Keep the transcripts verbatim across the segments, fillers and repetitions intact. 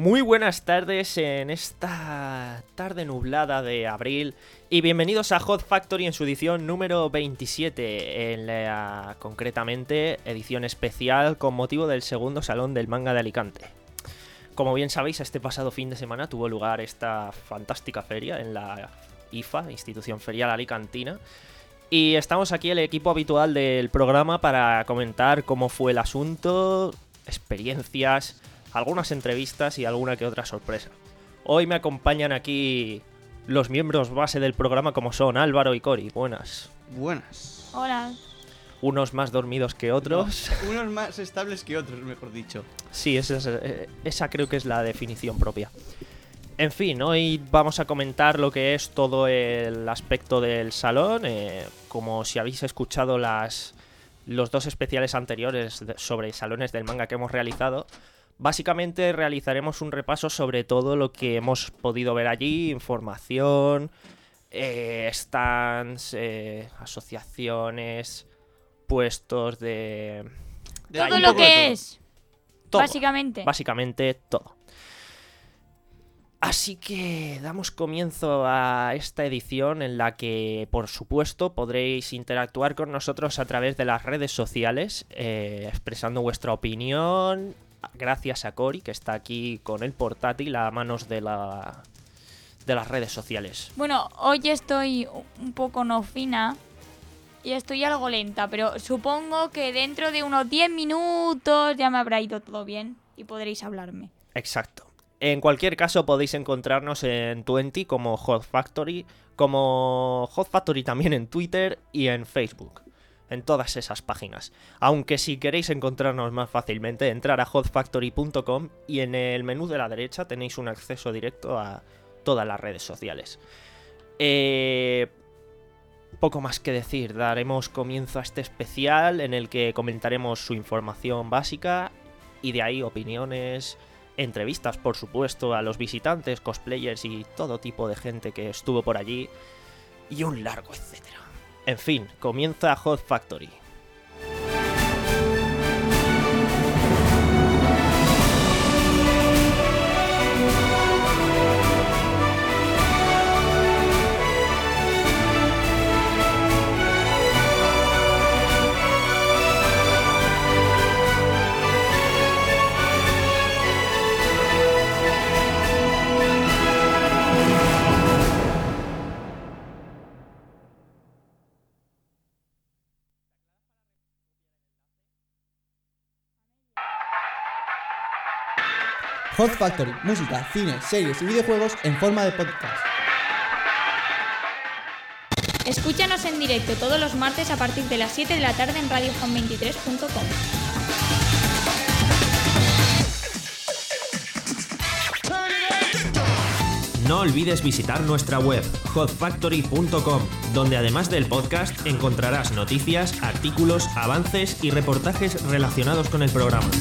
Muy buenas tardes en esta tarde nublada de abril y bienvenidos a Hot Factory en su edición número veintisiete, en la, concretamente edición especial con motivo del segundo Salón del Manga de Alicante. Como bien sabéis, este pasado fin de semana tuvo lugar esta fantástica feria en la I F A, Institución Ferial Alicantina, y estamos aquí el equipo habitual del programa para comentar cómo fue el asunto, experiencias, algunas entrevistas y alguna que otra sorpresa. Hoy me acompañan aquí los miembros base del programa como son Álvaro y Cori. Buenas. Buenas. Hola. Unos más dormidos que otros. No, unos más estables que otros, mejor dicho. Sí, esa, es, esa creo que es la definición propia. En fin, hoy vamos a comentar lo que es todo el aspecto del salón. Eh, como si habéis escuchado las, los dos especiales anteriores sobre salones del manga que hemos realizado, básicamente realizaremos un repaso sobre todo lo que hemos podido ver allí, información, eh, stands, eh, asociaciones, puestos de... de todo lo que es, todo, básicamente. Básicamente todo. Así que damos comienzo a esta edición en la que, por supuesto, podréis interactuar con nosotros a través de las redes sociales, eh, expresando vuestra opinión. Gracias a Cori, que está aquí con el portátil a manos de la de las redes sociales. Bueno, hoy estoy un poco no fina y estoy algo lenta, pero supongo que dentro de unos diez minutos ya me habrá ido todo bien y podréis hablarme. Exacto. En cualquier caso podéis encontrarnos en Twenty como Hot Factory, como Hot Factory también en Twitter y en Facebook. En todas esas páginas. Aunque si queréis encontrarnos más fácilmente, entrar a hot factory punto com y en el menú de la derecha tenéis un acceso directo a todas las redes sociales. Eh, poco más que decir, daremos comienzo a este especial en el que comentaremos su información básica y de ahí opiniones, entrevistas por supuesto a los visitantes, cosplayers y todo tipo de gente que estuvo por allí y un largo etcétera. En fin, comienza Hot Factory. Hot Factory, música, cine, series y videojuegos en forma de podcast. Escúchanos en directo todos los martes a partir de las siete de la tarde en radio home veintitrés punto com. No olvides visitar nuestra web hot factory punto com, donde además del podcast encontrarás noticias, artículos, avances y reportajes relacionados con el programa.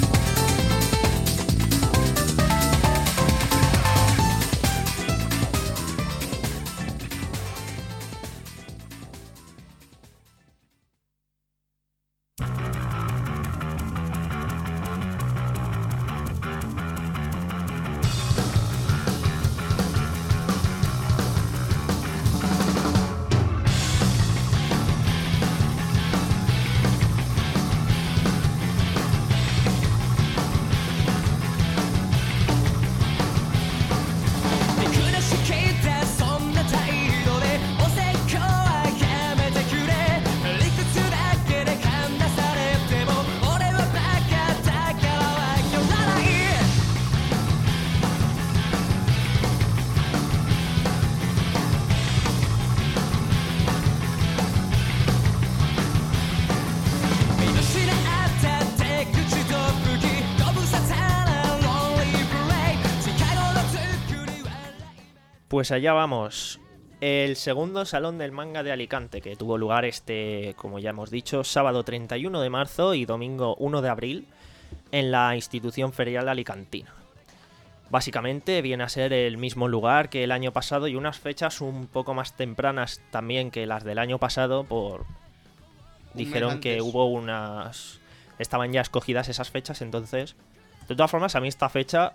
Pues allá vamos. El segundo Salón del Manga de Alicante, que tuvo lugar este, como ya hemos dicho, sábado treinta y uno de marzo y domingo uno de abril en la Institución Ferial Alicantina. Básicamente viene a ser el mismo lugar que el año pasado y unas fechas un poco más tempranas también que las del año pasado. Por Dijeron que hubo unas... Estaban ya escogidas esas fechas, entonces... De todas formas, a mí esta fecha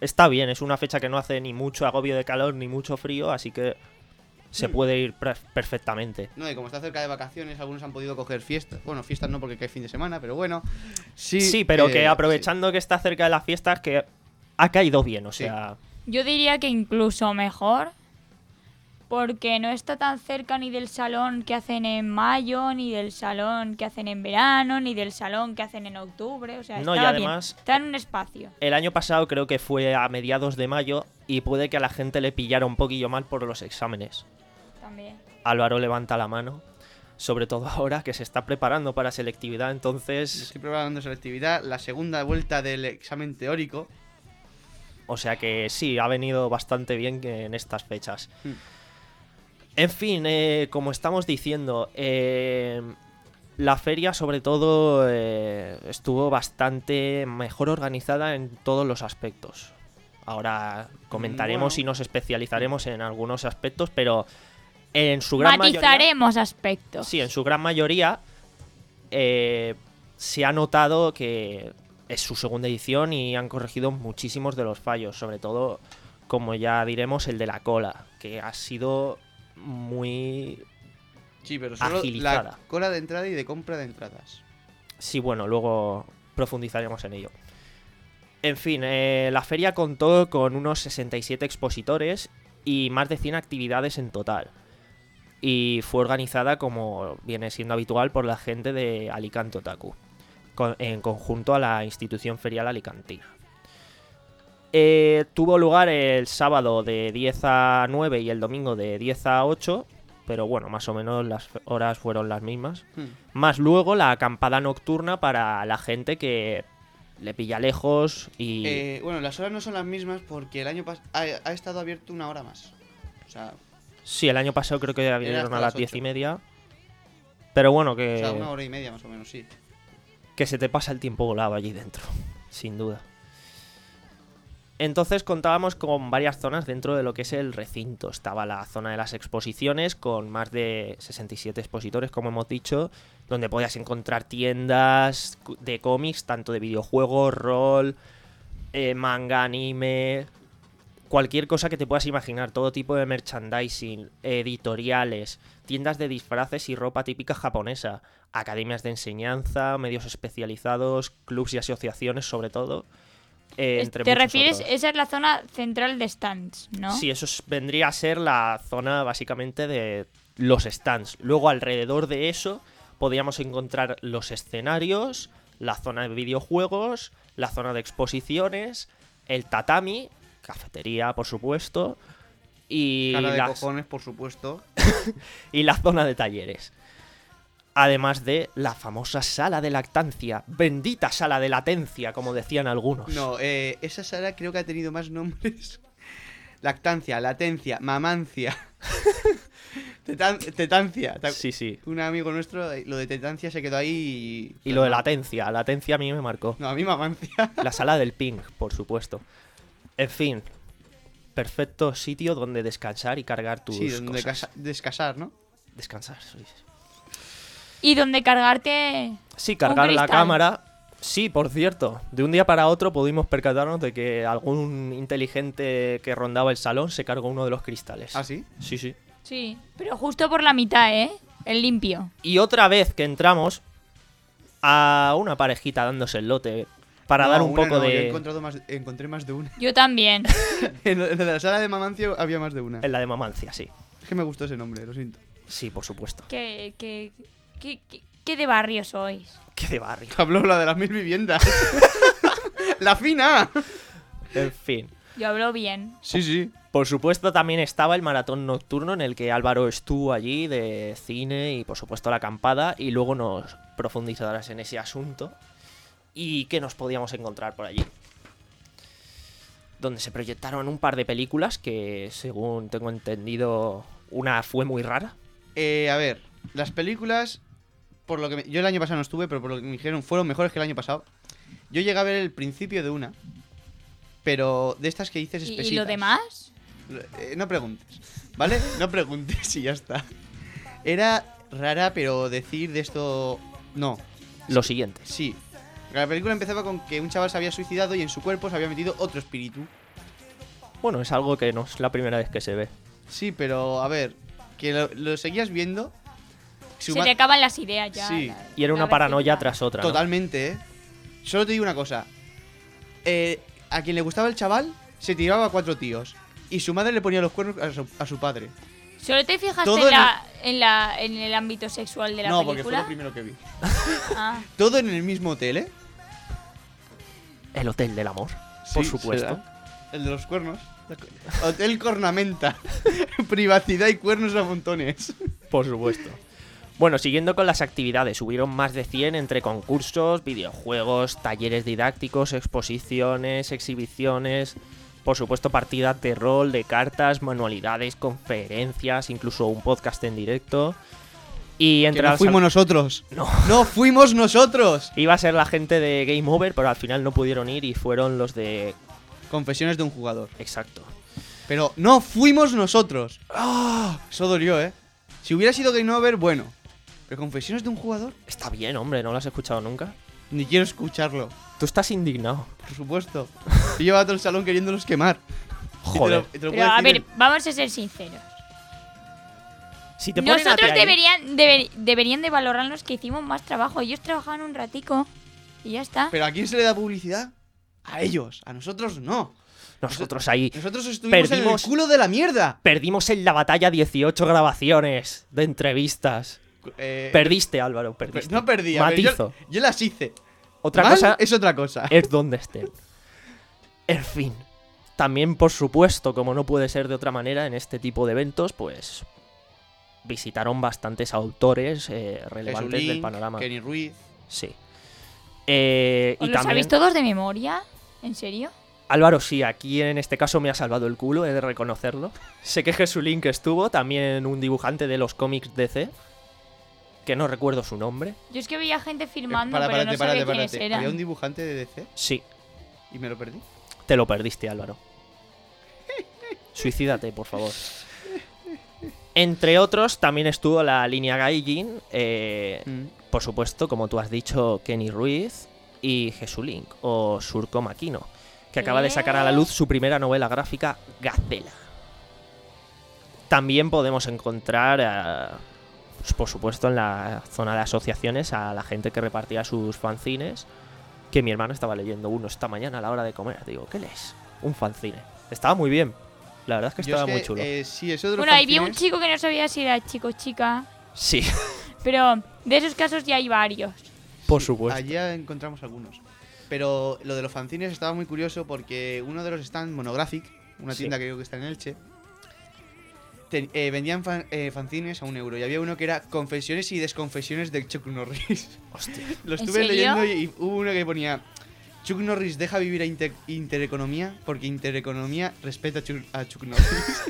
está bien, es una fecha que no hace ni mucho agobio de calor ni mucho frío, así que se Mm. puede ir pre- perfectamente. No, y como está cerca de vacaciones, algunos han podido coger fiestas. Bueno, fiestas no porque cae fin de semana, pero bueno. Sí, Sí, pero eh, que aprovechando que está cerca de las fiestas, que ha caído bien, o Sí. sea... Yo diría que incluso mejor, porque no está tan cerca ni del salón que hacen en mayo, ni del salón que hacen en verano, ni del salón que hacen en octubre. O sea, No, y está además- bien. Está en un espacio. El año pasado creo que fue a mediados de mayo y puede que a la gente le pillara un poquillo mal por los exámenes. También. Álvaro levanta la mano, sobre todo ahora que se está preparando para selectividad, entonces... Estoy preparando selectividad, la segunda vuelta del examen teórico. O sea que sí, ha venido bastante bien que en estas fechas. Hmm. En fin, eh, como estamos diciendo, eh, la feria sobre todo eh, estuvo bastante mejor organizada en todos los aspectos. Ahora comentaremos Bueno. y nos especializaremos en algunos aspectos, pero en su gran mayoría... Matizaremos aspectos. Sí, en su gran mayoría eh, se ha notado que es su segunda edición y han corregido muchísimos de los fallos, sobre todo, como ya diremos, el de la cola, que ha sido muy... Sí, pero solo Agilizada. la cola de entrada y de compra de entradas. Sí, bueno, luego profundizaremos en ello. En fin, eh, la feria contó con unos sesenta y siete expositores y más de cien actividades en total. Y fue organizada, como viene siendo habitual, por la gente de Alicante Otaku, con- en conjunto a la institución ferial alicantina. Eh, tuvo lugar el sábado de diez a nueve y el domingo de diez a ocho, pero bueno, más o menos las horas fueron las mismas. Hmm. Más luego la acampada nocturna para la gente que le pilla lejos y... Eh, bueno, las horas no son las mismas porque el año pasado ha, ha estado abierto una hora más. O sea, Sí, el año pasado creo que abrieron hasta a las las diez ocho. y media. Pero bueno, o que, sea, una hora y media más o menos, sí. que se te pasa el tiempo volado allí dentro, sin duda. Entonces contábamos con varias zonas dentro de lo que es el recinto. Estaba la zona de las exposiciones con más de sesenta y siete expositores, como hemos dicho, donde podías encontrar tiendas cu- de cómics, tanto de videojuegos, rol, eh, manga, anime, cualquier cosa que te puedas imaginar, todo tipo de merchandising, editoriales, tiendas de disfraces y ropa típica japonesa, academias de enseñanza, medios especializados, clubs y asociaciones sobre todo. eh, Es- entre Te muchos refieres, otros. esa es la zona central de stands, ¿no? Sí, eso es- vendría a ser la zona básicamente de los stands. Luego alrededor de eso podíamos encontrar los escenarios, la zona de videojuegos, la zona de exposiciones, el tatami, cafetería por supuesto, y, Cara de las- cojones, por supuesto. y la zona de talleres. Además de la famosa sala de lactancia, bendita sala de latencia, como decían algunos. No, eh, esa sala creo que ha tenido más nombres. Lactancia, latencia, mamancia. Tetan- tetancia. ¿Te ac- Sí, sí. Un amigo nuestro, eh, lo de tetancia se quedó ahí y... Y lo de latencia, latencia a mí me marcó. No, a mí mamancia. La sala del ping, por supuesto. En fin, perfecto sitio donde descansar y cargar tus Sí, donde cosas. casa- descasar, ¿no? Descansar, sí. Y donde cargarte... Sí, cargar la cristal. cámara. Sí, por cierto, de un día para otro pudimos percatarnos de que algún inteligente que rondaba el salón se cargó uno de los cristales. ¿Ah, sí? Sí, sí. Sí, pero justo por la mitad, ¿eh? El limpio. Y otra vez que entramos a una parejita dándose el lote para No, dar un una poco no, yo he de... encontrado más, encontré más de una. Yo también. En lo- en lo de la sala de mamancio había más de una. En la de mamancia, sí. Es que me gustó ese nombre, lo siento. Sí, por supuesto. ¿Qué, qué, qué, qué- qué de barrio sois? Qué de barrio. Habló la de las mil viviendas. ¡La fina! En fin. Yo hablo bien. Sí, sí. Por supuesto también estaba el maratón nocturno en el que Álvaro estuvo allí de cine y por supuesto la acampada y luego nos profundizarás en ese asunto y qué nos podíamos encontrar por allí. Donde se proyectaron un par de películas que según tengo entendido una fue muy rara. Eh, a ver, las películas, por lo que me- yo el año pasado no estuve, pero por lo que me dijeron, fueron mejores que el año pasado. Yo llegué a ver el principio de una, pero de estas que dices ¿Y, espesitas. y lo demás? Eh, no preguntes, ¿vale? No preguntes y ya está. Era rara, pero decir de esto... No, Lo siguiente. sí. La película empezaba con que un chaval se había suicidado y en su cuerpo se había metido otro espíritu. Bueno, es algo que no es la primera vez que se ve. Sí, pero a ver, que lo, lo seguías viendo. Se suma- te acaban las ideas ya. Sí. la- Y era la una paranoia receta. tras otra, ¿no? Totalmente, ¿eh? Solo te digo una cosa. Eh, a quien le gustaba el chaval, se tiraba a cuatro tíos. Y su madre le ponía los cuernos a su, a su padre. ¿Solo te fijaste Todo en, en la, en, la, en el ámbito sexual de la No, porque fue película? lo primero que vi. Ah. Todo en el mismo hotel, ¿eh? El Hotel del Amor, por Sí, supuesto. será. El de los cuernos. Hotel Cornamenta. Privacidad y cuernos a montones. Por supuesto. Bueno, siguiendo con las actividades, hubieron más de cien entre concursos, videojuegos, talleres didácticos, exposiciones, exhibiciones, por supuesto partidas de rol, de cartas, manualidades, conferencias, incluso un podcast en directo. Y entre Que no las- fuimos nosotros. No. No fuimos nosotros. Iba a ser la gente de Game Over, pero al final no pudieron ir y fueron los de... Confesiones de un jugador. Exacto. Pero no fuimos nosotros. ¡Ah! Eso dolió, ¿eh? Si hubiera sido Game Over, bueno. Pero confesiones de un jugador, Está bien, hombre, ¿no lo has escuchado nunca? ni quiero escucharlo. Tú estás indignado. Por supuesto. Yo llevaba todo el salón queriéndolos quemar. Y te lo- Joder. y te lo Pero puedo a decir ver, vamos a ser sinceros. Si te ponen a ti Nosotros ahí- deberían, deber- deberían de valorarnos que hicimos más trabajo. Ellos trabajaban un ratico y ya está. ¿Pero a quién se le da publicidad? A ellos. A nosotros no. Nosotros ahí Nosotros estuvimos Perdimos- en el culo de la mierda. perdimos en la batalla dieciocho grabaciones de entrevistas. Eh, Perdiste, Álvaro, per- perdiste. No perdí. a ver, yo, Matizo. yo las hice. Otra Mal cosa es otra cosa. es donde estén. En fin. También, por supuesto, como no puede ser de otra manera, en este tipo de eventos, pues visitaron bastantes autores eh, relevantes del Jesulín, panorama. Kenny Ruiz. Sí. Eh, ¿Os y lo también, sabéis todos de memoria? ¿En serio? Álvaro, sí, aquí en este caso me ha salvado el culo, he de reconocerlo. Sé que Jesulín que estuvo, también un dibujante de los cómics D C, que no recuerdo su nombre. Yo es que veía gente Eh, firmando, para, pero párate, no sabía párate, quiénes párate. eran. Había un dibujante de D C Sí, y me lo perdí. te lo perdiste, Álvaro. Suicídate, por favor. Entre otros, también estuvo la línea Gaijin, eh, Mm. por supuesto, como tú has dicho, Kenny Ruiz y Jesulín, o Surco Makino, que acaba de sacar a la luz su primera novela gráfica, Gacela. También podemos encontrar, eh, pues, por supuesto, en la zona de asociaciones a la gente que repartía sus fanzines, que mi hermano estaba leyendo uno esta mañana a la hora de comer. Digo, ¿qué lees? Un fanzine. Estaba muy bien. La verdad es que Yo estaba es muy que, chulo. eh, sí, eso de los Bueno, ahí vi un fanzines- chico que no sabía si era chico o chica. Sí, Pero de esos casos ya hay varios. por Sí, supuesto. Allí encontramos algunos. Pero lo de los fanzines estaba muy curioso porque uno de los stands, Monographic, una Sí. tienda que creo que está en Elche, te- eh, vendían fan- eh, fanzines a un euro. Y había uno que era Confesiones y Desconfesiones de Chuck Norris. Hostia. Lo ¿En estuve serio? leyendo y hubo uno que ponía: Chuck Norris deja vivir a Inter- Intereconomía porque Intereconomía respeta a Chuck, a Chuck Norris.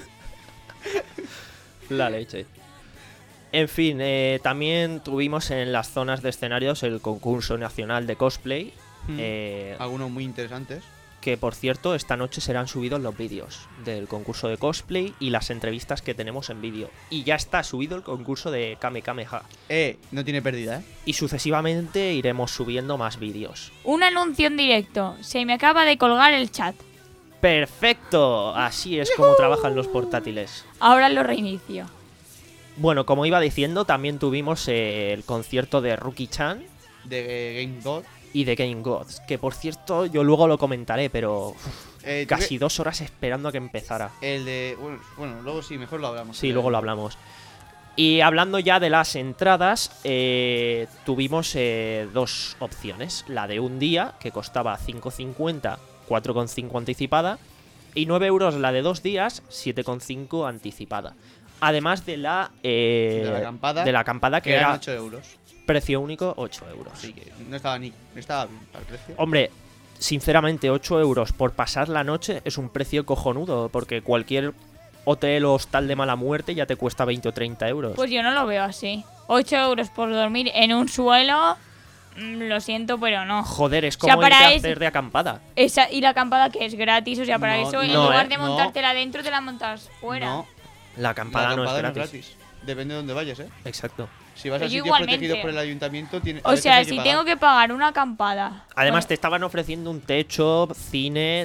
La leche. En fin, eh, también tuvimos en las zonas de escenarios el concurso nacional de cosplay. Mm. eh, Algunos muy interesantes. que por cierto, esta noche serán subidos los vídeos del concurso de cosplay y las entrevistas que tenemos en vídeo. Y ya está subido el concurso de Kame Kameha. Eh, no tiene pérdida, ¿eh? Y sucesivamente iremos subiendo más vídeos. Un anuncio en directo. Se me acaba de colgar el chat. ¡Perfecto! Así es como trabajan los portátiles. Ahora lo reinicio. Bueno, como iba diciendo, también tuvimos eh, el concierto de Rookie-chan De eh, Game God. y de Game Gods. Que por cierto, yo luego lo comentaré, pero uf, Eh, tuve- casi dos horas esperando a que empezara. El de. Bueno, bueno, luego sí, mejor lo hablamos. Sí, Eh, luego lo hablamos. Y hablando ya de las entradas, eh, tuvimos eh, dos opciones. La de un día, que costaba cinco cincuenta, cuatro coma cinco anticipada. Y nueve euros la de dos días, siete coma cinco anticipada. Además de la, eh, De la acampada, de la acampada, que Que eran era ocho euros. precio único, ocho euros. Así que no estaba ni. No estaba bien para el precio. Hombre, sinceramente, ocho euros por pasar la noche es un precio cojonudo, porque cualquier hotel o hostal de mala muerte ya te cuesta veinte o treinta euros. Pues yo no lo veo así. ocho euros por dormir en un suelo. mm, Lo siento, pero no. Joder, es O sea, como para irte a ese- hacer de acampada. Esa, y la acampada que es gratis, o sea, para No, eso en no, lugar eh, de no. montártela dentro, te la montas fuera. No, La la acampada no es acampada gratis. Depende de dónde vayas, ¿eh? Exacto. Si vas Pero a yo sitios igualmente. protegidos por el ayuntamiento, tiene, a O veces sea, hay que si pagar. tengo que pagar una acampada. Además, bueno, te estaban ofreciendo un techo, cine,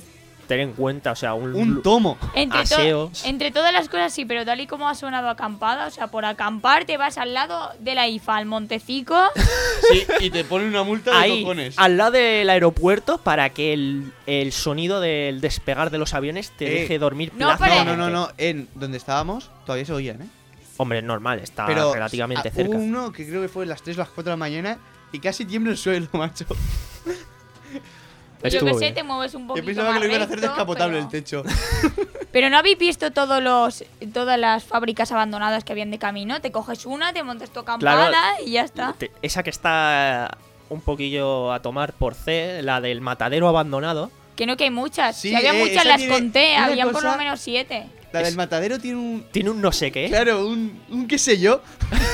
ten en cuenta, o sea, un, Un tomo. Entre, to- aseos. entre todas las cosas sí, pero tal y como ha sonado acampada, o sea, por acampar te vas al lado de la I F A, al Montecico. Sí, y te ponen una multa de ahí, cojones. al lado del aeropuerto, para que el, el sonido del despegar de los aviones te Eh, deje dormir no, para- plácidamente. No, no, no, no. En donde estábamos todavía se oían, ¿eh? Hombre, es normal, está Pero relativamente ah, cerca. Hubo uno que creo que fue a las tres o las cuatro de la mañana y casi tiembla el suelo, macho. Pues yo Estuvo que sé, bien. te mueves un Yo poquito pensaba más que lo iban a hacer recto, descapotable pero... el techo. Pero ¿no habéis visto todos los, todas las fábricas abandonadas que habían de camino? Te coges una, te montas tu acampada Claro. y ya está. Te- Esa que está un poquillo a tomar por C, la del matadero abandonado. Que no, que hay muchas. Sí, si había eh, muchas, esa las tiene conté. una Habían por cosa- lo menos siete. La Es- del matadero tiene un. Tiene un no sé qué. Claro, un. un qué sé yo.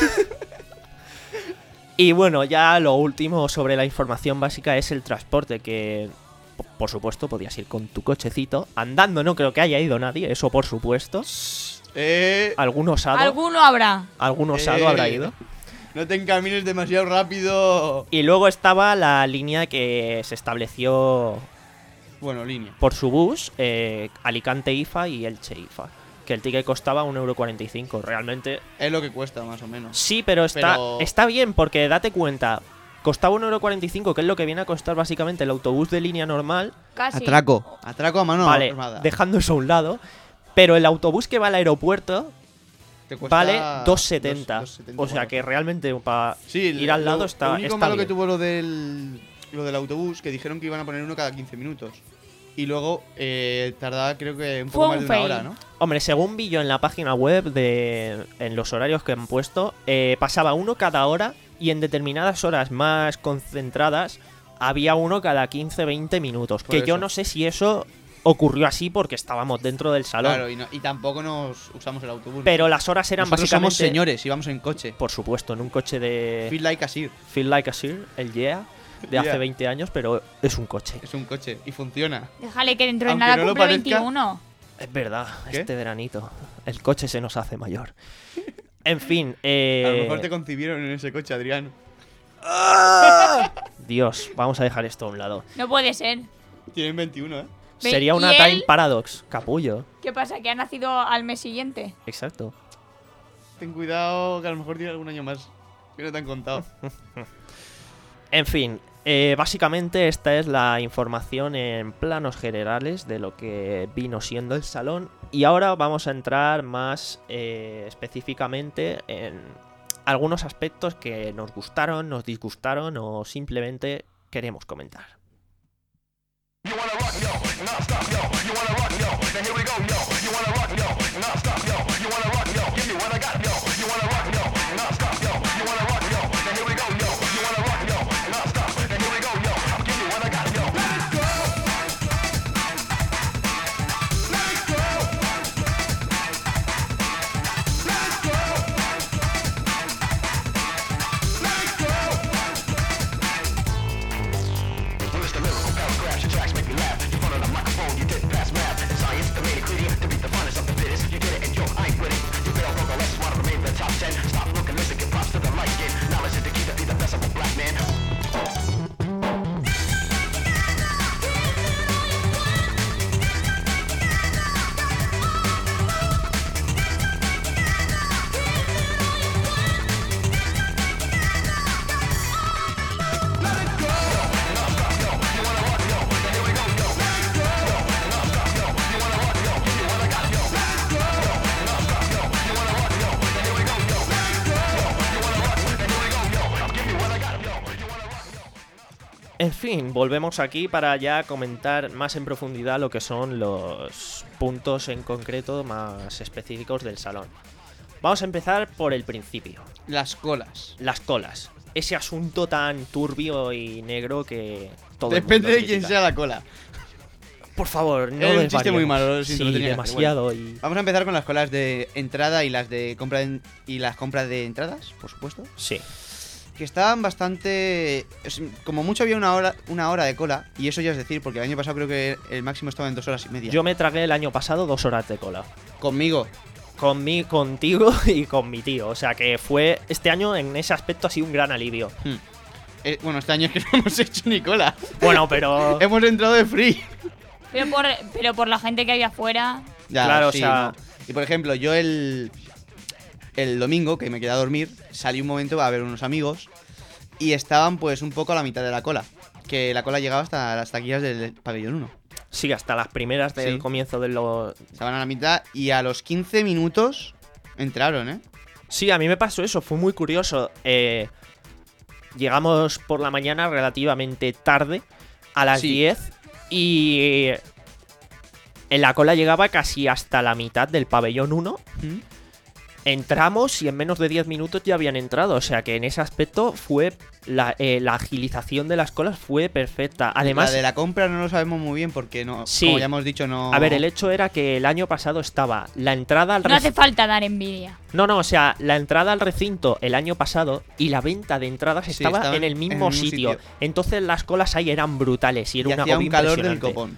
Y bueno, ya lo último sobre la información básica es el transporte, que p- por supuesto podías ir con tu cochecito. Andando no creo que haya ido nadie, eso por supuesto. Eh. Algún osado, Alguno habrá. algún osado Eh. habrá ido. No te encamines demasiado rápido. Y luego estaba la línea que se estableció Bueno, línea. por su bus, eh, Alicante I F A y Elche I F A. Que el ticket costaba un euro cuarenta y cinco. Realmente Es lo que cuesta, más o menos. sí, pero está, Pero- está bien porque date cuenta, costaba un euro cuarenta y cinco, que es lo que viene a costar básicamente el autobús de línea normal. Casi. Atraco. Atraco a mano Vale, armada. dejando eso a un lado. Pero el autobús que va al aeropuerto Te cuesta vale dos setenta. dos setenta, O sea bueno. que realmente para Sí, ir al lado lo, está, Lo único está malo bien. que tuvo lo del, lo del autobús, que dijeron que iban a poner uno cada quince minutos. Y luego eh, tardaba, creo que un poco Fue más un de una fail. hora, ¿no? Hombre, según vi yo en la página web, de en los horarios que han puesto, eh, pasaba uno cada hora y en determinadas horas más concentradas había uno cada quince veinte minutos. Por que yo eso. no sé si eso ocurrió así porque estábamos dentro del salón. Claro, y, no- y tampoco nos usamos el autobús. Pero las horas eran Nosotros básicamente... somos señores, íbamos en coche. Por supuesto, en un coche de... Feel like a Sir. Feel Like a Sir, el Yeah, de hace Yeah. veinte años, pero es un coche. Es un coche y funciona. Déjale que dentro de Aunque nada no lo cumple parezca. veintiuno. Es verdad, ¿Qué? este veranito. El coche se nos hace mayor. En fin, A eh... lo mejor te concibieron en ese coche, Adrián. Dios, vamos a dejar esto a un lado. No puede ser. Tienen veintiuno, ¿eh? Ve- Sería una ¿y time él? paradox, capullo. ¿Qué pasa? ¿Que ha nacido al mes siguiente? Exacto. Ten cuidado, que a lo mejor tiene algún año más. Que no te han contado. En fin, eh, básicamente esta es la información en planos generales de lo que vino siendo el salón. Y ahora vamos a entrar más eh, específicamente en algunos aspectos que nos gustaron, nos disgustaron o simplemente queremos comentar. En fin, volvemos aquí para ya comentar más en profundidad lo que son los puntos en concreto más específicos del salón. Vamos a empezar por el principio. Las colas. Las colas. Ese asunto tan turbio y negro que todo el Depende mundo de quién critica. sea la cola. Por favor, no Es un chiste desvariemos. muy malo, lo siento, Sí, lo tenía que hacer, demasiado y... Vamos a empezar con las colas de entrada y las de compra de, y las compras de entradas, por supuesto. Sí. Que estaban bastante. es- Como mucho había una hora, una hora de cola, y eso ya es decir, porque el año pasado creo que el máximo estaba en dos horas y media. Yo me tragué el año pasado dos horas de cola. Conmigo. Con mi, contigo y con mi tío. O sea que fue... Este año en ese aspecto ha sido un gran alivio. Hmm. Eh, bueno, este año es que no hemos hecho ni cola. Bueno, pero... Hemos entrado de free. Pero por, pero por la gente que había afuera. Ya, Claro, sí, o sea- no. Y por ejemplo, yo el, el domingo, que me quedé a dormir, salí un momento a ver unos amigos y estaban pues un poco a la mitad de la cola. Que la cola llegaba hasta las taquillas del pabellón uno. Sí, hasta las primeras del Sí. comienzo de los... Estaban a la mitad y a los quince minutos entraron, ¿eh? Sí, a mí me pasó eso, fue muy curioso. Eh, llegamos por la mañana relativamente tarde, a las Sí. diez, y en la cola llegaba casi hasta la mitad del pabellón uno. ¿Mm? Entramos y en menos de diez minutos ya habían entrado, o sea que en ese aspecto fue la, eh, la agilización de las colas fue perfecta. Además, la de la compra no lo sabemos muy bien porque no, Sí. como ya hemos dicho, no. a ver, el hecho era que el año pasado estaba la entrada al No hace rec- falta dar envidia. No, no, o sea, la entrada al recinto el año pasado y la venta de entradas Sí, estaba estaban en el mismo, en el mismo sitio. sitio. Entonces las colas ahí eran brutales y y era una hacía un calor del impresionante. copón.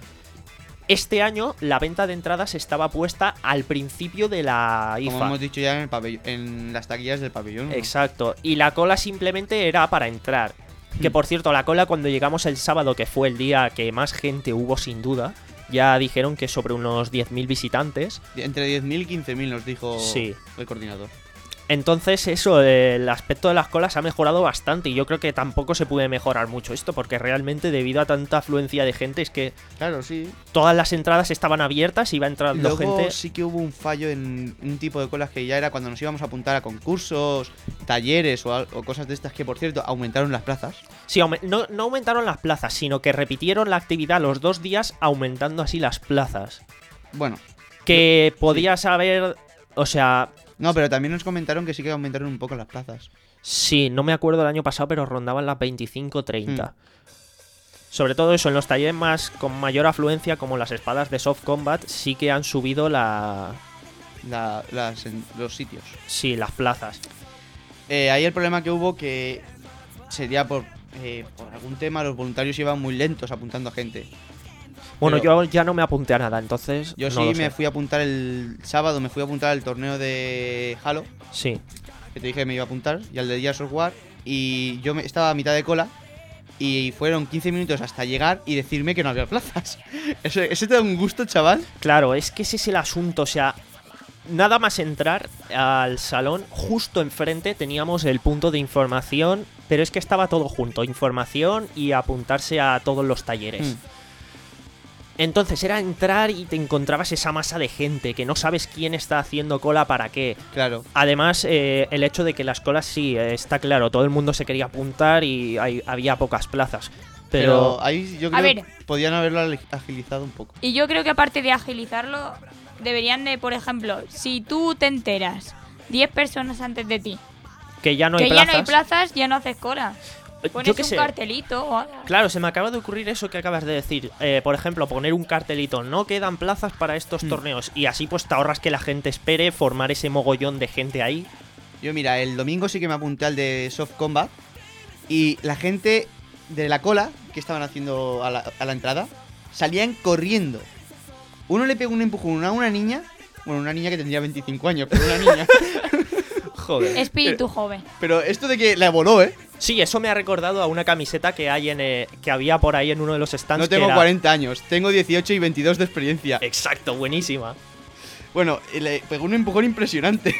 Este año la venta de entradas estaba puesta al principio de la I Como F A. hemos dicho ya en, el pabellón, en las taquillas del pabellón. ¿no? Exacto. Y la cola simplemente era para entrar. Que Hmm. por cierto, la cola cuando llegamos el sábado, que fue el día que más gente hubo sin duda, ya dijeron que sobre unos diez mil visitantes. Entre diez mil y quince mil nos dijo Sí. el coordinador. Entonces eso, el aspecto de las colas ha mejorado bastante y yo creo que tampoco se puede mejorar mucho esto porque realmente debido a tanta afluencia de gente es que Claro, sí. todas las entradas estaban abiertas, iba entrando Luego gente... sí que hubo un fallo en un tipo de colas que ya era cuando nos íbamos a apuntar a concursos, talleres o, al- o cosas de estas que, por cierto, aumentaron las plazas. Sí, aume- no, no aumentaron las plazas, sino que repitieron la actividad los dos días aumentando así las plazas. Bueno, Que podías haber... O sea, no, pero también nos comentaron que sí que aumentaron un poco las plazas. sí, no me acuerdo del año pasado, pero rondaban las veinticinco treinta. Hmm. Sobre todo eso, en los talleres más con mayor afluencia, como las espadas de soft combat, sí que han subido la... La- las, en- los sitios. Sí, las plazas. Eh, ahí el problema que hubo que sería por, eh, por algún tema los voluntarios iban muy lentos apuntando a gente. Bueno, Pero- yo ya no me apunté a nada, entonces... Yo no sí lo me sé. fui a apuntar el sábado, me fui a apuntar al torneo de Halo, Sí. que te dije que me iba a apuntar, y al de Gears of War, y yo me, estaba a mitad de cola, y fueron quince minutos hasta llegar y decirme que no había plazas. Ese, ese te da un gusto, chaval. Claro, es que ese es el asunto, o sea... Nada más entrar al salón, justo enfrente teníamos el punto de información, pero es que estaba todo junto, información y apuntarse a todos los talleres. Mm. Entonces era entrar y te encontrabas esa masa de gente que no sabes quién está haciendo cola para qué. Claro. Además, eh, el hecho de que las colas sí, eh, está claro, todo el mundo se quería apuntar y hay- había pocas plazas. Pero, Pero, ahí yo A creo ver. que podían haberlo ali- agilizado un poco. Y yo creo que aparte de agilizarlo, deberían de, por ejemplo, si tú te enteras diez personas antes de ti que ya no que hay ya plazas. no hay plazas, ya no haces cola. Pones Yo qué un sé. cartelito o algo. Claro, se me acaba de ocurrir eso que acabas de decir. Eh, por ejemplo, poner un cartelito, no quedan plazas para estos Mm. torneos. Y así pues te ahorras que la gente espere, formar ese mogollón de gente ahí. Yo, mira, el domingo sí que me apunté al de Soft Combat, y la gente de la cola que estaban haciendo a la, a la entrada salían corriendo. Uno le pegó un empujón a una niña, bueno, una niña que tendría veinticinco años, pero una niña. Joder. Espíritu joven. Pero esto de que la voló, ¿eh? Sí, eso me ha recordado a una camiseta que hay en eh, que había por ahí en uno de los stands. No que tengo era- cuarenta años, tengo dieciocho y veintidós de experiencia. Exacto, buenísima. Bueno, y le pegó un empujón impresionante.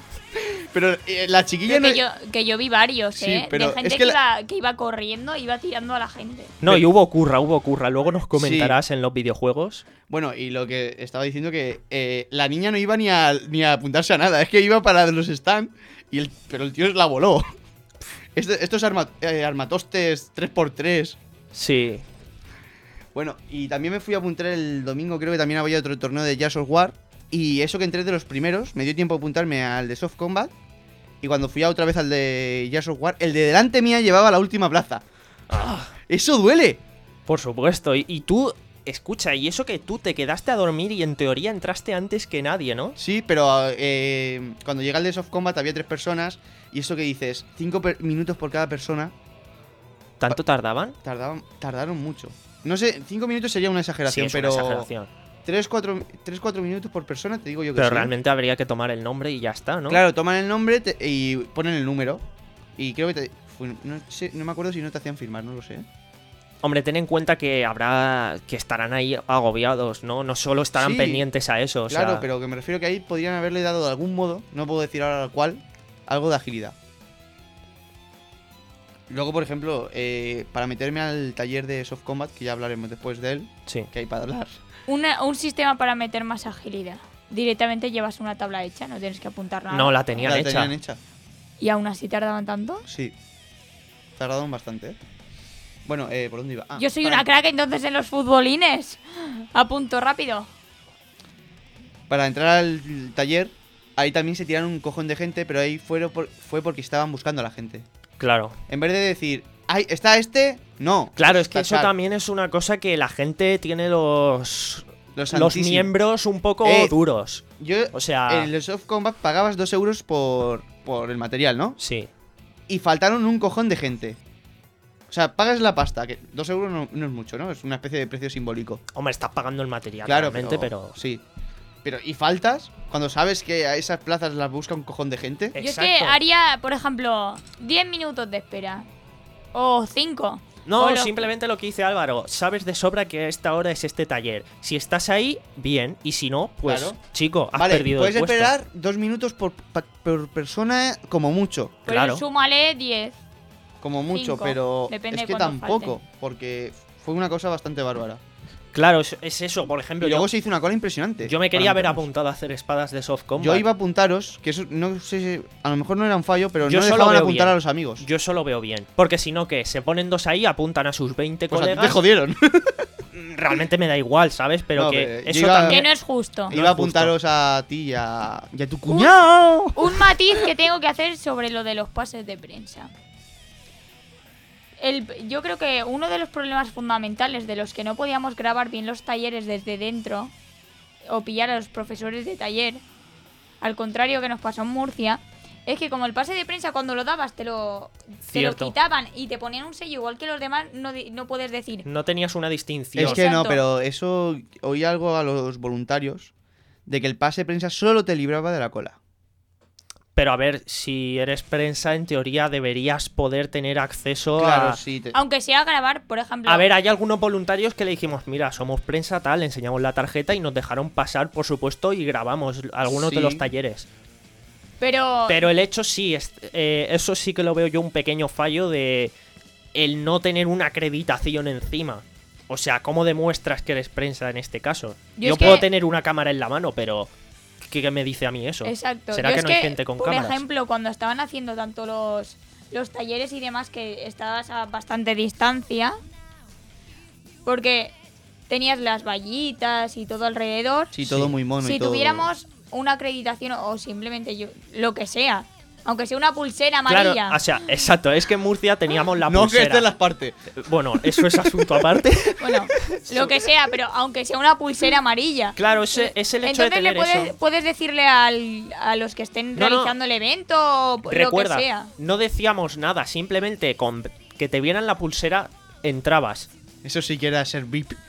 Pero eh, la chiquilla Pero no... que, yo, que yo vi varios, Sí, ¿eh? pero de gente es que, que la- iba, que iba corriendo, iba tirando a la gente. No, Pero- y hubo curra, hubo curra. Luego nos comentarás en los videojuegos. Bueno, y lo que estaba diciendo que eh, la niña no iba ni a, ni a apuntarse a nada, es que iba para los stands, y el, pero el tío la voló. Este- estos arma- eh, armatostes tres por tres. Sí. Bueno, y también me fui a apuntar el domingo, creo que también había otro torneo de Gears of War, y eso que entré de los primeros, me dio tiempo a apuntarme al de Soft Combat, y cuando fui a otra vez al de Gears of War, el de delante mía llevaba la última plaza. ¡Eso duele! Por supuesto. Y, y tú, escucha, y eso que tú te quedaste a dormir y en teoría entraste antes que nadie, ¿no? Sí, pero eh, cuando llega el de Soft Combat había tres personas, y eso que dices, cinco per- minutos por cada persona, ¿Tanto tardaban? tardaban, tardaron mucho. No sé, cinco minutos sería una Sí, exageración, es pero una exageración. tres cuatro minutos por persona, te digo yo que Pero sí. realmente habría que tomar el nombre y ya está, ¿no? Claro, toman el nombre te- y ponen el número. Y creo que te. fue- no, sé- no me acuerdo si no te hacían firmar, no lo sé. Hombre, ten en cuenta que habrá que estarán ahí agobiados, ¿no? No solo estarán Sí, pendientes a eso, o Claro, sea, pero que me refiero que ahí podrían haberle dado de algún modo, no puedo decir ahora cuál, algo de agilidad. Luego, por ejemplo, eh, para meterme al taller de Soft Combat, que ya hablaremos después de él, sí. que hay para hablar. Una- un sistema para meter más agilidad. Directamente llevas una tabla hecha, no tienes que apuntar nada. No, la tenían ¿La hecha. tenían hecha? ¿Y aún así tardaban tanto? Sí. Tardaron bastante, ¿eh? Bueno, eh, ¿por dónde iba? Ah, Yo soy para- una crack entonces en los futbolines. Apunto rápido. Para entrar al taller, ahí también se tiraron un cojón de gente, pero ahí fue, por- fue porque estaban buscando a la gente. Claro. En vez de decir, ¡ay, está este! No. Claro, es que eso Tachar. también es una cosa que la gente tiene los Los, los santísimos. miembros un poco Eh, duros. Yo, O sea, en el Soft Combat pagabas dos euros por, por el material, ¿no? sí. Y faltaron un cojón de gente. O sea, pagas la pasta, que dos euros no, no es mucho, ¿no? Es una especie de precio simbólico. Hombre, estás pagando el material Claro, realmente, pero... Sí. Pero, ¿y faltas? Cuando sabes que a esas plazas las busca un cojón de gente. Eh, Yo es que Exacto. haría, por ejemplo, diez minutos de espera. O cinco. No, O lo- simplemente lo que dice Álvaro. Sabes de sobra que a esta hora es este taller. Si estás ahí, bien. Y si no, pues, Claro. chico, has Vale, perdido puedes el puesto. esperar dos minutos por, pa- por persona como mucho. Pero Claro. súmale diez. Como mucho, Cinco. pero Depende es que cuánto tampoco. Porque fue una cosa bastante bárbara. Claro, es, es eso. Por ejemplo, Y luego yo, se hizo una cola impresionante. yo me quería para haber meternos. apuntado a hacer espadas de soft combat. Yo iba a apuntaros, que eso no sé si a lo mejor no era un fallo, pero Yo no solo dejaban veo apuntar bien. a los amigos. Yo eso lo veo bien. Porque si no, que se ponen dos ahí, apuntan a sus veinte Pues a ti colegas. te jodieron. Realmente me da igual, ¿sabes? Pero No, que pero yo eso iba- también. Que no es justo. No Iba es a apuntaros a ti y a, y a tu cuñado. Un matiz que tengo que hacer sobre lo de los pases de prensa. El, yo creo que uno de los problemas fundamentales de los que no podíamos grabar bien los talleres desde dentro o pillar a los profesores de taller, al contrario que nos pasó en Murcia, es que como el pase de prensa cuando lo dabas te lo, te lo Cierto. quitaban y te ponían un sello igual que los demás, no, di- no puedes decir. No tenías una distinción. Es que no, Exacto. pero eso oí algo a los voluntarios de que el pase de prensa solo te libraba de la cola. Pero a ver, si eres prensa, en teoría deberías poder tener acceso Claro, a... sí. te- Aunque sea grabar, por ejemplo. A ver, hay algunos voluntarios que le dijimos, mira, somos prensa tal, le enseñamos la tarjeta y nos dejaron pasar, por supuesto, y grabamos algunos de Sí. los talleres. pero. Pero el hecho sí, es, eh, eso sí que lo veo yo un pequeño fallo de el no tener una acreditación encima. O sea, ¿cómo demuestras que eres prensa en este caso? Yo Yo, es que- puedo tener una cámara en la mano, pero ¿qué, qué me dice a mí eso? Exacto. ¿Será Yo que es no hay gente con por cámaras? ejemplo, cuando estaban haciendo tanto los, los talleres y demás, que estabas a bastante distancia, porque tenías las vallitas y todo alrededor. Sí, todo Sí. muy mono y Si todo. tuviéramos una acreditación o simplemente yo, lo que sea, aunque sea una pulsera amarilla. Claro, o sea, exacto, es que en Murcia teníamos la No, que pulsera. esta es la parte. Bueno, eso es asunto aparte. Bueno, lo que sea, pero aunque sea una pulsera amarilla. Claro, ese es el hecho Entonces de tener le puedes, eso. puedes decirle al- a los que estén No, no. realizando el evento o Recuerda, lo que sea. no decíamos nada, simplemente con que te vieran la pulsera entrabas. Eso sí que era ser V I P.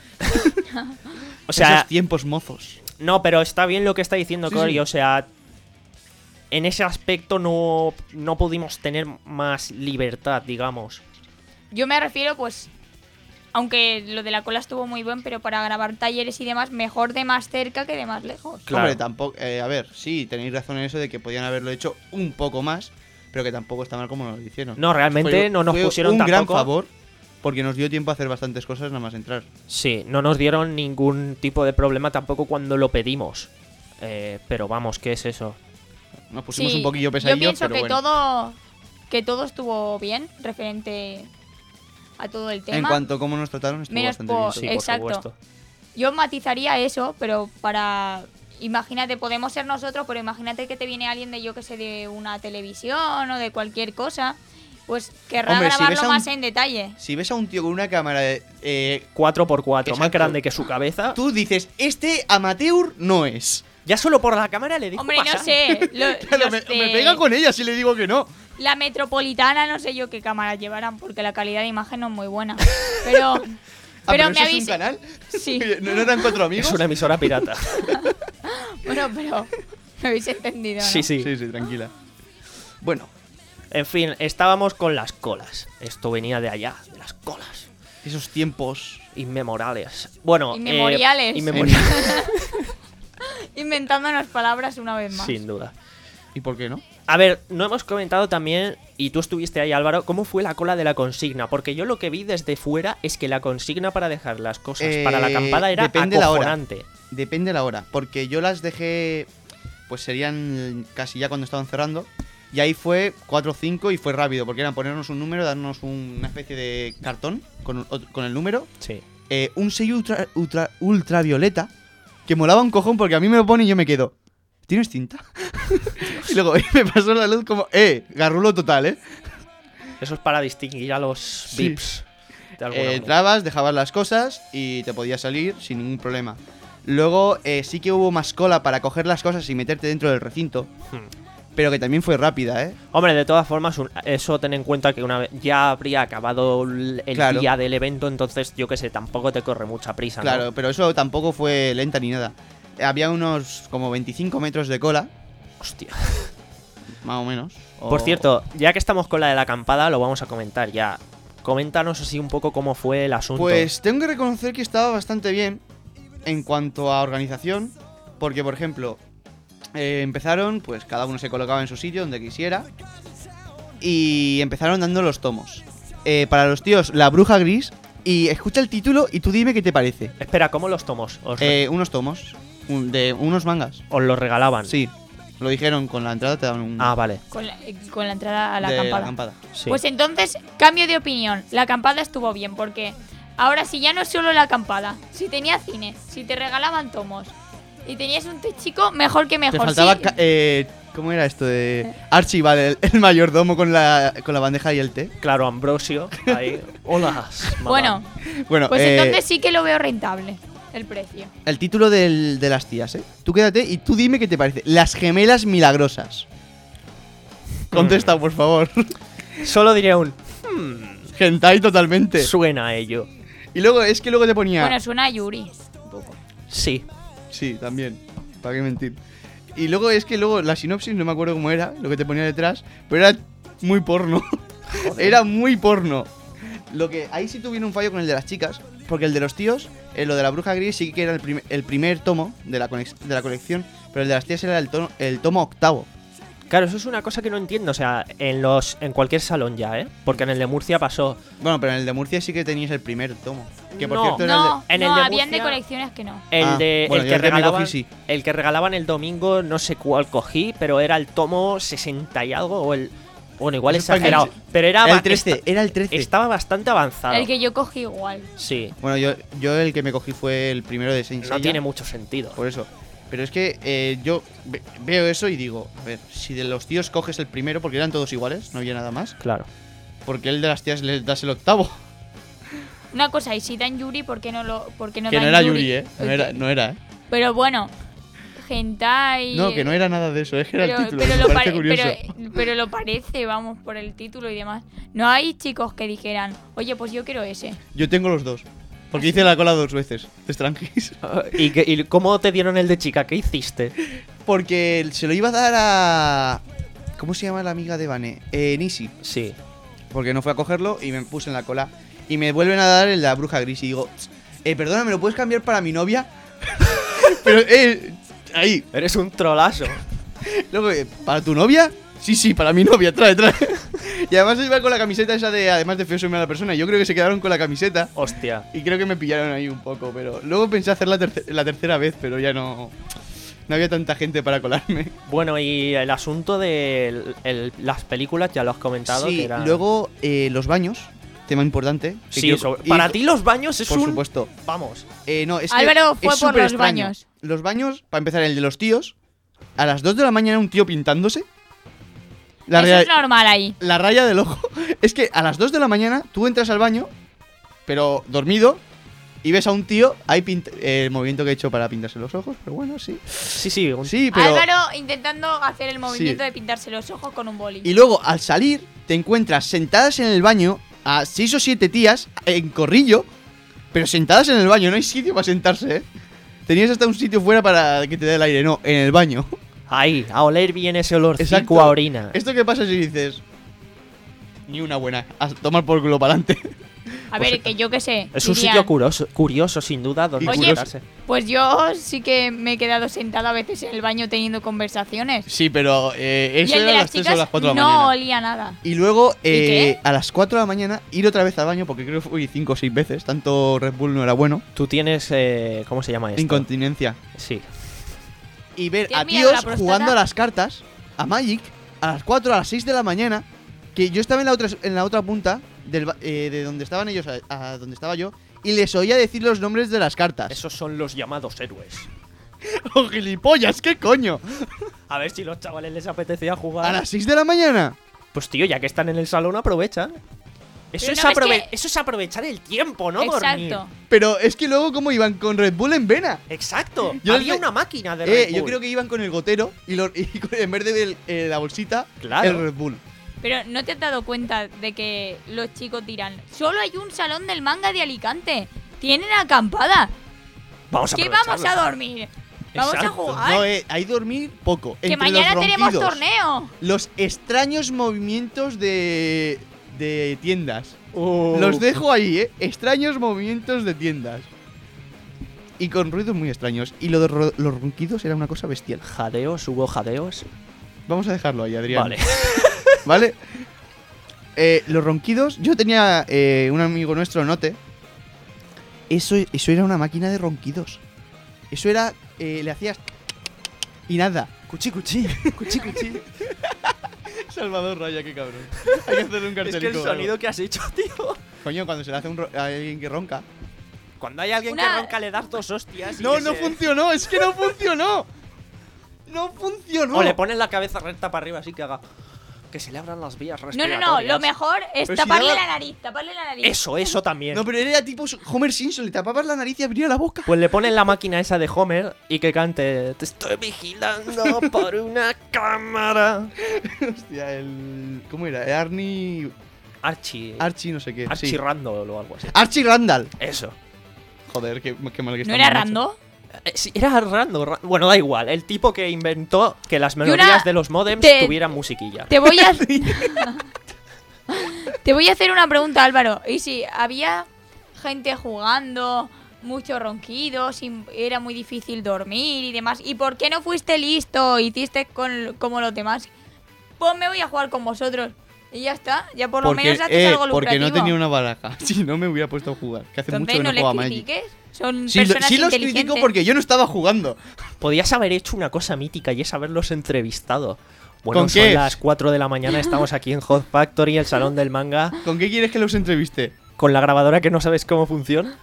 O sea, Esos tiempos mozos. no, pero está bien lo que está diciendo Sí, Cory, sí. o sea, en ese aspecto no, no pudimos tener más libertad, digamos. Yo me refiero, pues, aunque lo de la cola estuvo muy bien, pero para grabar talleres y demás, mejor de más cerca que de más lejos. Claro. Hombre, tampoco. eh, a ver, sí, tenéis razón en eso de que podían haberlo hecho un poco más, pero que tampoco está mal como nos lo hicieron. No, realmente Fue- no nos fue pusieron un tampoco. gran favor porque nos dio tiempo a hacer bastantes cosas nada más entrar. Sí, no nos dieron ningún tipo de problema tampoco cuando lo pedimos. Eh, pero vamos, ¿qué es eso? Nos pusimos Sí, un poquillo yo pesadillos, pienso pero que bueno. todo que todo estuvo bien referente a todo el tema. En cuanto a cómo nos trataron, estuvo Menos bastante por- bien. Sí, todo. por Exacto. supuesto. Yo matizaría eso, pero para... Imagínate, podemos ser nosotros, pero imagínate que te viene alguien de, yo que sé, de una televisión o de cualquier cosa, pues querrá Hombre, si grabarlo ves a un- más en detalle. Si ves a un tío con una cámara de, eh, cuatro por cuatro, más Exacto. grande que su cabeza. tú dices, este amateur no es. Ya solo por la cámara le digo Hombre, no pasar. sé. lo- Claro, los me, de me pega con ella si le digo que no. La metropolitana, no sé yo qué cámaras llevarán, porque la calidad de imagen no es muy buena. Pero... Ah, pero ¿pero me eso es habéis... un canal? Sí. ¿No, no eran cuatro amigos? Es una emisora pirata. Bueno, pero... Me habéis entendido, ¿no? Sí, sí. Sí, sí, tranquila. Bueno, En fin, estábamos con las colas. Esto venía de allá, de las colas. Esos tiempos. Inmemorables. Bueno, Inmemoriales. Eh, inmemoriales. Inventándonos palabras una vez más. Sin duda. ¿Y por qué no? A ver, no hemos comentado también, y tú estuviste ahí, Álvaro, cómo fue la cola de la consigna. Porque yo lo que vi desde fuera es que la consigna para dejar las cosas Eh, para la acampada era depende la hora. acojonante. Depende la hora. Porque yo las dejé. Pues serían casi ya cuando estaban cerrando. Y ahí fue cuatro o cinco y fue rápido. Porque eran ponernos un número, darnos un- una especie de cartón con, con el número. Sí. eh, un sello ultra, ultra, ultravioleta. Que molaba un cojón porque a mí me lo pone y yo me quedo. ¿Tienes cinta? Y luego me pasó la luz como, eh, garrulo total, eh. Eso es para distinguir a los Sí. V I Ps. de alguna Eh, manera. entrabas, dejabas las cosas y te podías salir sin ningún problema. Luego eh, sí que hubo más cola para coger las cosas y meterte dentro del recinto. Hmm. Pero que también fue rápida, ¿eh? Hombre, de todas formas, un- eso ten en cuenta que una vez ya habría acabado el el Claro. día del evento, entonces yo que sé, tampoco te corre mucha prisa, ¿no? Claro, pero eso tampoco fue lenta ni nada. Eh, Había unos como veinticinco metros de cola, Hostia. más o menos. o- Por cierto, ya que estamos con la de la acampada, lo vamos a comentar ya. Coméntanos así un poco cómo fue el asunto. Pues tengo que reconocer que estaba bastante bien en cuanto a organización. Porque, por ejemplo, eh, empezaron, pues cada uno se colocaba en su sitio donde quisiera. Y empezaron dando los tomos. Eh, para los tíos, La Bruja Gris. Y escucha el título y tú dime qué te parece. Espera, ¿cómo los tomos? ¿Os, re- Eh, unos tomos. un- de unos mangas. os los regalaban? Sí. Lo dijeron con la entrada, te daban un. Ah, vale. Con la, eh, con la entrada a la de acampada. acampada. Sí. Pues entonces, cambio de opinión. La acampada estuvo bien porque ahora si ya no es solo la acampada, si tenía cine, si te regalaban tomos y tenías un té chico, mejor que mejor. Te faltaba. Sí, ca- eh, ¿Cómo era esto de. Archie, vale, el, el mayordomo con la, con la bandeja y el té? Claro, Ambrosio. Ahí. Hola. bueno, Bueno, pues eh, entonces sí que lo veo rentable, el precio. el título del- de las tías, ¿eh? Tú quédate y tú dime qué te parece. Las gemelas milagrosas. Contesta, por favor. Solo diré un. Hentai totalmente. Suena a ello. Y luego, es que luego te ponía. Bueno, suena a Yuri. Un poco. Sí. Sí, también. ¿Para qué mentir? Y luego es que luego la sinopsis, no me acuerdo cómo era, lo que te ponía detrás, pero era muy porno. Era muy porno. Lo que ahí sí tuvieron un fallo con el de las chicas, porque el de los tíos, eh, lo de la Bruja Gris sí que era el, prim- el primer tomo de la, conex- de la colección, pero el de las tías era el, tono- el tomo octavo. Claro, eso es una cosa que no entiendo. O sea, en los en cualquier salón ya, ¿eh? Porque en el de Murcia pasó. Bueno, pero en el de Murcia sí que tenías el primer tomo. Que por No. cierto era el No, en el no, de habían de Murcia- colecciones que no. El Ah, de bueno, el yo que el que me regalaban, cogí, sí. el que regalaban el domingo, no sé cuál cogí, pero era el tomo sesenta y algo o el bueno, igual Eso es para que exagerado, el- pero era Era el ba- trece, esta- era el trece. estaba bastante avanzado. El que yo cogí igual. Sí, Bueno, yo, yo el que me cogí fue el primero de Saint no Seiya, tiene mucho sentido. por eso. Pero es que eh, yo ve- veo eso y digo, a ver, si de los tíos coges el primero, porque eran todos iguales, no había nada más, Claro. porque el de las tías les das el octavo. Una cosa, y si dan Yuri, ¿por qué no lo por qué no que dan no era Yuri? Yuri, ¿eh? No era, no era, ¿eh? Pero bueno, hentai. No, que no era nada de eso, es que era pero, el título, pero me lo parece pare- curioso. pero- pero lo parece, vamos, por el título y demás. No hay chicos que dijeran, oye, pues yo quiero ese. Yo tengo los dos, porque hice la cola dos veces, de Strangis. ¿Y, qué- y cómo te dieron el de chica? ¿Qué hiciste? Porque se lo iba a dar a... ¿Cómo se llama la amiga de Vane? Eh, Nisi. Sí. Porque no fue a cogerlo y me puse en la cola. Y me vuelven a dar el de la Bruja Gris y digo, eh, perdona, ¿me lo puedes cambiar para mi novia? Pero, eh, ahí. Eres un trolazo. Luego, eh, ¿para tu novia? Sí, sí, para mi novia, trae, trae. Y además iba con la camiseta esa de, además de feo soy mala persona. Yo creo que se quedaron con la camiseta. Hostia. Y creo que me pillaron ahí un poco, pero luego pensé hacer la, terce- la tercera vez, pero ya no... No había tanta gente para colarme. Bueno, y el asunto de el- el- las películas, ya lo has comentado. Sí, que era... luego eh, los baños, tema importante. que Sí, quiero- eso- y- para ti los baños es por un... supuesto. Vamos. Eh, no, es que Álvaro fue es por súper los extraño. baños. Los baños, para empezar, el de los tíos, a las dos de la mañana un tío pintándose. La, Eso rea- es normal ahí. la raya del ojo. Es que a las dos de la mañana tú entras al baño, pero dormido, y ves a un tío ahí pint- eh, el movimiento que he hecho para pintarse los ojos, pero bueno, sí. Sí, sí. un- Sí, pero... Álvaro intentando hacer el movimiento Sí. de pintarse los ojos con un boli. Y luego, al salir, te encuentras sentadas en el baño a seis o siete tías en corrillo, pero sentadas en el baño, no hay sitio para sentarse, ¿eh? Tenías hasta un sitio fuera para que te dé el aire, no, en el baño. Ahí, a oler bien ese olorcico Exacto. a orina. ¿Esto qué pasa si dices? Ni una buena, a tomar por culo para adelante. A ver, que yo qué sé. Es un dirían, sitio curioso, curioso sin duda, donde Oye, sentarse. Pues yo sí que me he quedado sentada a veces en el baño teniendo conversaciones. Sí, pero eh, eso y el era de a las las tres o chicas las cuatro de la no mañana. olía nada. Y luego, eh, qué? a las cuatro de la mañana, ir otra vez al baño, porque creo que fui cinco o seis veces. Tanto Red Bull no era bueno. Tú tienes, eh, ¿cómo se llama esto? Incontinencia. Sí. Y ver ¿Te a has mirado la tíos próstata? jugando a las cartas, a Magic, a las cuatro, a las seis de la mañana. Que yo estaba en la otra, en la otra punta del, ba- eh, de donde estaban ellos a, a donde estaba yo. Y les oía decir los nombres de las cartas. Esos son los llamados héroes. ¡Oh, gilipollas! ¿Qué coño? A ver si los chavales les apetecía jugar. ¿A las seis de la mañana? Pues tío, ya que están en el salón, aprovechan. Eso, Pero es, no ves aprove- que- eso es aprovechar el tiempo, no dormir. Exacto. Pero es que luego, ¿cómo iban? Con Red Bull en vena. Exacto. Yo Había les- una máquina de Eh, Red yo Bull. creo que iban con el gotero y, lo- y con- en vez de el- eh, la bolsita, Claro. el Red Bull. Pero ¿no te has dado cuenta de que los chicos dirán, solo hay un salón del manga de Alicante? Tienen acampada. Vamos a ¿Qué vamos a aprovecharlo. dormir? Vamos Exacto. a jugar. No, eh, hay dormir poco. que Entre mañana los tenemos ronquidos, torneo. Los extraños movimientos de, de tiendas. Uh. Los dejo ahí, ¿eh? Extraños movimientos de tiendas. Y con ruidos muy extraños. Y lo de ro- los ronquidos era una cosa bestial. Jadeos, hubo jadeos. Vamos a dejarlo ahí, Adrián. Vale. ¿Vale? Eh, los ronquidos. Yo tenía eh, un amigo nuestro, Note. Eso, eso era una máquina de ronquidos. Eso era. eh, le hacías. Y nada. Cuchi, cuchi. Cuchi, cuchi. Salvador Raya, qué cabrón. Hay que hacerle un Es cartelito. que el o algo. sonido que has hecho, tío. Coño, cuando se le hace un ro- a alguien que ronca. Cuando hay alguien Una- que ronca, le das dos hostias. y No, que no se- funcionó. Es que no funcionó. No funcionó. O le pones la cabeza recta para arriba, así que haga. Que se le abran las vías No, no, respiratorias. no. Lo mejor es Pero si taparle daba- la nariz. Taparle la nariz. Eso, eso también. No, pero era tipo Homer Simpson. Le tapabas la nariz y abría la boca. Pues le ponen la máquina esa de Homer y que cante. Te estoy vigilando por una cámara. Hostia, el. ¿Cómo era? Arnie. Archie. Archie, no sé qué. Archie sí. Randall o algo así. Archie Randall. Eso. Joder, qué, qué mal que ¿No está era mal hecho. Rando? Eh, sí, era Randall. Ra- Bueno, da igual. El tipo que inventó que las una- melodías de los modems te- tuvieran musiquilla. Te voy a. Te voy a hacer una pregunta, Álvaro. ¿Y si había gente jugando, muchos ronquidos, y era muy difícil dormir y demás? ¿Y por qué no fuiste listo? Hiciste con, como los demás. Pues me voy a jugar con vosotros. Y ya está. Ya por lo Porque, menos haces eh, algo porque lucrativo. no tenía una baraja. Si no, me hubiera puesto a jugar. Que hace mucho Entonces que no no les juego a Magic. critiques. Son Sí, lo- personas sí los inteligentes. critico porque yo no estaba jugando. Podías haber hecho una cosa mítica y es haberlos entrevistado. Bueno, ¿Con son qué? las cuatro de la mañana, estamos aquí en Hot Factory, el salón del manga, ¿Con qué quieres que los entreviste? con la grabadora que no sabes cómo funciona.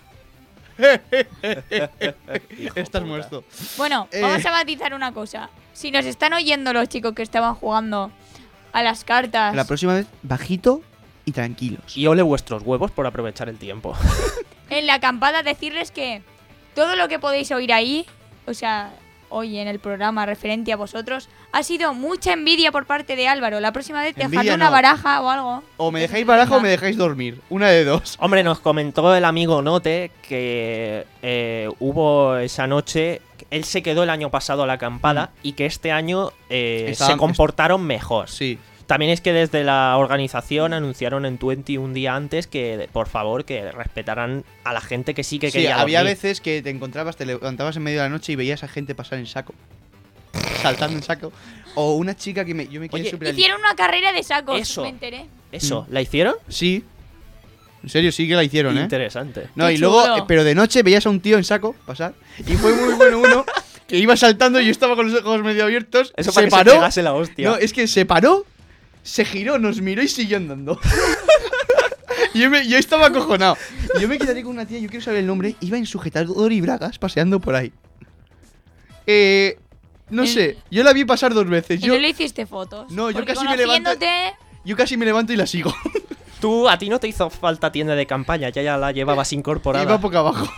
Hijo Estás puta. muerto. Bueno, Eh. vamos a matizar una cosa. Si nos están oyendo los chicos que estaban jugando a las cartas, La próxima vez, bajito y tranquilos. Y ole vuestros huevos por aprovechar el tiempo. en la acampada, decirles que todo lo que podéis oír ahí, o sea, hoy en el programa referente a vosotros, ha sido mucha envidia por parte de Álvaro. La próxima vez dejadle Envidia una no. baraja o algo. O me dejáis baraja o me dejáis dormir. Una de dos. Hombre, nos comentó el amigo Note que eh, hubo esa noche, él se quedó el año pasado a la acampada y que este año eh, Estaban- se comportaron mejor. Sí. También es que desde la organización anunciaron en Twenty un día antes que, por favor, que respetaran a la gente que sí que Sí, quería había dormir. veces que te encontrabas, te levantabas en medio de la noche y veías a gente pasar en saco. Saltando en saco. O una chica que me, yo me quedé Oye, súper... Hicieron una carrera de sacos, Eso. me enteré. Eso, Mm. ¿la hicieron? Sí. En serio, sí que la hicieron, ¿eh? Interesante. No, Qué y luego, chulo. eh, pero de noche veías a un tío en saco pasar. Y fue muy bueno uno que iba saltando y yo estaba con los ojos medio abiertos. Eso se para que paró. se pegase la hostia. No, es que se paró, se giró, nos miró y siguió andando. Y yo, me- yo estaba acojonado. Y yo me quedé con una tía, yo quiero saber el nombre. Iba en sujetador y bragas paseando por ahí. Eh. No El- sé, yo la vi pasar dos veces. ¿Y Yo, no le hiciste fotos? No, yo Porque casi me levanto- conociéndote, yo casi me levanto y la sigo. Tú, a ti no te hizo falta tienda de campaña, ya, ya la llevabas incorporada. Iba poco abajo.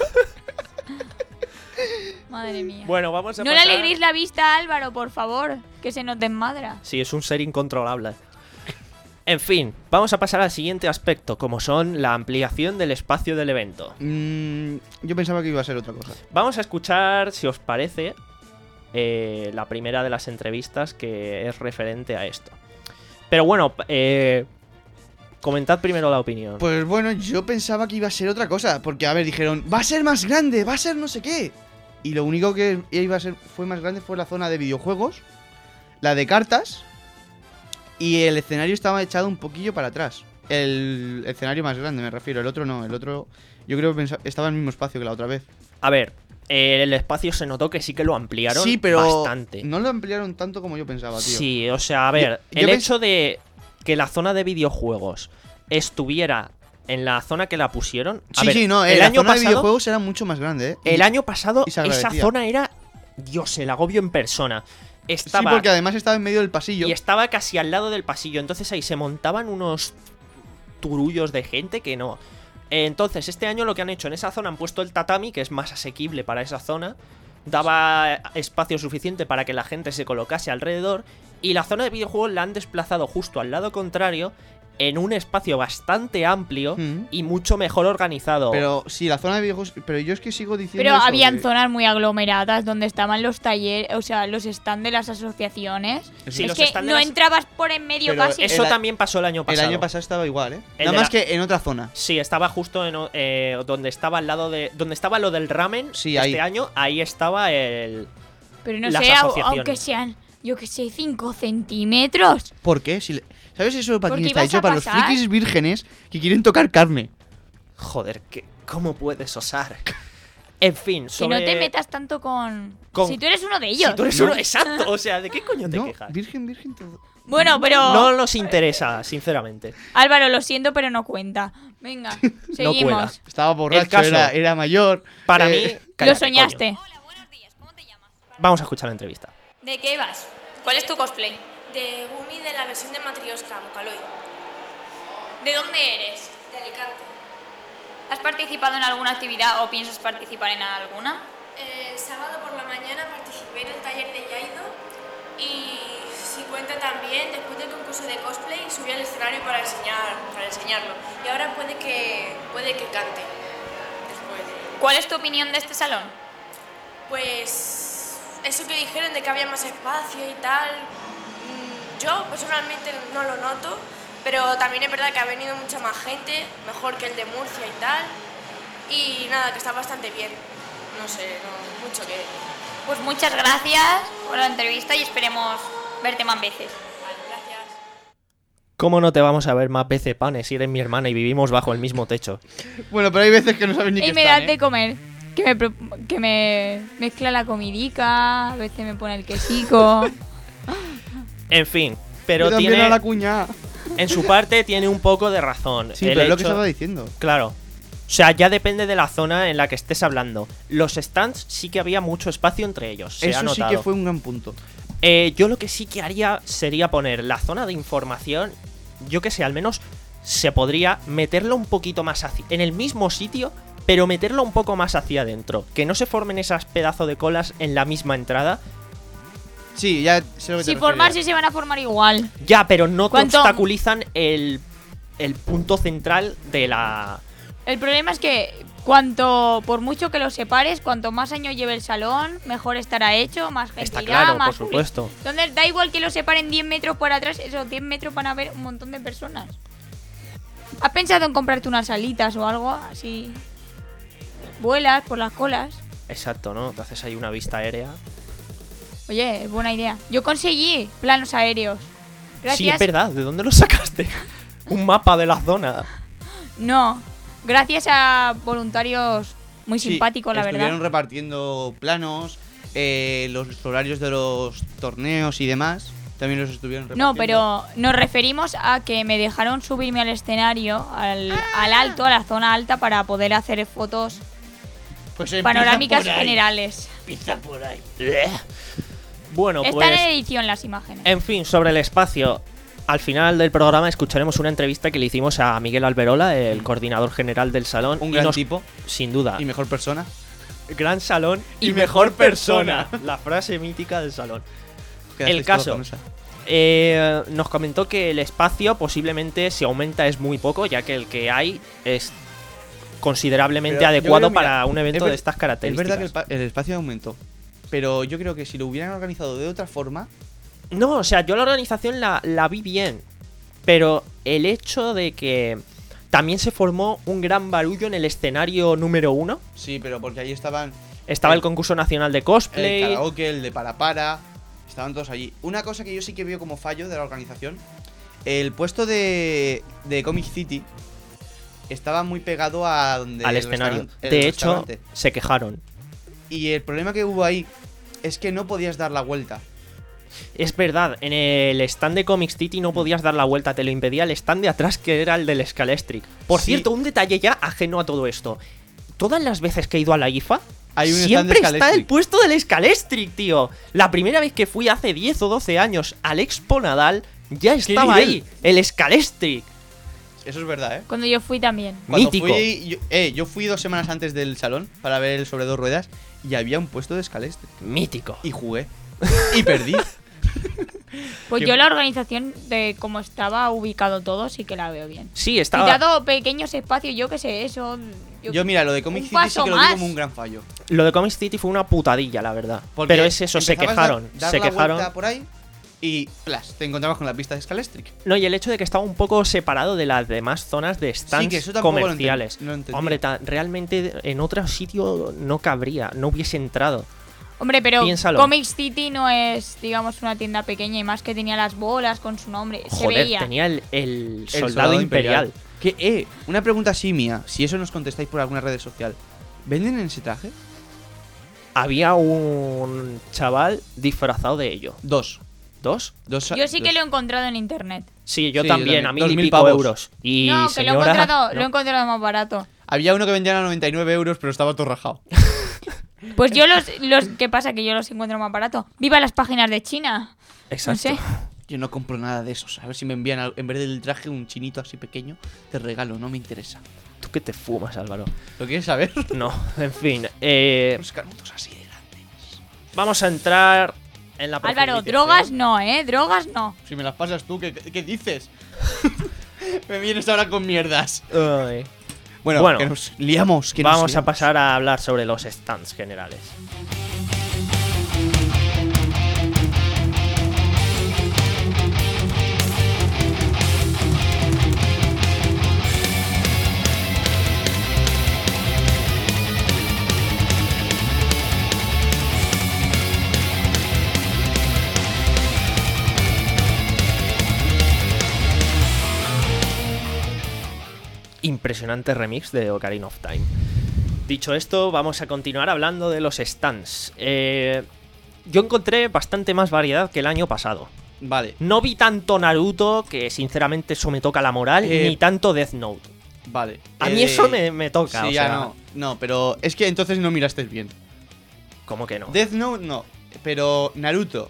Madre mía. Bueno, vamos a No le pasar... alegréis la vista a Álvaro, por favor, que se nos desmadra. Sí, es un ser incontrolable. En fin, vamos a pasar al siguiente aspecto, como son la ampliación del espacio del evento. Mm, yo pensaba que iba a ser otra cosa. Vamos a escuchar, si os parece, eh, la primera de las entrevistas que es referente a esto. Pero bueno, eh, Comentad primero la opinión. Pues bueno, yo pensaba que iba a ser otra cosa. Porque, a ver, dijeron, va a ser más grande, va a ser no sé qué. Y lo único que iba a ser fue más grande fue la zona de videojuegos, la de cartas, y el escenario estaba echado un poquillo para atrás. El escenario más grande, me refiero. El otro no, el otro yo creo que pensa- estaba en el mismo espacio que la otra vez. A ver, eh, el espacio se notó que sí que lo ampliaron Sí, pero bastante. no lo ampliaron tanto como yo pensaba, tío. Sí, o sea, a ver, Yo- el yo pens- hecho de que la zona de videojuegos estuviera en la zona que la pusieron. A Sí, ver, sí, no, eh, el la año zona de pasado, videojuegos era mucho más grande, ¿eh? el Y- año pasado y se esa agradecía. zona era, Dios, el agobio en persona. Sí, Estaba porque además estaba en medio del pasillo. y estaba casi al lado del pasillo, entonces ahí se montaban unos turullos de gente que no. Eh, Entonces, este año lo que han hecho en esa zona han puesto el tatami, que es más asequible para esa zona. Daba espacio suficiente para que la gente se colocase alrededor. Y la zona de videojuegos la han desplazado justo al lado contrario, en un espacio bastante amplio Mm. y mucho mejor organizado. Pero sí, la zona de videojuegos. Pero yo es que sigo diciendo. Pero eso, habían que- zonas muy aglomeradas donde estaban los talleres, o sea, los stands de las asociaciones. Sí, es los que stands de no las- entrabas por en medio Pero casi. Eso el a- también pasó el año El pasado. año pasado estaba igual, ¿eh? El Nada de más la- que en otra zona. Sí, estaba justo en, o- eh, donde estaba al lado de. Donde estaba lo del ramen Sí, este ahí. año, ahí estaba el. Pero no las sé, au- asociaciones. aunque sean, yo que sé, cinco centímetros. ¿Por qué? Si le- ¿Sabes eso para Porque quién está ibas hecho? a Para los pasar. frikis vírgenes que quieren tocar carne. Joder, ¿qué, ¿cómo puedes osar? En fin, Que sobre... no te metas tanto con... con- Si tú eres uno de ellos. Si tú eres No. uno exacto, o sea, ¿de qué coño te No, quejas? virgen, virgen todo. Bueno, pero... No nos interesa, sinceramente. Álvaro, lo siento, pero no cuenta. Venga, seguimos. cuela. Estaba borracho, caso- era, era mayor. Para eh, mí, Lo cállate, soñaste. coño. Vamos a escuchar la entrevista. ¿De qué vas? ¿Cuál es tu cosplay? De Gumi de la versión de Matryoshka, Vocaloid, ¿De dónde eres? de Alicante. ¿Has participado en alguna actividad o piensas participar en alguna? El sábado por la mañana participé en el taller de Yaido y si cuenta también, después del concurso de cosplay subí al escenario para enseñar, para enseñarlo. Y ahora puede que, puede que cante después. ¿Cuál es tu opinión de este salón? Pues eso que dijeron de que había más espacio y tal, mm, yo personalmente no lo noto, pero también es verdad que ha venido mucha más gente, mejor que el de Murcia y tal, y nada, que está bastante bien, no sé, no, mucho que... Pues muchas gracias por la entrevista y esperemos verte más veces. Vale, gracias. ¿Cómo no te vamos a ver más veces, Panes, si eres mi hermana y vivimos bajo el mismo techo? Bueno, pero hay veces que no sabes ni qué Y me están, das ¿eh? de comer. Que me, pro- que me mezcla la comidica, a veces me pone el quesico. En fin, pero Yo también tiene... a la cuña. En su parte tiene un poco de razón. Sí, El pero es lo que hecho- estaba diciendo. Claro. O sea, ya depende de la zona en la que estés hablando. Los stands sí que había mucho espacio entre ellos. Se ha Eso sí notado. que fue un gran punto. Eh, yo lo que sí que haría sería poner la zona de información. Yo que sé, al menos se podría meterlo un poquito más hacia, en el mismo sitio, pero meterlo un poco más hacia adentro. Que no se formen esas pedazos de colas en la misma entrada. Sí, ya sé lo que te Si refieres. formarse se van a formar igual. Ya, pero no te ¿Cuánto? obstaculizan el, el punto central de la... El problema es que cuanto, por mucho que los separes, cuanto más años lleve el salón, mejor estará hecho, más gente Está irá, claro, más por público. supuesto. Entonces da igual que los separen diez metros por atrás, esos diez metros van a ver un montón de personas. ¿Has pensado en comprarte unas alitas o algo así? Vuelas por las colas. Exacto, ¿no? Te haces ahí una vista aérea. Oye, es buena idea. Yo conseguí planos aéreos. Gracias. Sí, es verdad. ¿De dónde lo sacaste? Un mapa de la zona. No, gracias a voluntarios muy Sí, simpáticos, la estuvieron verdad. repartiendo planos, eh, los horarios de los torneos y demás. También los estuvieron repartiendo. No, pero nos referimos a que me dejaron subirme al escenario, al, al alto, a la zona alta, para poder hacer fotos Pues empieza panorámicas por ahí. generales. Empieza por ahí. Bueno, Están pues... en edición las imágenes. En fin, sobre el espacio. Al final del programa escucharemos una entrevista que le hicimos a Miguel Alberola, el coordinador general del salón. Un y gran nos- tipo Sin duda. y mejor persona. Gran salón y, Y mejor mejor persona. persona. La frase mítica del salón. Quedasteis El todos caso. con esa. Eh, nos comentó que el espacio posiblemente si aumenta es muy poco, ya que el que hay es considerablemente Pero yo adecuado creo, mira, para un evento es ver- de estas Es características. verdad que el, pa- el espacio aumentó. Pero yo creo que si lo hubieran organizado de otra forma. No, o sea, yo la organización la, la vi bien. Pero el hecho de que también se formó un gran barullo en el escenario número uno. Sí, pero porque ahí estaban Estaba el, el concurso nacional de el cosplay. karaoke, el de para para. Estaban todos allí. Una cosa que yo sí que veo como fallo de la organización: el puesto de, de Comic City estaba muy pegado a donde al el escenario. restauran- el De hecho, restaurante. se quejaron. Y el problema que hubo ahí es que no podías dar la vuelta. Es verdad, en el stand de Comic City no podías dar la vuelta, te lo impedía el stand de atrás, que era el del Scalestric. Por Sí. cierto, un detalle ya ajeno a todo esto. Todas las veces que he ido a la I F A, Hay un stand de siempre está el Scalestric. puesto del Scalestric, tío. La primera vez que fui hace diez o doce años al Expo Nadal, ya estaba nivel? ahí, el Scalestric. Eso es verdad, ¿eh? Cuando yo fui también. Cuando Mítico. fui, yo, eh, yo fui dos semanas antes del salón para ver el sobre dos ruedas y había un puesto de Scalestric. Mítico. Y jugué. Y perdí. Pues Que- yo la organización de cómo estaba ubicado todo sí que la veo bien. Sí, estaba... Quitado pequeños espacios, yo qué sé, eso. Yo, Yo, mira, lo de Comic un City sí paso que lo vi más. como un gran fallo. Lo de Comic City fue una putadilla, la verdad. Porque Pero es eso, se empezabas a quejaron. dar Se la quejaron. vuelta por ahí y plas, te encontrabas con la pista de Scalestric. No, y el hecho de que estaba un poco separado de las demás zonas de stands Sí, que eso tampoco lo comerciales. enten- lo entendía. Hombre, ta- realmente en otro sitio no cabría, no hubiese entrado. Hombre, pero Piénsalo. Comic City no es, digamos, una tienda pequeña y más que tenía las bolas con su nombre. se Joder, veía. tenía el, el El soldado, imperial. Que, eh, una pregunta así mía, si eso nos contestáis por alguna red social. ¿Venden ese traje? Había un chaval disfrazado de ello. Dos. ¿Dos? Dos Yo sí que dos. lo he encontrado en internet. Sí, yo Sí, también, yo a mil también. y Dos mil pico pavos. euros. Y no, que lo he señora, encontrado, no. lo he encontrado más barato. Había uno que vendían a noventa y nueve euros, pero estaba todo rajado. Pues yo los, los ¿qué pasa? Que yo los encuentro más barato. Viva las páginas de China. Exacto. No sé. Yo no compro nada de esos. A ver si me envían, al- en vez del traje, un chinito así pequeño. Te regalo, no me interesa. ¿Tú qué te fumas, Álvaro? ¿Lo quieres saber? No, en fin. Eh, Los canutos así de grandes. vamos a entrar en la Álvaro, profundización. drogas no, ¿eh? Drogas no. Si me las pasas tú, ¿qué, qué dices? Me vienes ahora con mierdas. Ay. Bueno, Bueno, que nos liamos. Que nos Vamos a liamos. pasar a hablar sobre los stands generales. Impresionante remix de Ocarina of Time. Dicho esto, vamos a continuar hablando de los stands. Eh, yo encontré bastante más variedad que el año pasado. Vale, No vi tanto Naruto, que sinceramente eso me toca la moral, Eh, ni tanto Death Note. vale. A mí Eh, eso me, me toca, Sí, o ya sea, no. No, pero es que entonces no miraste bien. ¿cómo que no? Death Note no, pero Naruto,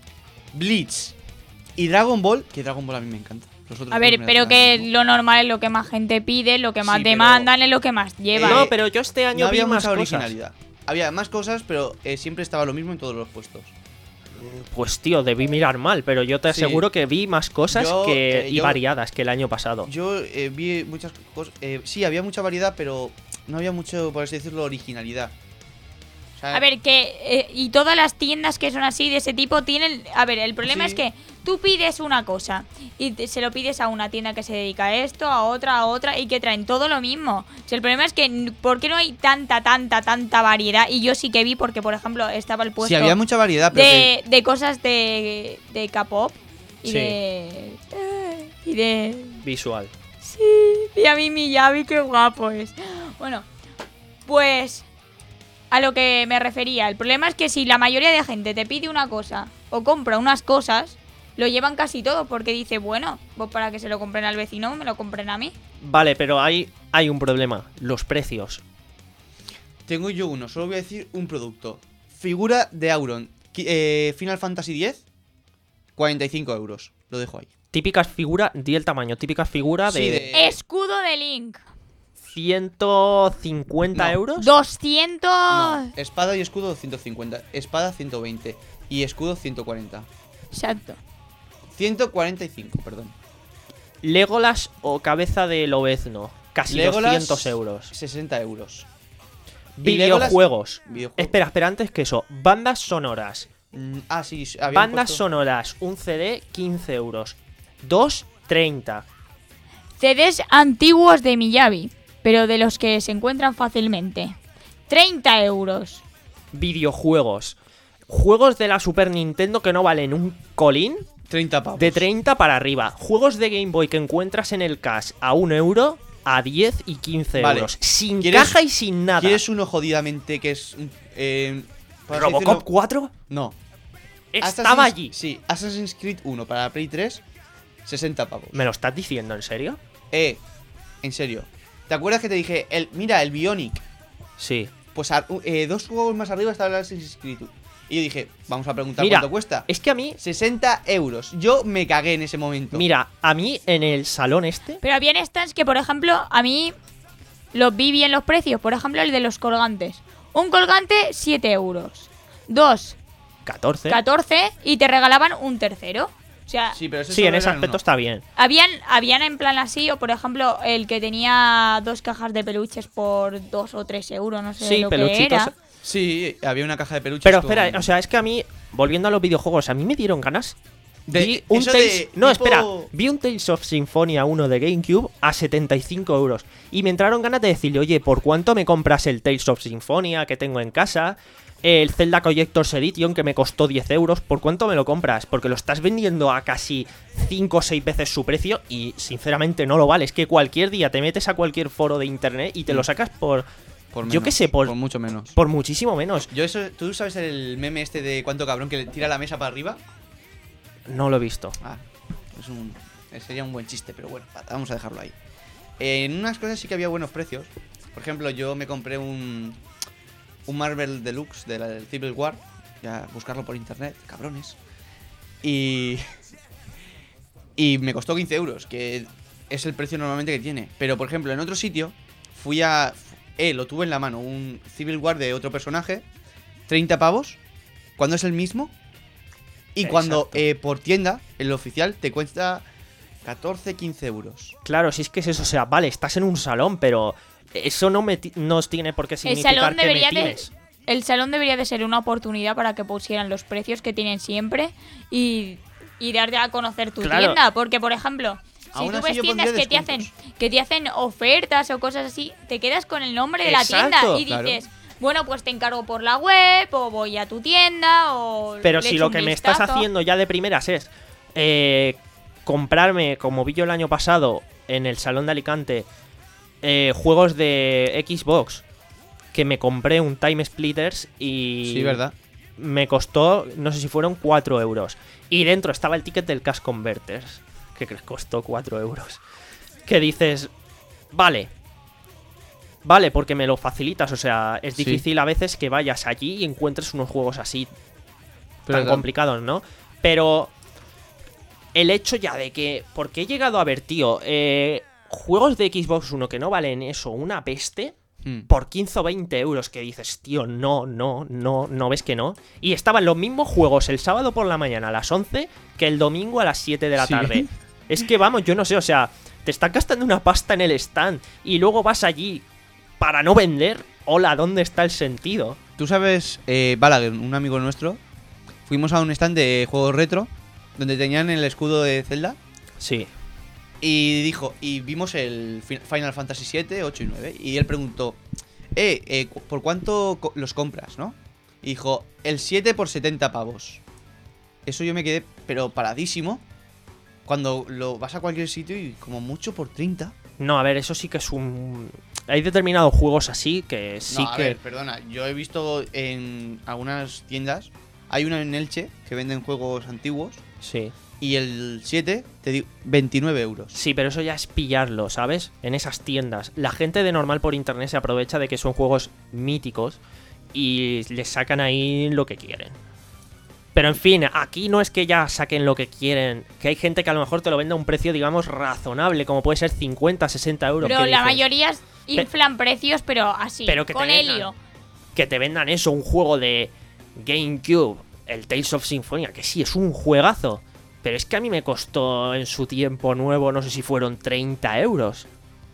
Bleach y Dragon Ball, que Dragon Ball a mí me encanta. Los otros A dos ver, me pero dan que asco. lo normal es lo que más gente pide, lo que más Sí, pero- demandan es lo que más lleva. No, eh, pero yo este año no vi había más mucha cosas. originalidad. Había más cosas, pero eh, siempre estaba lo mismo en todos los puestos. Pues tío, debí mirar mal, pero yo te Sí. aseguro que vi más cosas Yo, que, eh, y yo- variadas que el año pasado. Yo eh, vi muchas cosas. eh, sí, había mucha variedad, pero no había mucho, por así decirlo, originalidad. O sea, A ver, que. eh, y todas las tiendas que son así, de ese tipo, tienen. A ver, el problema Sí. es que tú pides una cosa y te- se lo pides a una tienda que se dedica a esto, a otra, a otra, y que traen todo lo mismo. O sea, el problema es que. n- ¿Por qué no hay tanta, tanta, tanta variedad? Y yo sí que vi, porque, por ejemplo, estaba el puesto sí, había mucha variedad, pero de, de cosas de, de K-pop y Sí. de. eh, Y de. Visual. Sí, y a mí Miyavi, qué guapo es. Bueno, pues a lo que me refería. El problema es que si la mayoría de gente te pide una cosa o compra unas cosas, lo llevan casi todo porque dice, bueno, pues para que se lo compren al vecino, me lo compren a mí. Vale, pero hay, hay un problema. Los precios. que tengo yo uno. Solo voy a decir un producto. Figura de Auron. Qui- eh, Final Fantasy diez, cuarenta y cinco euros. Lo dejo ahí. Típicas figuras, di el tamaño, típicas figuras Sí, de de- Escudo de Link. ciento cincuenta No. euros. doscientos. No, espada y escudo ciento cincuenta. Espada ciento veinte. Y escudo ciento cuarenta. Exacto. ciento cuarenta y cinco, perdón. Legolas o cabeza de lobezno. Casi Legolas, doscientos euros. sesenta euros. Y Legolas- Videojuegos. Videojuegos. Espera, espera, antes que eso. Bandas sonoras. Mm, ah, sí, sí, habían Bandas puesto- sonoras. Un C D, quince euros. dos, treinta. C Ds antiguos de Miyabi, pero de los que se encuentran fácilmente. treinta euros. Videojuegos. Juegos de la Super Nintendo que no valen un colín, treinta pavos. de treinta para arriba. Juegos de Game Boy que encuentras en el cash a un euro, a diez y quince Vale. euros. Sin ¿Quieres- caja y sin nada. ¿Quieres uno jodidamente que es... Eh, por así ¿Robocop decirlo? cuatro? No. Estaba Assassin's- allí. Sí, Assassin's Creed uno para Play tres, sesenta pavos. ¿Me lo estás diciendo en serio? Eh, en serio. ¿Te acuerdas que te dije, el, mira, el Bionic? Sí. Pues a- eh, dos juegos más arriba estaba el Assassin's Creed. Y yo dije, vamos a preguntar Mira, cuánto cuesta. Es que a mí, sesenta euros. Yo me cagué en ese momento. mira, a mí en el salón este, Pero habían stands que, por ejemplo, a mí los vi bien los precios. Por ejemplo, el de los colgantes. Un colgante, siete euros. Dos, catorce. catorce y te regalaban un tercero. O sea, Sí, pero ese Sí, solo en ese eran aspecto uno. está bien. habían, habían en plan así, o por ejemplo, el que tenía dos cajas de peluches por dos o tres euros, no sé Sí, lo que peluchitos. era. Sí, había una caja de peluches. Pero con- espera, o sea, es que a mí, volviendo a los videojuegos, a mí me dieron ganas. De- vi un eso Tales... de No, tipo- espera. Vi un Tales of Symphonia uno de GameCube a setenta y cinco euros. Y me entraron ganas de decirle, oye, ¿por cuánto me compras el Tales of Symphonia que tengo en casa? El Zelda Collector's Edition que me costó diez euros. ¿Por cuánto me lo compras? Porque lo estás vendiendo a casi cinco o seis veces su precio y sinceramente no lo vale. Es que cualquier día te metes a cualquier foro de internet y te lo sacas por, Por yo menos, qué sé, por- por mucho menos. por muchísimo menos. Yo eso, ¿tú sabes el meme este de cuánto cabrón que le tira la mesa para arriba? No lo he visto. Ah, es un, sería un buen chiste, pero bueno, vamos a dejarlo ahí. En unas cosas sí que había buenos precios. Por ejemplo, yo me compré un un Marvel Deluxe de la- del Civil War. Ya buscarlo por internet, cabrones. Y y me costó quince euros, que es el precio normalmente que tiene. Pero por ejemplo, en otro sitio fui a eh, lo tuve en la mano, un Civil War de otro personaje, treinta pavos, cuando es el mismo. Y cuando Exacto. eh, por tienda, el oficial, te cuesta catorce, quince euros. Claro, si es que es eso, o sea, vale, estás en un salón, pero eso no me ti- no tiene por qué El significar salón, que me debería de, times. el salón debería de ser una oportunidad para que pusieran los precios que tienen siempre y, y darte a conocer tu Claro. tienda. Porque, por ejemplo, si Aún tú así ves yo tiendas pondría que te, hacen, descuentos. que te hacen ofertas o cosas así, te quedas con el nombre de la Exacto, tienda y claro. dices, bueno, pues te encargo por la web o voy a tu tienda o... Pero le si echo lo un que me estás vistazo. haciendo ya de primeras es eh, comprarme, como vi yo el año pasado en el Salón de Alicante, eh, juegos de Xbox, que me compré un Time Splitters y Sí, ¿verdad? me costó, no sé si fueron cuatro euros. Y dentro estaba el ticket del Cash Converters, que les costó cuatro euros. Que dices, vale, vale, porque me lo facilitas. O sea, es Sí. difícil a veces que vayas allí y encuentres unos juegos así Pero tan tam- complicados, ¿no? Pero el hecho ya de que, porque he llegado a ver, tío, eh, juegos de Xbox One que no valen eso, una peste, Mm. por quince o veinte euros, que dices, tío, no, no, no, no ves que no. Y estaban los mismos juegos el sábado por la mañana a las once que el domingo a las siete de la Sí. tarde. Es que vamos, yo no sé, o sea, te están gastando una pasta en el stand y luego vas allí para no vender. Hola, ¿dónde está el sentido? Tú sabes, eh, Balaguer, un amigo nuestro, fuimos a un stand de juegos retro donde tenían el escudo de Zelda Sí. y dijo, y vimos el Fi- Final Fantasy siete, ocho y nueve y él preguntó, eh, eh, cu- ¿por cuánto co- los compras, no? Y dijo, el siete por setenta pavos. Eso yo me quedé, pero paradísimo, cuando lo vas a cualquier sitio y como mucho por treinta. No, a ver, eso sí que es un... Hay determinados juegos así que sí no, a que... ver, perdona, yo he visto en algunas tiendas, hay una en Elche que venden juegos antiguos Sí. y el siete, te digo, veintinueve euros. Sí, pero eso ya es pillarlo, ¿sabes? En esas tiendas. La gente de normal por internet se aprovecha de que son juegos míticos y les sacan ahí lo que quieren. Pero en fin, aquí no es que ya saquen lo que quieren, que hay gente que a lo mejor te lo vende a un precio, digamos, razonable, como puede ser cincuenta, sesenta euros. Pero que la dices, mayoría inflan precios, pero así, Pero que te con vendan. helio. Que te vendan eso, un juego de GameCube, el Tales of Symphonia, que sí, es un juegazo. Pero es que a mí me costó en su tiempo nuevo, no sé si fueron treinta euros.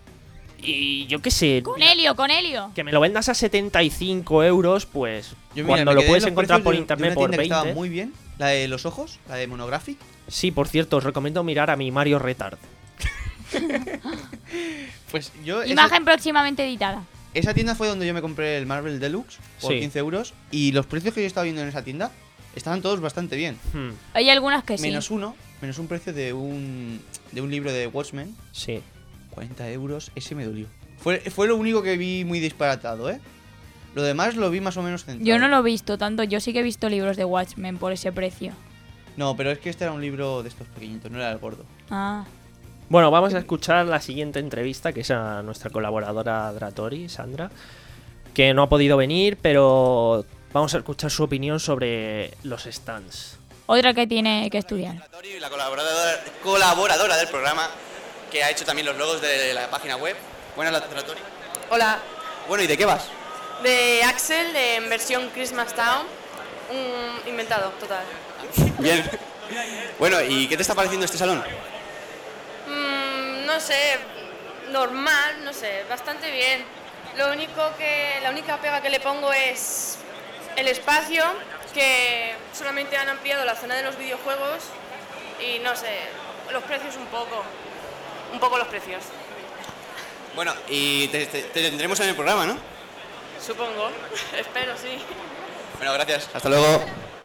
Y yo qué sé, Con helio, con helio. que me lo vendas a setenta y cinco euros, pues Yo, mira, cuando me lo quedé puedes en los encontrar precios por de- de internet una por tienda que estaba veinte. muy bien, la de los ojos, la de Monographic. Sí, por cierto, os recomiendo mirar a mi Mario Retard. Pues yo... esa- Imagen próximamente editada. Esa tienda fue donde yo me compré el Marvel Deluxe por Sí. quince euros. Y los precios que yo estaba viendo en esa tienda estaban todos bastante bien. Hmm, Hay algunas que sí. Menos uno, menos un precio de un de un libro de Watchmen. sí. cuarenta euros, ese me dolió. Fue, fue lo único que vi muy disparatado, ¿eh? Lo demás lo vi más o menos centrado. Yo no lo he visto tanto. Yo sí que he visto libros de Watchmen por ese precio. No, pero es que este era un libro de estos pequeñitos, no era el gordo. Ah. Bueno, vamos a escuchar la siguiente entrevista, que es a nuestra colaboradora Dratori, Sandra, que no ha podido venir, pero vamos a escuchar su opinión sobre los stands. Otra que tiene que estudiar. Dratori, la colaboradora, colaboradora del programa, que ha hecho también los logos de la página web. Buenas, Dratori. Hola, Bueno, ¿y de qué vas? de Axel en versión Christmas Town, un inventado total. Bien. Bueno, ¿y qué te está pareciendo este salón? Mm, no sé, normal, no sé, bastante bien. Lo único que, la única pega que le pongo es el espacio, que solamente han ampliado la zona de los videojuegos y no sé, los precios un poco, un poco los precios, Bueno, y te, te- te tendremos en el programa, ¿no? supongo, espero, sí. Bueno, gracias. Hasta luego.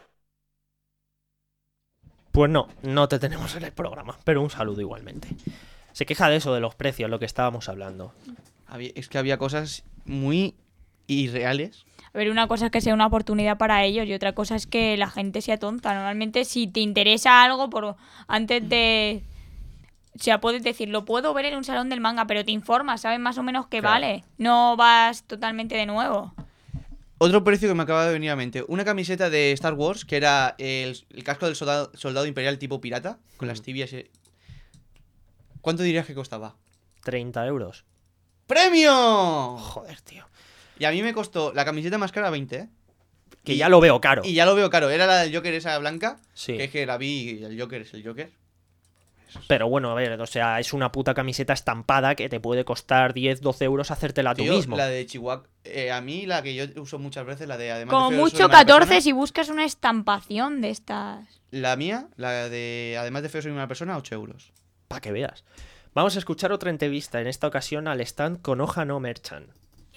Pues no, no te tenemos en el programa, pero un saludo igualmente. Se queja de eso, de los precios, lo que estábamos hablando. Había- es que había cosas muy irreales. A ver, una cosa es que sea una oportunidad para ellos y otra cosa es que la gente sea tonta. Normalmente, si te interesa algo, por antes de... O sea, puedes decir, lo puedo ver en un salón del manga, pero te informas, sabes más o menos qué Claro. vale. No vas totalmente de nuevo. Otro precio que me acaba de venir a la mente. Una camiseta de Star Wars, que era el, el casco del soldado, soldado imperial tipo pirata, con las tibias... y- ¿Cuánto dirías que costaba? treinta euros. ¡Premio! Joder, tío. Y a mí me costó la camiseta más cara veinte, ¿eh? Que Y- ya lo veo caro. Y ya lo veo caro. Era la del Joker esa blanca, Sí. que es que la vi y el Joker es el Joker. Pero bueno, a ver, o sea, es una puta camiseta estampada que te puede costar diez, doce euros hacértela tú Tío, mismo. la de Chihuahua. eh, a mí la que yo uso muchas veces, la de además Como de feo, soy mucho mala catorce persona. si buscas una estampación de estas. La mía, la de además de feo soy una persona, ocho euros. Para que veas. Vamos a escuchar otra entrevista, en esta ocasión al stand Konoha no Merchant.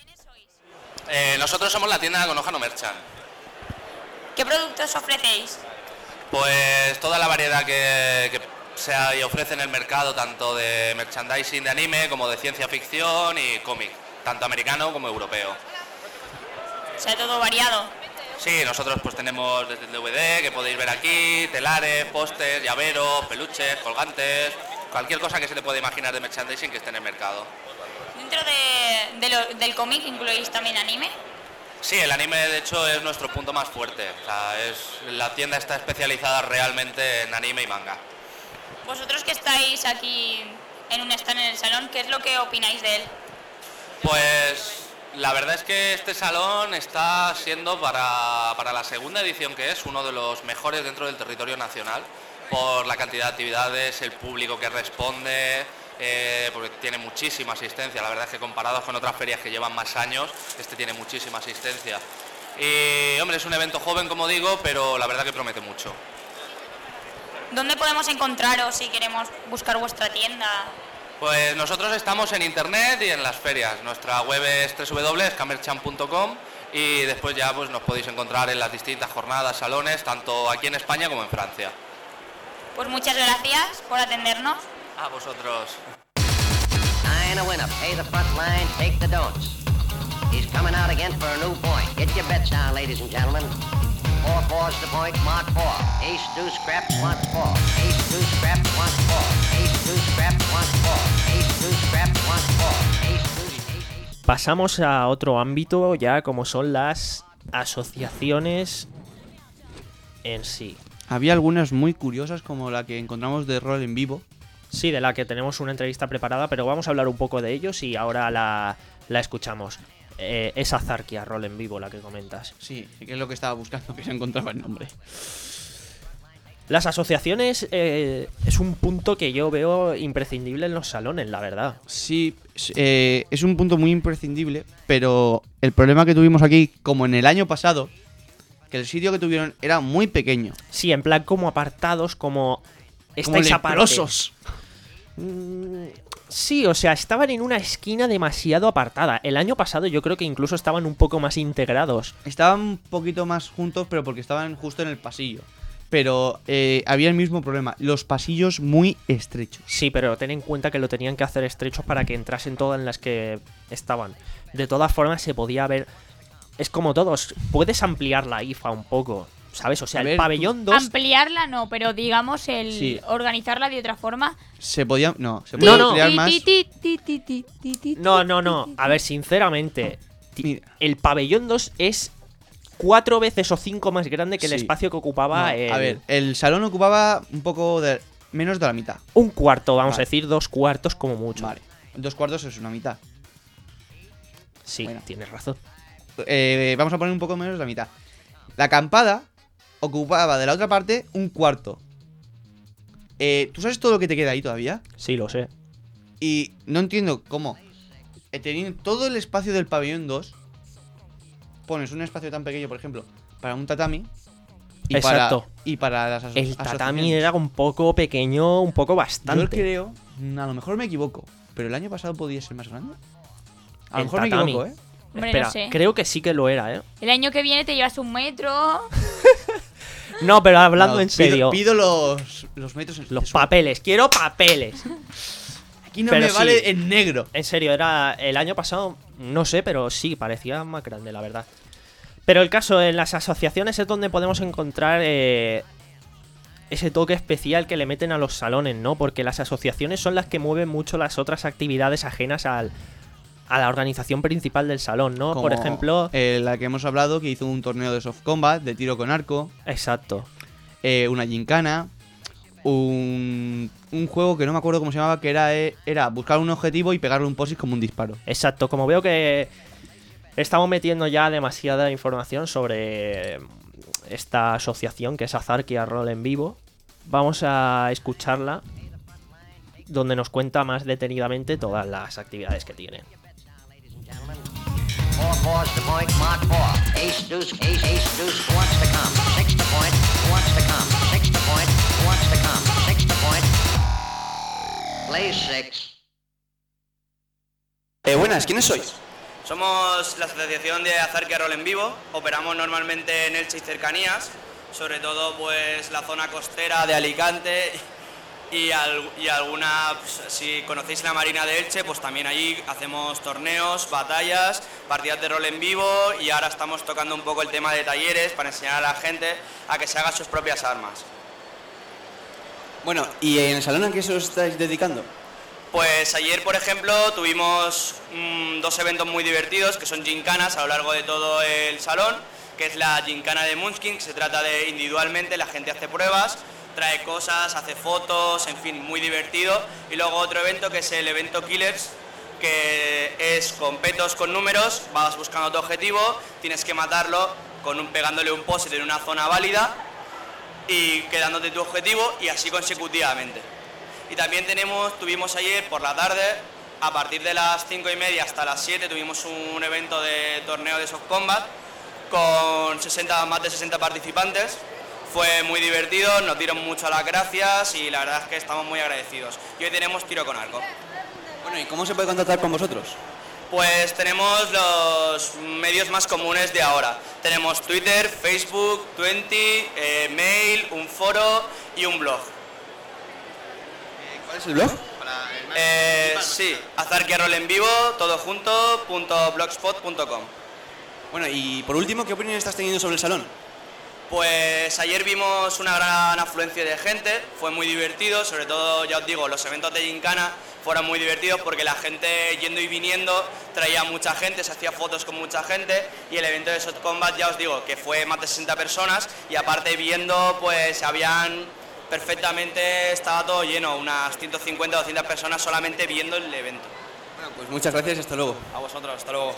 Eh, nosotros somos la tienda Konoha no Merchant. ¿Qué productos ofrecéis? Pues toda la variedad que, que se ha- y ofrece en el mercado, tanto de merchandising de anime como de ciencia ficción y cómic, tanto americano como europeo. O sea, todo variado. Sí, nosotros pues tenemos desde el D V D que podéis ver aquí, telares, pósters, llaveros, peluches, colgantes, cualquier cosa que se le pueda imaginar de merchandising que esté en el mercado. Dentro de, de lo- del cómic incluís también anime. Sí, el anime de hecho es nuestro punto más fuerte. O sea, es, la tienda está especializada realmente en anime y manga. Vosotros que estáis aquí en un stand en el salón, ¿qué es lo que opináis de él? Pues la verdad es que este salón está siendo para, para la segunda edición que es uno de los mejores dentro del territorio nacional por la cantidad de actividades, el público que responde, eh, porque tiene muchísima asistencia. La verdad es que comparados con otras ferias que llevan más años, este tiene muchísima asistencia. Y hombre, es un evento joven como digo, pero la verdad que promete mucho. ¿Dónde podemos encontraros si queremos buscar vuestra tienda? Pues nosotros estamos en internet y en las ferias. Nuestra web es doble u doble u doble u punto camerchan punto com y después ya pues nos podéis encontrar en las distintas jornadas, salones, tanto aquí en España como en Francia. Pues muchas gracias por atendernos. A vosotros. Nine a winner, pay the front line, take the don'ts. He's coming out again for a new point. Get your bets down, ladies and gentlemen. Four four's the point, mark four. Ace deuce scraps, wants four. Ace deuce scraps, wants four. Ace deuce scraps, wants four. Ace deuce scraps, wants four. Ace deuce, ace, ace. Pasamos a otro ámbito ya, como son las asociaciones en sí. Había algunas muy curiosas, como la que encontramos de rol en vivo. Sí, de la que tenemos una entrevista preparada, pero vamos a hablar un poco de ellos y ahora la, la escuchamos. Eh, es Azarquia, rol en vivo, la que comentas. Sí, que es lo que estaba buscando, que se encontraba el nombre. Las asociaciones eh, es un punto que yo veo imprescindible en los salones, la verdad. Sí, s- eh, es un punto muy imprescindible, pero el problema que tuvimos aquí, como en el año pasado, que el sitio que tuvieron era muy pequeño. Sí, en plan como apartados, como Como estáis aparte. leprosos. Mm, Sí, o sea, estaban en una esquina demasiado apartada. El año pasado yo creo que incluso estaban un poco más integrados. Estaban un poquito más juntos, pero porque estaban justo en el pasillo. Pero eh, había el mismo problema, los pasillos muy estrechos. Sí, pero ten en cuenta que lo tenían que hacer estrechos para que entrasen todas en las que estaban. De todas formas, se podía ver... Es como todos, puedes ampliar la I F A un poco, ¿sabes? O sea, A ver, el pabellón dos... Ampliarla no, pero digamos el Sí. organizarla de otra forma. Se podía... No, se No, podía no. ampliar más. Ti, ti, ti, ti, ti, ti, ti, No, ti, no, ti, no. ti, A ver, sinceramente, ti- Mira. el pabellón dos es cuatro veces o cinco más grande que el Sí. espacio que ocupaba No, el... A ver, el salón ocupaba un poco de... menos de la mitad. Un cuarto, vamos Vale. a decir, dos cuartos como mucho. Vale. Dos cuartos es una mitad. Sí, Bueno. tienes razón. Eh, vamos a poner un poco menos de la mitad. La acampada ocupaba de la otra parte un cuarto. Eh, ¿Tú sabes todo lo que te queda ahí todavía? Sí, lo sé. Y no entiendo cómo, eh, teniendo todo el espacio del pabellón dos, pones un espacio tan pequeño, por ejemplo, para un tatami. Y Exacto. Para, y para las aso- El tatami asociaciones. era un poco pequeño, un poco bastante. Yo creo, a lo mejor me equivoco, pero el año pasado podía ser más grande. A lo El mejor tatami. me equivoco, ¿eh? Hombre, Espera, no sé. creo que sí que lo era, ¿eh? El año que viene te llevas un metro. No, pero hablando No, en pido- serio. Pido, los, los metros en Los eso. papeles, quiero papeles. Aquí no pero me sí. vale en negro. En serio, era el año pasado, no sé, pero sí, parecía más grande, la verdad. Pero el caso, en las asociaciones es donde podemos encontrar eh, ese toque especial que le meten a los salones, ¿no? Porque las asociaciones son las que mueven mucho las otras actividades ajenas al, a la organización principal del salón, ¿no? Por Como, ejemplo... eh, la que hemos hablado, que hizo un torneo de soft combat, de tiro con arco, Exacto. eh, una gincana, un, un juego que no me acuerdo cómo se llamaba, que era, eh, era buscar un objetivo y pegarle un posis como un disparo. Exacto, como veo que estamos metiendo ya demasiada información sobre esta asociación que es Azarquia Roll en Vivo, vamos a escucharla, donde nos cuenta más detenidamente todas las actividades que tienen. Four fours to point, mark four. Ace, deuce, ace, ace, deuce, who wants to come? Six to point, who wants to come? Six to point, who wants to come? Six to point. Play six. Eh, buenas, ¿quiénes sois? Somos la Asociación de Azarquia Roll en Vivo, operamos normalmente en Elche y cercanías, sobre todo pues la zona costera de Alicante y, al- y alguna, pues, si conocéis la Marina de Elche, pues también allí hacemos torneos, batallas, partidas de rol en vivo y ahora estamos tocando un poco el tema de talleres para enseñar a la gente a que se haga sus propias armas. Bueno, ¿y en el salón a qué se os estáis dedicando? Pues ayer, por ejemplo, tuvimos mm, dos eventos muy divertidos, que son gincanas a lo largo de todo el salón, que es la gincana de Munchkin, que se trata de individualmente, la gente hace pruebas, trae cosas, hace fotos, en fin, muy divertido. Y luego otro evento que es el evento Killers, que es con petos, con números, vas buscando tu objetivo, tienes que matarlo con un, pegándole un post en una zona válida y quedándote tu objetivo y así consecutivamente. Y también tenemos, tuvimos ayer por la tarde, a partir de las cinco y media hasta las siete, tuvimos un evento de torneo de soft combat con sesenta, más de sesenta participantes. Fue muy divertido, nos dieron mucho las gracias y la verdad es que estamos muy agradecidos. Y hoy tenemos tiro con arco. Bueno, ¿y cómo se puede contactar con vosotros? Pues tenemos los medios más comunes de ahora. Tenemos Twitter, Facebook, Twenty, eh, mail, un foro y un blog. ¿Cuál es el blog? Eh, sí, Azarquia Roll en Vivo, todo junto, punto blogspot punto com. Bueno, y por último, ¿qué opinión estás teniendo sobre el salón? Pues ayer vimos una gran afluencia de gente, fue muy divertido, sobre todo, ya os digo, los eventos de Gincana fueron muy divertidos porque la gente yendo y viniendo traía mucha gente, se hacía fotos con mucha gente y el evento de Soft Combat, ya os digo, que fue más de sesenta personas y aparte viendo, pues habían perfectamente, estaba todo lleno, unas ciento cincuenta o doscientas personas solamente viendo el evento. Bueno, pues muchas gracias y hasta luego. A vosotros, hasta luego.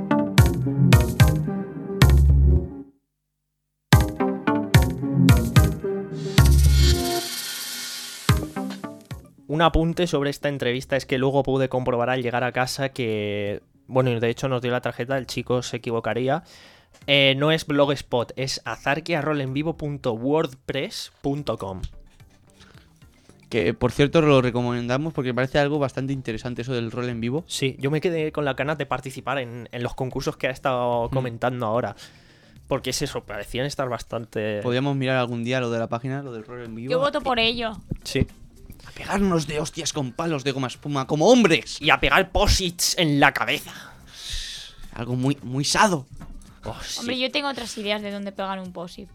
Un apunte sobre esta entrevista es que luego pude comprobar al llegar a casa que, bueno, y de hecho nos dio la tarjeta, el chico se equivocaría. Eh, no es Blogspot, es azarquia roll en vivo punto wordpress punto com. Que, por cierto, lo recomendamos porque parece algo bastante interesante eso del rol en vivo. Sí, yo me quedé con las ganas de participar en, en los concursos que ha estado comentando mm. ahora. Porque es eso, parecían estar bastante... Podríamos mirar algún día lo de la página, lo del rol en vivo. Yo voto por ello. Sí. A pegarnos de hostias con palos de goma espuma como hombres. Y a pegar posits en la cabeza. Algo muy, muy sado. Oh, sí. Hombre, yo tengo otras ideas de dónde pegar un posit.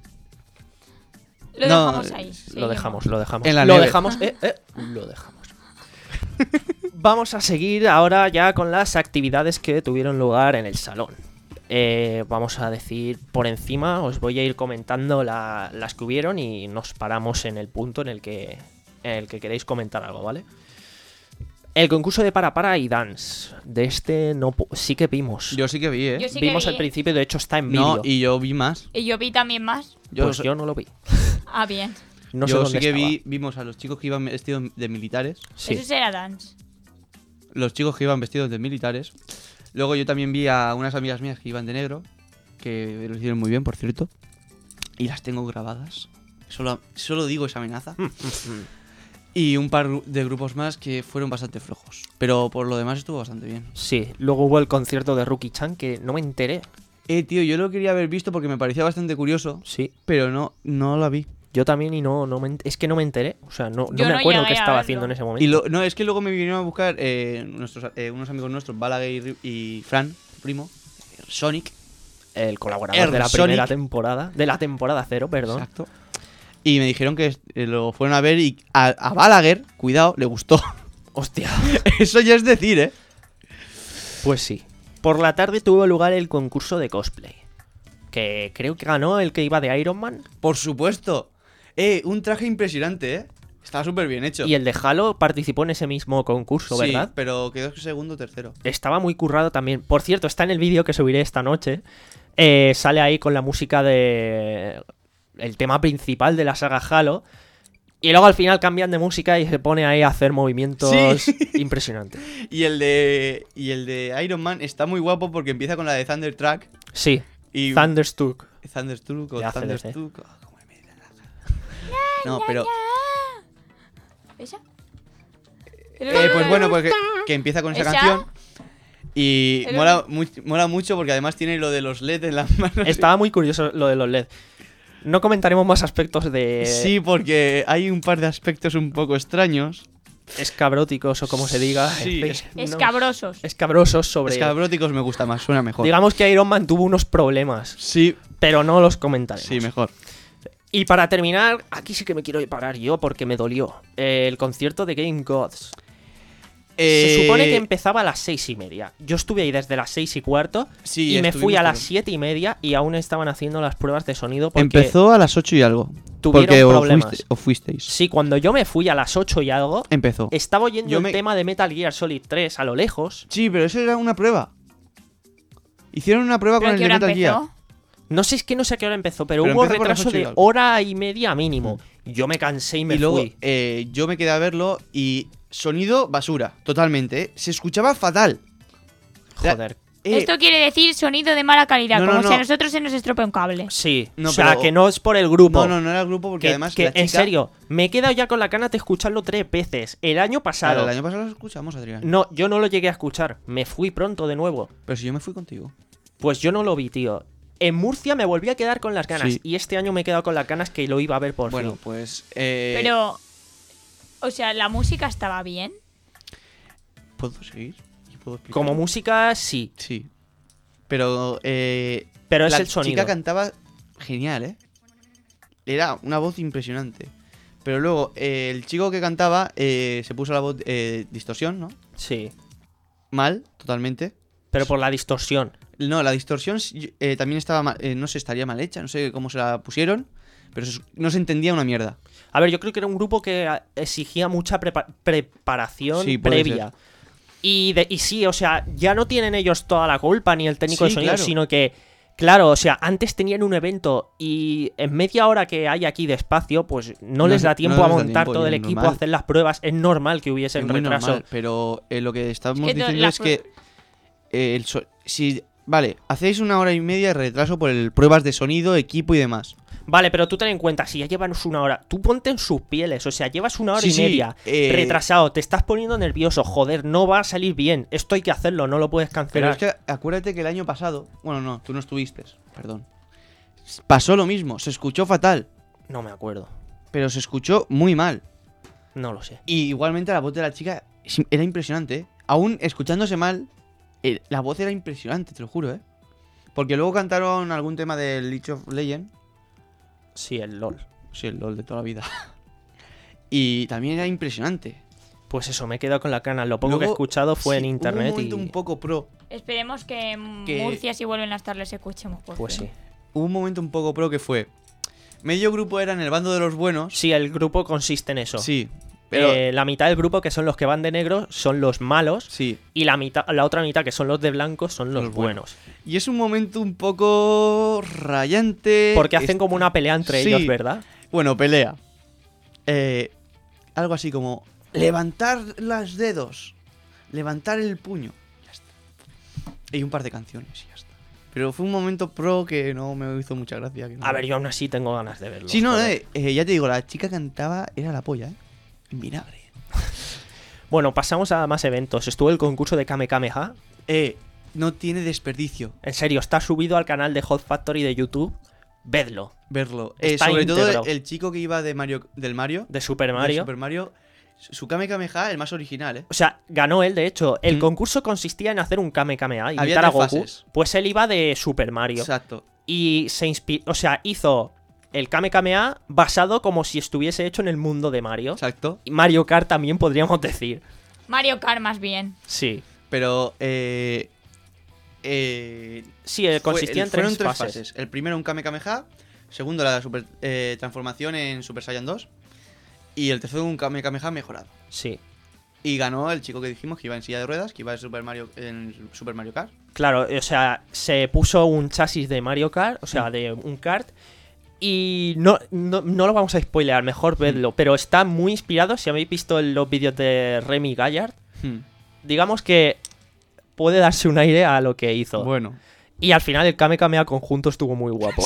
Lo No, dejamos ahí. Lo seguimos. dejamos, lo dejamos. En la lo neve. dejamos, eh, eh, lo dejamos. Vamos a seguir ahora ya con las actividades que tuvieron lugar en el salón. Eh, vamos a decir por encima, os voy a ir comentando la, las que hubieron y nos paramos en el punto en el que, en el que queréis comentar algo, ¿vale? El concurso de para para y dance. De este no sí que vimos. Yo sí que vi, ¿eh? Yo sí que Vimos vi. al principio, de hecho está en vídeo. No, y yo vi más. Y yo vi también más. Yo, Pues yo no lo vi. Ah, bien. No sé yo dónde sí que estaba. vi, vimos a los chicos que iban vestidos de militares. Sí. Eso será dance. Los chicos que iban vestidos de militares. Luego yo también vi a unas amigas mías que iban de negro, que lo hicieron muy bien, por cierto. Y las tengo grabadas. Solo, solo digo esa amenaza. Y un par de grupos más que fueron bastante flojos. Pero por lo demás estuvo bastante bien. Sí, luego hubo el concierto de Rookie Chan que no me enteré. Eh, tío, yo lo quería haber visto porque me parecía bastante curioso. Sí. Pero no, no la vi. Yo también y no, no me ent- es que no me enteré. O sea, no, no Yo me no acuerdo llegué qué a estaba verlo. haciendo en ese momento. Y lo, no, es que luego me vinieron a buscar eh, nuestros, eh, unos amigos nuestros, Balaguer y, Ri- y Fran, primo, eh, Sonic. El colaborador Er de la Sonic. primera temporada. De la temporada cero, perdón. Exacto. Y me dijeron que eh, lo fueron a ver y a, a Balaguer, cuidado, le gustó. Hostia. Eso ya es decir, ¿eh? Pues sí. Por la tarde tuvo lugar el concurso de cosplay. Que creo que ganó el que iba de Iron Man. Por supuesto. Eh, un traje impresionante, ¿eh? Estaba súper bien hecho. Y el de Halo participó en ese mismo concurso, sí, ¿verdad? pero quedó segundo o tercero. Estaba muy currado también. Por cierto, está en el vídeo que subiré esta noche. Eh, sale ahí con la música de... el tema principal de la saga Halo. Y luego al final cambian de música y se pone ahí a hacer movimientos Sí. impresionantes. Y el de y el de Iron Man está muy guapo porque empieza con la de Thunderstruck Sí, y Thunderstruck. Thunderstruck o De A C D C. Thunderstruck. oh, ¿cómo me da la gana? No, pero ¿Esa? eh, pues bueno, pues que, que empieza con esa ¿Esa? canción y Pero- mola, mu- mola mucho porque además tiene lo de los L E D en las manos. Estaba muy curioso lo de los L E D. No comentaremos más aspectos de Sí, porque hay un par de aspectos un poco extraños. escabróticos o como se diga. Sí, En fin, es- no- Escabrosos. escabrosos sobre... Escabróticos me gusta más, suena mejor. Digamos que Iron Man tuvo unos problemas, Sí, pero no los comentaremos. sí, mejor. Y para terminar, aquí sí que me quiero parar yo porque me dolió. Eh, el concierto de Game Gods. Se Eh, supone que empezaba a las seis y media. Yo estuve ahí desde las seis y cuarto sí, y me fui a estuvimos las todos. siete y media y aún estaban haciendo las pruebas de sonido porque Empezó a las ocho y algo. tuvieron Porque o, problemas. fuiste- o fuisteis. Sí, cuando yo me fui a las ocho y algo, Empezó. estaba oyendo Yo el me- tema de Metal Gear Solid tres a lo lejos. Sí, pero eso era una prueba. Hicieron una prueba ¿Pero con a el qué de hora Metal Gear. empezó? No sé, es que no sé a qué hora empezó, pero, Pero hubo empezó por las retraso ocho y de algo. hora y media mínimo. Yo me cansé y me y luego fui. eh, yo me quedé a verlo y sonido basura, totalmente. ¿eh? Se escuchaba fatal. Era- Joder. eh, Esto quiere decir sonido de mala calidad, No, no, como si no. a nosotros se nos estropea un cable. Sí, No, o sea, pero- que no es por el grupo. No, no, no era el grupo porque que, además que, la chica... en serio, me he quedado ya con la ganas de escucharlo tres veces. El año pasado. Claro, el año pasado lo escuchamos, Adrián. No, yo no lo llegué a escuchar. Me fui pronto de nuevo. Pero si yo me fui contigo. Pues yo no lo vi, tío. En Murcia me volví a quedar con las ganas. Sí. Y este año me he quedado con las ganas que lo iba a ver por Bueno, fin. pues... Eh, Pero, o sea, la música estaba bien. ¿Puedo seguir? ¿Y puedo explicar? Como música, sí. Sí. Pero... Eh, Pero es la el sonido. chica cantaba genial, ¿eh? Era una voz impresionante. Pero luego, eh, el chico que cantaba eh, se puso la voz eh, distorsión, ¿no? Sí. Mal, totalmente. Pero por la distorsión. No, la distorsión eh, también estaba mal, eh, no sé, estaría mal hecha, no sé cómo se la pusieron, pero se- no se entendía una mierda. A ver, yo creo que era un grupo que a- exigía mucha prepa- preparación Sí, puede previa. Y, de, y sí, o sea, ya no tienen ellos toda la culpa, ni el técnico Sí, de sonido, claro. sino que, claro, o sea, antes tenían un evento y en media hora que hay aquí de espacio, pues no, No les se- da tiempo no a les da montar tiempo, todo y el es equipo, a normal. hacer las pruebas. Es normal que hubiese Es un muy retraso. normal, pero eh, lo que estamos Es que to- diciendo la es que eh, el so- si Vale, hacéis una hora y media de retraso por el pruebas de sonido, equipo y demás. Vale, pero tú ten en cuenta, si ya llevas una hora, tú ponte en sus pieles, o sea, llevas una hora Sí, y sí, media eh, retrasado, te estás poniendo nervioso, joder, no va a salir bien, esto hay que hacerlo, no lo puedes Pero cancelar. es que acuérdate que el año pasado, bueno, no, tú no estuviste, perdón. Pasó lo mismo, se escuchó fatal, No me acuerdo, pero se escuchó muy mal. no lo sé. Y igualmente la voz de la chica era impresionante, ¿eh? Aún escuchándose mal, eh, la voz era impresionante, te lo juro, ¿eh? Porque luego cantaron algún tema del League of Legends. Sí, el LOL. Sí, el LOL de toda la vida. Y también era impresionante. Pues eso, me he quedado con la cana, lo poco que he Luego, escuchado fue sí, en hubo internet un momento y... un poco pro. Esperemos que, Que- Murcia, si vuelven a estar, les escuchemos. Por Pues fin. sí. Hubo un momento un poco pro que fue... Medio grupo era en el bando de los buenos. Sí, el grupo consiste en eso. Sí, pero... Eh, la mitad del grupo, que son los que van de negro, son los malos. Sí. Y la mitad, la otra mitad, que son los de blanco, son los, Los buenos. Y es un momento un poco rayante. Porque hacen Es- como una pelea entre Sí. ellos, ¿verdad? Bueno, pelea. Eh, algo así como levantar los dedos, levantar el puño. Ya está. Y un par de canciones y ya está. Pero fue un momento pro que no me hizo mucha gracia. que no- A ver, yo aún así tengo ganas de verlo. Sí, no, joder. eh, eh, ya te digo, la chica cantaba, era la polla, ¿eh? En vinagre. Bueno, pasamos a más eventos. Estuvo el concurso de Kame Kameha. Eh, no tiene desperdicio En serio, está subido al canal de Hot Factory de YouTube. Vedlo. verlo. Eh, Está sobre todo íntegro. el, el chico que iba de Mario, del Mario. De Super del Mario. Super Mario. Su Kame Kameha, el más original, ¿eh? O sea, ganó él, de hecho. El Mm. concurso consistía en hacer un Kame Kameha, Había imitar a tres Goku. fases. Pues él iba de Super Mario. Exacto. Y se inspiró, o sea, hizo el Kame Kameha basado como si estuviese hecho en el mundo de Mario. Exacto. Y Mario Kart también podríamos decir. Mario Kart más bien. Sí. Pero, eh. eh Sí, eh, consistía fue- en fueron tres fases. El primero, un Kame Kameha. Segundo, la super, eh, transformación en Super Saiyan dos. Y el tercero, un Kame Kameha mejorado. Sí. Y ganó el chico que dijimos que iba en silla de ruedas, que iba en Super Mario, en Super Mario Kart. Claro, o sea, se puso un chasis de Mario Kart, o sea, de un kart. Y no, no, no lo vamos a spoilear, mejor vedlo. Pero está muy inspirado, si habéis visto los vídeos de Remy Gallard. Hmm. Digamos que puede darse un aire a lo que hizo. Bueno. Y al final el Kame Kamea conjunto estuvo muy guapo.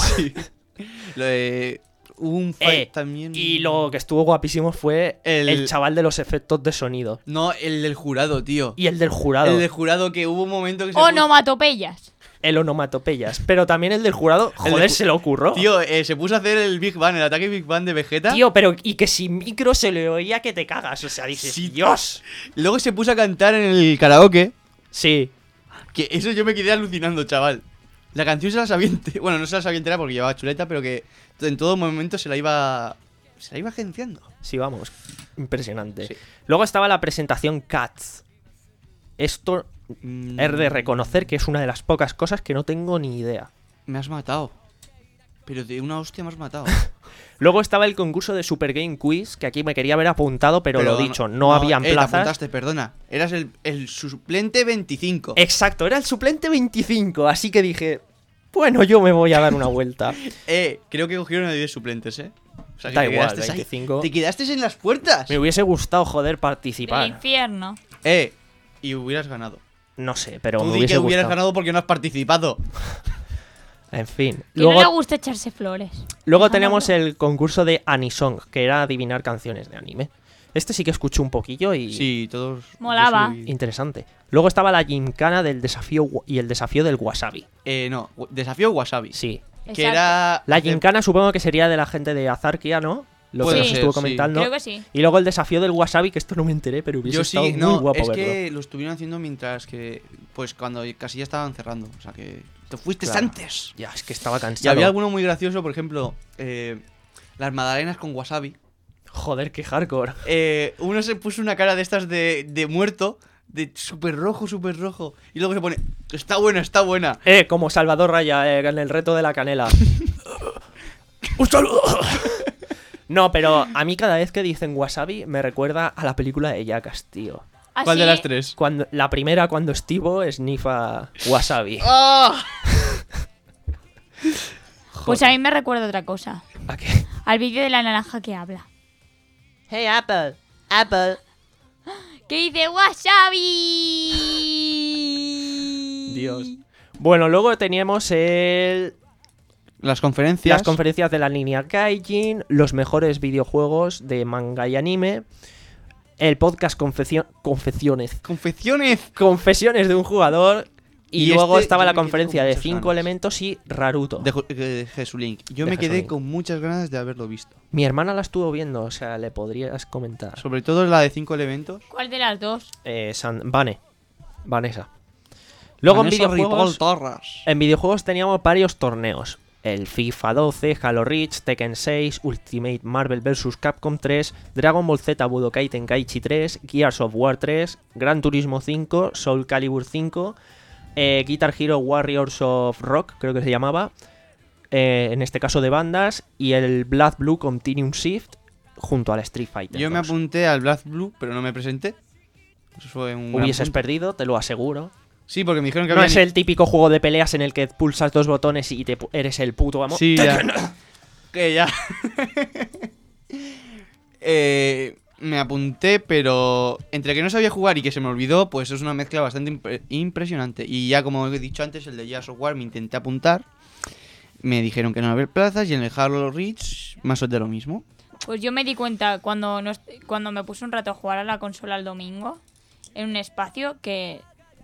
Lo de- hubo un fight Eh, también. Y lo que estuvo guapísimo fue el... El- chaval de los efectos de sonido. No, el del jurado, tío. Y el del jurado. El del jurado que hubo un momento que se. Onomatopeyas. El onomatopeyas. Pero también el del jurado, El joder, del ju- se lo ocurrió. Tío, eh, se puso a hacer el Big Bang, el ataque Big Bang de Vegeta. Tío, pero y que sin micro se le oía que te cagas. O sea, dices, Sí. Dios. Luego se puso a cantar en el karaoke. Sí. Que eso yo me quedé alucinando, chaval. La canción se la sabía entera. Bueno, no se la sabía entera porque llevaba chuleta, pero que en todo momento se la iba. Se la iba agenciando. Sí, vamos. Impresionante. Sí. Luego estaba la presentación Cats. Esto Mm, es de reconocer que es una de las pocas cosas que no tengo ni idea. Me has matado. Pero de una hostia me has matado. Luego estaba el concurso de Super Game Quiz, que aquí me quería haber apuntado, pero, lo dicho, no, habían eh, te plazas. apuntaste, perdona. Eras el, el suplente veinticinco. Exacto, era el suplente veinticinco, así que dije, bueno, yo me voy a dar una vuelta. Eh, creo que cogieron a diez suplentes, eh. O sea, que Da te igual, quedaste ahí. veinticinco. Te quedaste en las puertas. Me hubiese gustado, joder, Del participar. infierno. Eh, y hubieras ganado. No sé, pero Tú me di hubiese que hubieras gustado. ganado porque no has participado. En fin. Que no le Luego, gusta echarse flores. luego Déjalo tenemos hablar. el concurso de Anisong, que era adivinar canciones de anime. Este sí que escuché un poquillo y... Sí, todos. Molaba. yo soy- Interesante. Luego estaba la gincana del desafío wa- y el desafío del wasabi. Eh, no, desafío Wasabi. Sí. Que Exacto. era. La hacer- gincana supongo que sería de la gente de Azarkia, ¿no? Lo Puede que nos ser, estuvo sí. comentando. Creo que sí. Y luego el desafío del wasabi, que esto no me enteré, pero hubiese Yo estado sí, muy no, guapo es verlo. que lo estuvieron haciendo mientras que. Pues cuando casi ya estaban cerrando. O sea que. Te fuiste Claro. antes. Ya, es que estaba Y cansado. había alguno muy gracioso, por ejemplo, eh, las magdalenas con wasabi. Joder, qué hardcore. Eh, uno se puso una cara de estas de, de muerto, de súper rojo, súper rojo. Y luego se pone, está buena, está buena. Eh, como Salvador Raya eh, en el reto de la canela. ¡Un saludo! No, pero a mí cada vez que dicen wasabi me recuerda a la película de Jackass, tío. ¿Ah, ¿Cuál de sí? las tres? Cuando, la primera, cuando Estivo snifa wasabi. ¡Ah! Pues a mí me recuerda otra cosa. ¿A qué? Al vídeo de la naranja que habla. Hey, Apple. Apple. Que dice wasabi. Dios. Bueno, luego teníamos el... Las conferencias. las conferencias de la línea Gaijin, los mejores videojuegos de manga y anime, el podcast confecio- Confecciones. Confecciones. Confesiones de un jugador. Y, Y luego este, estaba yo la me quedé conferencia con de muchas cinco ganas. elementos y Raruto. De, Ju- de Jesulink. Yo De me quedé Jesulink. con muchas ganas de haberlo visto. Mi hermana la estuvo viendo, o sea, le podrías comentar. Sobre todo la de cinco elementos. ¿Cuál de las dos? Eh, San- Vane. Vanessa. Luego en Vanessa videojuegos, Ripoll Torres. en videojuegos teníamos varios torneos. El FIFA doce, Halo Reach, Tekken seis, Ultimate Marvel versus. Capcom tres, Dragon Ball Z Budokai Tenkaichi tres, Gears of War tres, Gran Turismo cinco, Soul Calibur cinco, eh, Guitar Hero Warriors of Rock, creo que se llamaba, eh, en este caso de bandas, y el Blood Blue Continuum Shift junto al Street Fighter. Yo me dos. apunté al Black Blue, pero no me presenté. Eso fue un gran Hubieses punto. perdido, te lo aseguro. Sí, porque me dijeron que No había... es el típico juego de peleas en el que pulsas dos botones y te pu- eres el puto amo. Sí, ya. que ya. eh, me apunté, pero entre que no sabía jugar y que se me olvidó, pues es una mezcla bastante impre- impresionante. Y ya como he dicho antes, el de Gears of War me intenté apuntar. Me dijeron que no iba a haber plazas y en el Halo Reach más o de lo mismo. Pues yo me di cuenta cuando, no est- cuando me puse un rato a jugar a la consola el domingo, en un espacio, que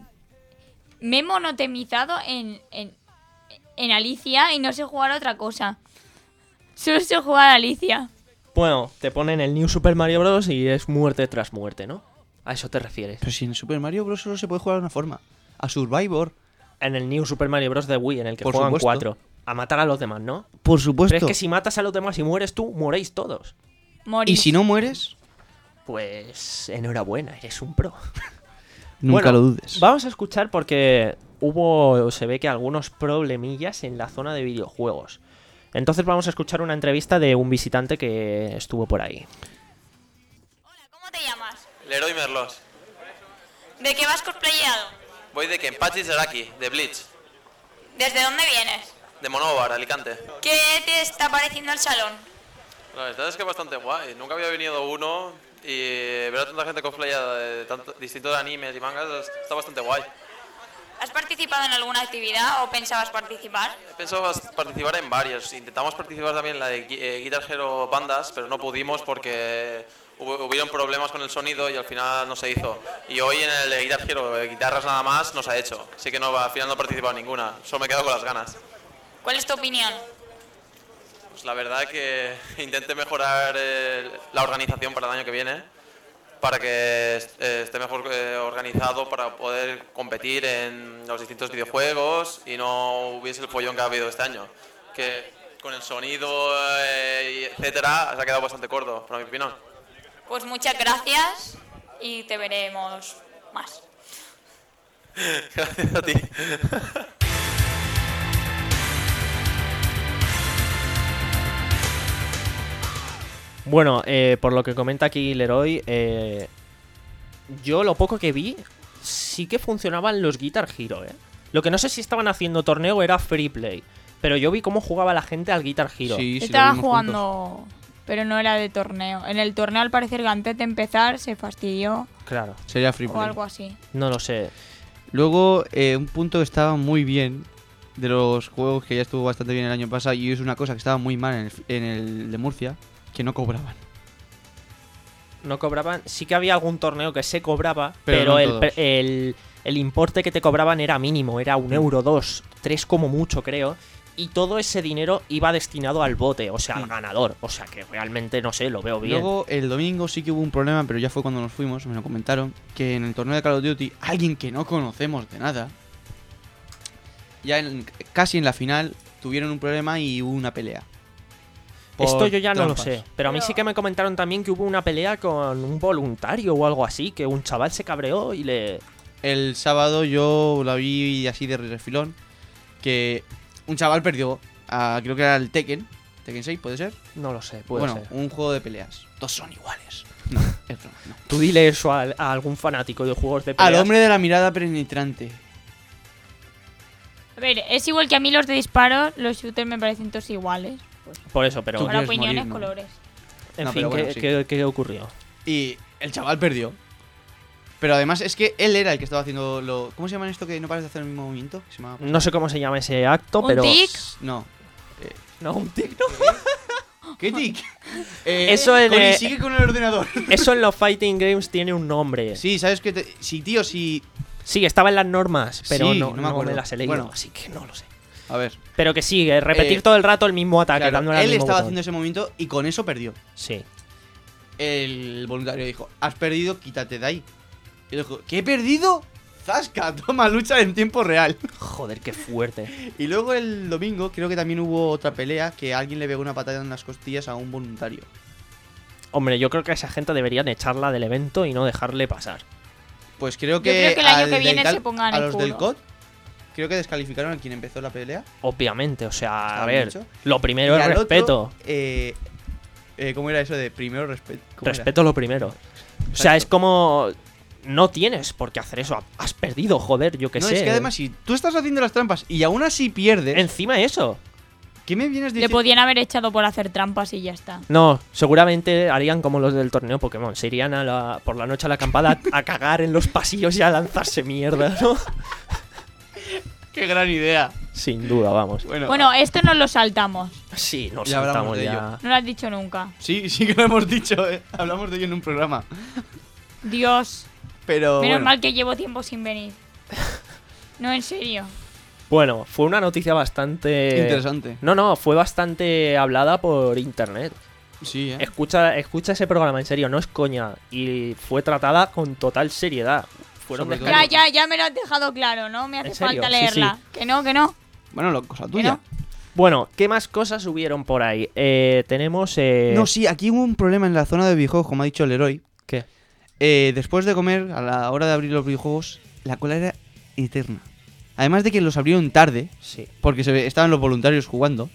me he monotemizado en, en, en Alicia y no sé jugar a otra cosa. Solo sé jugar a Alicia. Bueno, te ponen el New Super Mario Bros. Y es muerte tras muerte, ¿no? A eso te refieres. Pero si en Super Mario Bros. Solo se puede jugar de una forma. A Survivor. En el New Super Mario Bros. De Wii, en el que Por juegan supuesto. cuatro. A matar a los demás, ¿no? Por supuesto. Pero es que si matas a los demás y mueres tú, moréis todos. Morís. Y si no mueres, Pues enhorabuena, eres un pro. nunca Bueno, lo dudes. Vamos a escuchar porque hubo, se ve que algunos problemillas en la zona de videojuegos. Entonces vamos a escuchar una entrevista de un visitante que estuvo por ahí. Hola, ¿cómo te llamas? Leroy Merlos. ¿De qué vas cosplayado? Voy de Kenpachi Zeraki, de Bleach. ¿Desde dónde vienes? De Monóvar, Alicante. ¿Qué te está pareciendo el salón? La verdad es que es bastante guay. Nunca había venido uno y ver a tanta gente cosplayada de tanto, distintos animes y mangas está bastante guay. ¿Has participado en alguna actividad o pensabas participar? He pensado bas- participar en varios. Intentamos participar también en la de Gui- eh, Guitar Hero Bandas, pero no pudimos porque hubo, hubieron problemas con el sonido y al final no se hizo. Y hoy en el de Guitar Hero, eh, guitarras nada más, no se ha hecho. Así que no, al final no he participado en ninguna. Solo me he quedado con las ganas. ¿Cuál es tu opinión? Pues la verdad que intente mejorar eh, la organización para el año que viene, para que est- eh, esté mejor eh, organizado para poder competir en los distintos videojuegos y no hubiese el follón que ha habido este año. Que con el sonido, eh, y etcétera, se ha quedado bastante corto, para mi opinión. Pues muchas gracias y te veremos más. Gracias a ti. Bueno, eh, por lo que comenta aquí Leroy, eh, yo lo poco que vi, sí que funcionaban los Guitar Hero, ¿eh? Lo que no sé si estaban haciendo torneo era free play, pero yo vi cómo jugaba la gente al Guitar Hero. Sí, sí, lo Estaba vimos jugando, pero no era de torneo. En el torneo, al parecer, antes de empezar, se fastidió Claro, juntos. Sería free o play. algo así. no lo sé. Luego, eh, un punto que estaba muy bien de los juegos que ya estuvo bastante bien el año pasado y es una cosa que estaba muy mal en el, en el de Murcia, que no cobraban. No cobraban, sí que había algún torneo que se cobraba, Pero pero, no el, todos. pre- el, el importe que te cobraban era mínimo, era un euro, dos, tres como mucho creo, y todo ese dinero iba destinado al bote, o sea, al Mm. ganador, o sea que realmente, no sé, lo veo bien. Luego, el domingo sí que hubo un problema, pero ya fue cuando nos fuimos, me lo comentaron, que en el torneo de Call of Duty, alguien que no conocemos de nada, ya en- casi en la final tuvieron un problema y hubo una pelea. Por Esto yo ya no lo trampas. sé, pero a mí sí que me comentaron también que hubo una pelea con un voluntario o algo así, que un chaval se cabreó y le... El sábado yo la vi así de refilón, que un chaval perdió, a, creo que era el Tekken, Tekken seis, ¿puede ser? No lo sé, puede bueno, ser. un juego de peleas. Dos son iguales. No, es broma, no. Tú dile eso a, a algún fanático de juegos de peleas. Al hombre de la mirada penetrante. A ver, es igual que a mí los de disparos, los shooters me parecen todos iguales. Por eso, pero... Tú Para quieres opiniones, morir, ¿no? colores. En No, fin, pero bueno, ¿qué, sí. qué- qué ocurrió? Y el chaval perdió. Pero además es que él era el que estaba haciendo lo... ¿Cómo se llama esto que no paras de hacer el mismo movimiento? Se llama... No sé cómo se llama ese acto, ¿Un pero... tic? No. No, un tic, no. ¿Qué tic? Eh, Eso en, Connie, eh, sigue con el ordenador. Eso en los fighting games tiene un nombre. Sí, ¿sabes qué? Te... Sí, tío, sí... Sí, estaba en las normas, pero Sí, no, no me no acuerdo. me las he leído, Bueno. así que no lo sé. A ver. Pero que sigue, repetir Eh, todo el rato el mismo ataque, Claro, dándole al él mismo estaba botón. haciendo ese movimiento y con eso perdió. Sí. El voluntario dijo, has perdido, quítate de ahí. Y le dijo, ¿qué he perdido? ¡Zasca! Toma, lucha en tiempo real. Joder, qué fuerte. Y luego el domingo creo que también hubo otra pelea que alguien le pegó una patada en las costillas a un voluntario. Hombre, yo creo que a esa gente deberían echarla del evento y no dejarle pasar. Pues creo Yo que, creo que el año al que del viene cal- se pongan a el los del culo. C O D creo que descalificaron a quien empezó la pelea. Obviamente, o sea, Está a bien ver, hecho. lo primero Y es al otro, respeto. eh, eh, ¿Cómo era eso de primero respeto? Respeto lo primero. O sea, es como... No tienes por qué hacer eso. Has perdido, joder, yo qué No, sé. es que además si tú estás haciendo las trampas y aún así pierdes, Encima eso. ¿qué me vienes Le diciendo? podían haber echado por hacer trampas y ya está. No, seguramente harían como los del torneo Pokémon. Se irían a la- por la noche a la acampada a, a cagar en los pasillos y a lanzarse mierda, ¿no? ¡Qué gran idea! Sin duda, vamos. Bueno, Bueno, esto nos lo saltamos. Sí, nos Ya hablamos saltamos de ya. No lo has dicho nunca. sí, sí que lo hemos dicho, ¿eh? Hablamos de ello en un programa. Dios. Pero Menos bueno, mal que llevo tiempo sin venir. No, en serio. Bueno, fue una noticia bastante... interesante. No, no, fue bastante hablada por internet. Sí, ¿eh? Escucha, escucha ese programa, en serio, no es coña. Y fue tratada con total seriedad. Fueron Sobre todo- Ya, descargos- ya, ya me lo has dejado claro, ¿no? Me hace ¿En serio? falta Sí, leerla. Que no, que no. Bueno, lo, cosa ¿Que tuya. no? Bueno, ¿qué más cosas hubieron por ahí? Eh, tenemos... Eh... No, sí, aquí hubo un problema en la zona de videojuegos, como ha dicho Leroy. ¿Qué? Eh, después de comer, a la hora de abrir los videojuegos, la cola era eterna. Además de que los abrieron tarde, Sí. porque se ve- estaban los voluntarios jugando.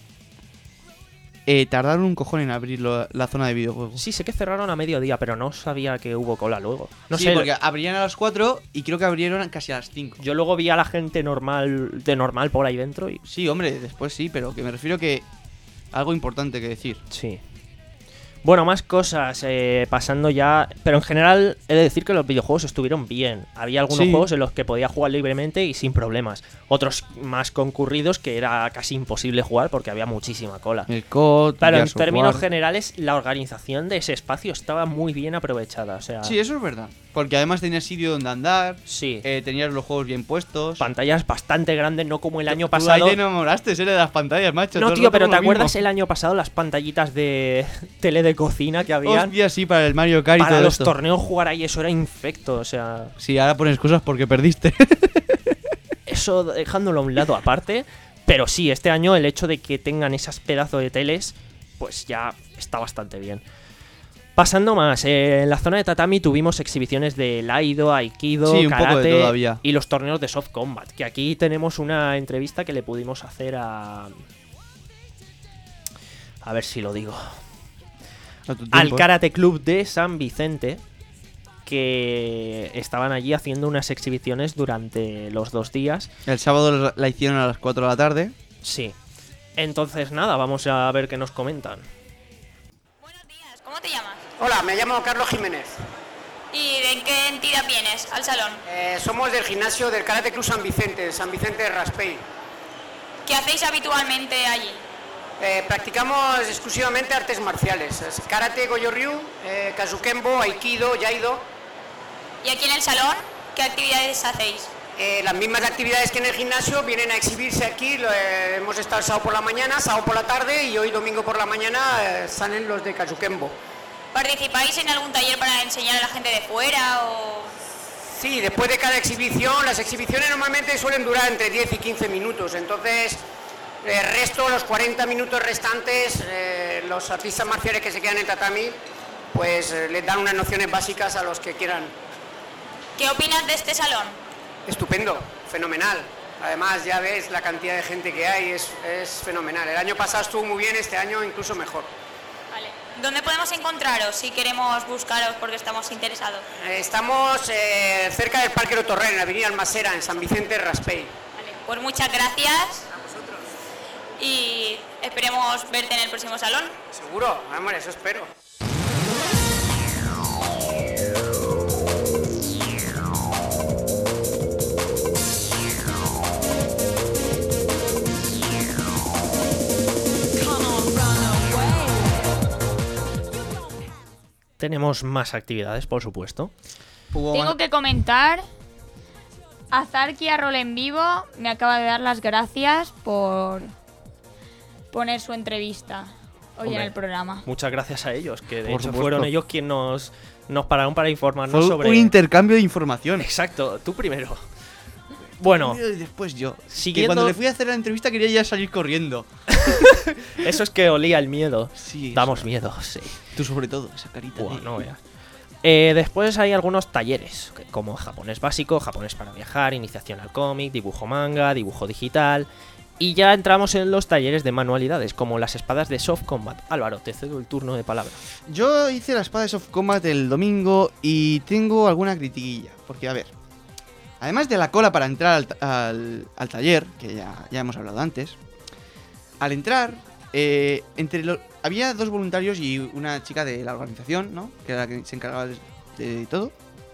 Eh, tardaron un cojón en abrir lo- la zona de videojuegos. Sí, sé que cerraron a mediodía, pero no sabía que hubo cola luego. No Sí, sé, porque abrían a las cuatro y creo que abrieron casi a las cinco. yo luego vi a la gente normal, de normal por ahí dentro y... Sí, hombre, después sí, pero que me refiero que algo importante que decir. Sí. Bueno, más cosas, eh, pasando ya... Pero en general he de decir que los videojuegos estuvieron bien. Había algunos Sí. juegos en los que podía jugar libremente y sin problemas. Otros más concurridos que era casi imposible jugar porque había muchísima cola. El C O D, Pero en Gears of términos War. generales, la organización de ese espacio estaba muy bien aprovechada. O sea, Sí, eso es verdad. Porque además tenías sitio donde andar, sí. eh, tenías los juegos bien puestos. Pantallas bastante grandes, no como el año Tú pasado. ahí te enamoraste, eres de las pantallas, macho. todo No, el tío, rato pero con ¿te lo acuerdas mismo. el año pasado las pantallitas de tele de cocina que habían? Hostia, sí, para el Mario Kart y Para todo los esto. torneos jugar ahí eso era infecto, o sea, Sí, ahora pones cosas porque perdiste. eso dejándolo a un lado aparte, pero sí, este año el hecho de que tengan esas pedazos de teles, pues ya está bastante bien. Pasando más, eh, en la zona de tatami tuvimos exhibiciones de Laido, Aikido, Sí, un poco de Karate todo había. y los torneos de Soft Combat, que aquí tenemos una entrevista que le pudimos hacer a... A ver si lo digo. A tu Al tiempo. Karate Club de San Vicente, que estaban allí haciendo unas exhibiciones durante los dos días. El sábado la hicieron a las cuatro de la tarde. Sí. Entonces, nada, vamos a ver qué nos comentan. Buenos días, ¿cómo te llamas? Hola, me llamo Carlos Jiménez. ¿Y de qué entidad vienes al salón? Eh, somos del gimnasio del Karate Club San Vicente, San Vicente de Raspeig. ¿Qué hacéis habitualmente allí? Eh, practicamos exclusivamente artes marciales. Es karate, Goju-Ryu, eh, Kazukembo, Aikido, Jaido. ¿Y aquí en el salón qué actividades hacéis? Eh, las mismas actividades que en el gimnasio vienen a exhibirse aquí. Lo, eh, hemos estado el sábado por la mañana, sábado por la tarde y hoy domingo por la mañana eh, salen los de Kazukembo. ¿Participáis en algún taller para enseñar a la gente de fuera o...? Sí, después de cada exhibición, las exhibiciones normalmente suelen durar entre diez y quince minutos, entonces el resto, los cuarenta minutos restantes, eh, los artistas marciales que se quedan en tatami, pues eh, les dan unas nociones básicas a los que quieran. ¿Qué opinas de este salón? Estupendo, fenomenal. Además, ya ves la cantidad de gente que hay, es, es fenomenal. El año pasado estuvo muy bien, este año incluso mejor. Vale. ¿Dónde podemos encontraros si queremos buscaros porque estamos interesados? Eh, estamos eh, cerca del Parque Lotorrén, en la avenida Almasera, en San Vicente Raspeig. Vale. Pues muchas gracias. Y esperemos verte en el próximo salón. ¿Seguro? Vamos, eso espero. tenemos más actividades, por supuesto. Hubo Tengo más- que comentar. Azarki a Rol en Vivo me acaba de dar las gracias por poner su entrevista hoy Hombre, en el programa. Muchas gracias a ellos, que de Por hecho supuesto. fueron ellos quienes nos, nos pararon para informarnos Fue sobre... un intercambio de información. Exacto, tú primero. Bueno, Y después yo. Que siguiendo... cuando le fui a hacer la entrevista quería ya salir corriendo. Eso es que olía el miedo. Sí, Damos eso. miedo, sí. Tú sobre todo, esa carita. Buah, de- no veas. Eh, después hay algunos talleres, que- como japonés básico, japonés para viajar, iniciación al cómic, dibujo manga, dibujo digital. Y ya entramos en los talleres de manualidades, como las espadas de soft combat. Álvaro, te cedo el turno de palabra. Yo hice la espada de Soft Combat el domingo y tengo alguna critiquilla. Porque, a ver, además de la cola para entrar al, ta- al- al taller, que ya, ya hemos hablado antes, al entrar, eh, entre lo- había dos voluntarios y una chica de la organización, ¿no? Que era la que se encargaba de, de todo.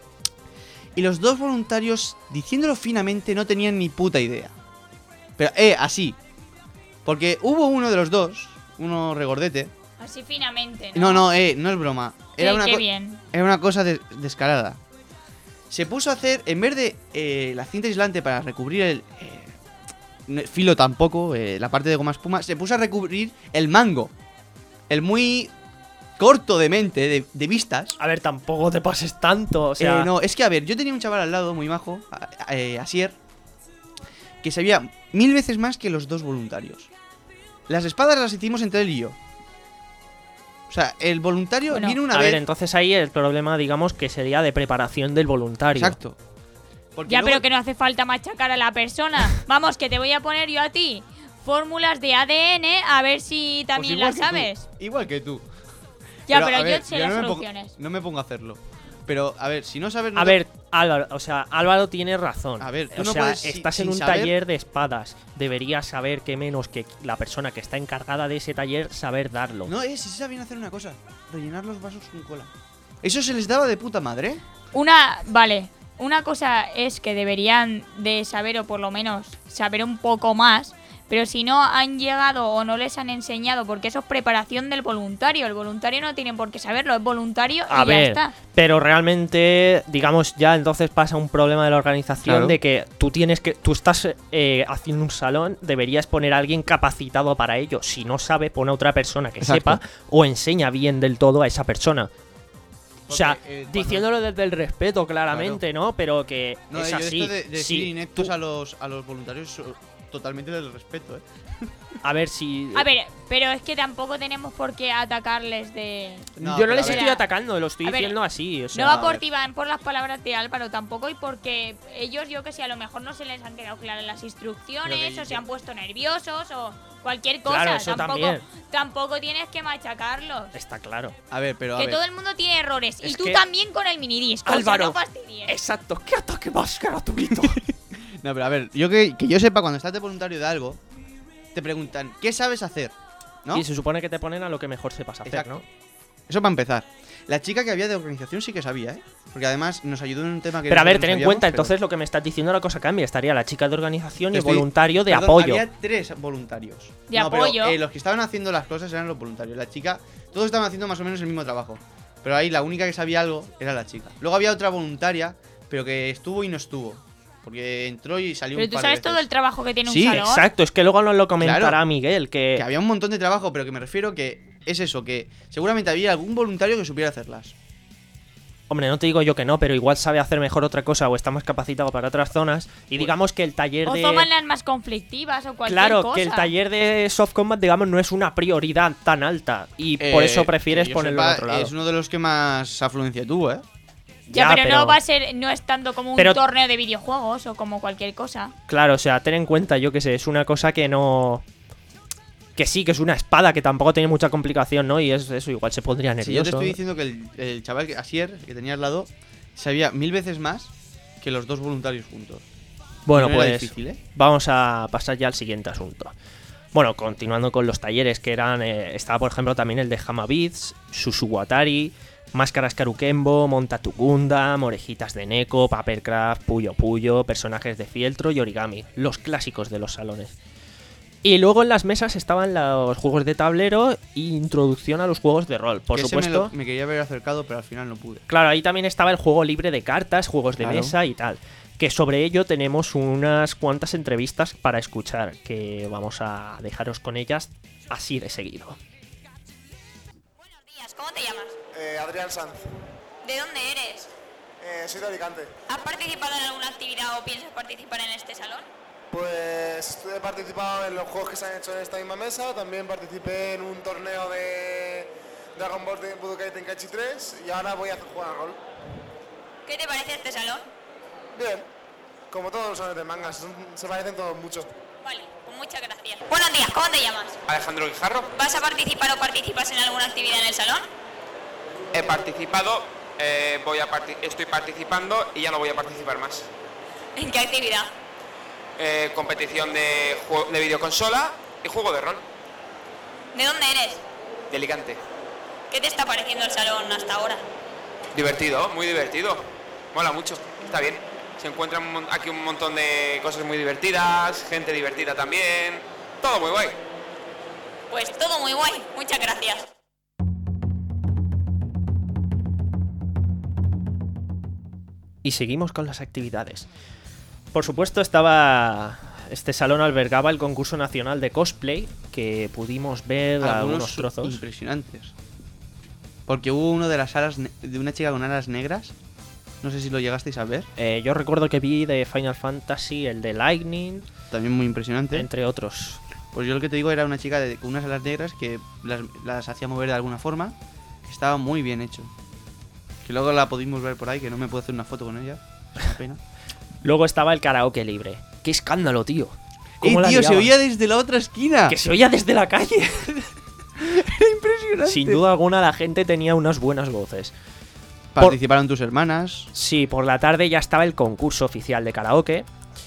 Y los dos voluntarios, diciéndolo finamente, no tenían ni puta idea. Pero, eh, así. Porque hubo uno de los dos, uno regordete. Así finamente, No, ¿no? no, eh, no es broma. Era Qué- una, qué co- bien. era una cosa de- descarada. Se puso a hacer, en vez de eh, la cinta aislante para recubrir el eh, no- filo tampoco, eh, la parte de goma espuma, se puso a recubrir el mango. El muy corto de mente, de, de vistas. A ver, tampoco te pases tanto, o sea... Eh, no, es que a ver, yo tenía un chaval al lado muy majo, a- a- eh, Asier, que sabía mil veces más que los dos voluntarios. Las espadas las hicimos entre él y yo. O sea, el voluntario Bueno, viene una a vez. ver, entonces ahí el problema, digamos, que sería de preparación del voluntario. Exacto. Porque Ya, luego- pero que no hace falta machacar a la persona. Vamos, que te voy a poner yo a ti fórmulas de A D N a ver si pues también igual las que tú, sabes. Igual que tú. Ya, pero, a yo ver, sé yo las no me pongo- soluciones. no me pongo a hacerlo. Pero, a ver, si no sabes... no A te- ver, Álvaro, o sea, Álvaro tiene razón. A ver, tú o no sea, puedes si- estás en sin un saber- taller de espadas. Deberías saber que menos que la persona que está encargada de ese taller saber darlo. No, eh, si se sabían hacer una cosa. Rellenar los vasos con cola. Eso se les daba de puta madre. Una, vale, una cosa es que deberían de saber, o por lo menos saber un poco más, pero si no han llegado o no les han enseñado, porque eso es preparación del voluntario. El voluntario no tiene por qué saberlo, es voluntario y A ya ver, está. pero realmente, digamos, ya entonces pasa un problema de la organización Claro. de que tú tienes que, tú estás eh, haciendo un salón, deberías poner a alguien capacitado para ello. Si no sabe, pone a otra persona que Exacto. sepa o enseña bien del todo a esa persona. O sea, Porque, eh, cuando- diciéndolo desde el respeto, claramente, ¿no? Pero que No, es yo así. esto de, de Sí, decir ineptos tú- a los, a los voluntarios so- totalmente del respeto, eh. a ver si. A ver, pero es que tampoco tenemos por qué atacarles de... No, yo no pero les a ver. estoy atacando, lo estoy A ver, diciendo así. O sea, No va a por ver. ti, van por las palabras de Álvaro tampoco, y porque ellos, yo que sé, a lo mejor no se les han quedado claras las instrucciones, Lo que o se yo- han puesto nerviosos, o cualquier cosa. Claro, eso tampoco, también. tampoco tienes que machacarlos. Está claro. A ver, pero a Que ver. todo el mundo tiene errores. Es y tú que- también con el minidisc. O sea, Álvaro, no fastidies. Exacto, ¿qué ataque más gratuito? No, pero a ver, yo que, que yo sepa, cuando estás de voluntario de algo, te preguntan, ¿qué sabes hacer? ¿No? Y se supone que te ponen a lo que mejor sepas hacer, Exacto. ¿no? Eso para empezar. La chica que había de organización sí que sabía, ¿eh? Porque además nos ayudó en un tema que... Pero a ver, nosotros ten en no cuenta, sabíamos, entonces lo que me estás diciendo la cosa cambia. Estaría la chica de organización y el Estoy- voluntario de Perdón, apoyo. Había tres voluntarios. De No, pero, apoyo. eh, los que estaban haciendo las cosas eran los voluntarios. La chica, todos estaban haciendo más o menos el mismo trabajo. Pero ahí la única que sabía algo era la chica. Luego había otra voluntaria, pero que estuvo y no estuvo. Porque entró y salió Pero un tú par de sabes todo veces. el trabajo que tiene Sí, un salón. Exacto, es que luego nos lo comentará Claro. Miguel, que... Que había un montón de trabajo, pero que me refiero que es eso, que seguramente había algún voluntario que supiera hacerlas. Hombre, no te digo yo que no, pero igual sabe hacer mejor otra cosa o está más capacitado para otras zonas. Y digamos que el taller O de... toman las más conflictivas o cualquier Claro, cosa. que el taller de soft combat, digamos, no es una prioridad tan alta. Y por Eh, eso prefieres que yo ponerlo sepa, en otro lado. Es uno de los que más afluencia tuvo, ¿eh? Ya, Ya, pero, pero- no va a ser no estando como un Pero- torneo de videojuegos o como cualquier cosa. Claro, o sea, ten en cuenta, yo que sé, es una cosa que no... Que sí, que es una espada, que tampoco tiene mucha complicación, ¿no? Y es eso, igual se pondría Si yo te nervioso. estoy diciendo que el, el chaval, que, Asier, que tenía al lado, sabía mil veces más que los dos voluntarios juntos. Bueno, No era pues difícil, ¿eh? vamos a pasar ya al siguiente asunto. Bueno, continuando con los talleres que eran... eh, estaba, por ejemplo, también el de Hama Beats, Susuwatari, Máscaras Karukembo, Monta tu Gundam, Orejitas de Neko, Papercraft, Puyo Puyo, personajes de fieltro y origami. Los clásicos de los salones. Y luego en las mesas estaban los juegos de tablero e introducción a los juegos de rol. Por Ese supuesto, me, lo- me quería haber acercado, pero al final no pude. claro, ahí también estaba el juego libre de cartas, juegos de Claro. mesa y tal. Que sobre ello tenemos unas cuantas entrevistas para escuchar, que vamos a dejaros con ellas así de seguido. Buenos días, ¿cómo te llamas? Eh, Adrián Sanz. ¿De dónde eres? Eh, soy de Alicante. ¿Has participado en alguna actividad o piensas participar en este salón? Pues he participado en los juegos que se han hecho en esta misma mesa, también participé en un torneo de Dragon Ball de Budokai Tenkaichi tres y ahora voy a hacer jugar a rol. ¿Qué te parece este salón? Bien, como todos los salones de mangas, son- se parecen todos mucho. Vale, pues muchas gracias. Buenos días, ¿cómo te llamas? Alejandro Guijarro. ¿Vas a participar o participas en alguna actividad en el salón? He participado, eh, voy a parti- estoy participando y ya no voy a participar más. ¿En qué actividad? Eh, competición de, juego, de videoconsola y juego de rol. ¿De dónde eres? De Alicante. ¿Qué te está pareciendo el salón hasta ahora? Divertido, muy divertido. Mola mucho, está bien. Se encuentran un mon- aquí un montón de cosas muy divertidas, gente divertida también. Todo muy guay. Pues todo muy guay, muchas gracias. Y seguimos con las actividades. Por supuesto, estaba. Este salón albergaba el concurso nacional de cosplay, que pudimos ver algunos trozos. Impresionantes. Porque hubo uno de las alas ne- de una chica con alas negras. No sé si lo llegasteis a ver. Eh, yo recuerdo que vi de Final Fantasy el de Lightning, También muy impresionante. entre otros. Pues yo lo que te digo era una chica de- con unas alas negras que las, las hacía mover de alguna forma. Estaba muy bien hecho. Que luego la pudimos ver por ahí, que no me puedo hacer una foto con ella. Es una pena. Luego estaba el karaoke libre. ¡Qué escándalo, tío! ¡Eh, ¿Cómo la tío! Se liaban? oía desde la otra esquina. ¡Que se oía desde la calle! Era impresionante. Sin duda alguna la gente tenía unas buenas voces. Participaron tus hermanas. Sí, por la tarde ya estaba el concurso oficial de karaoke.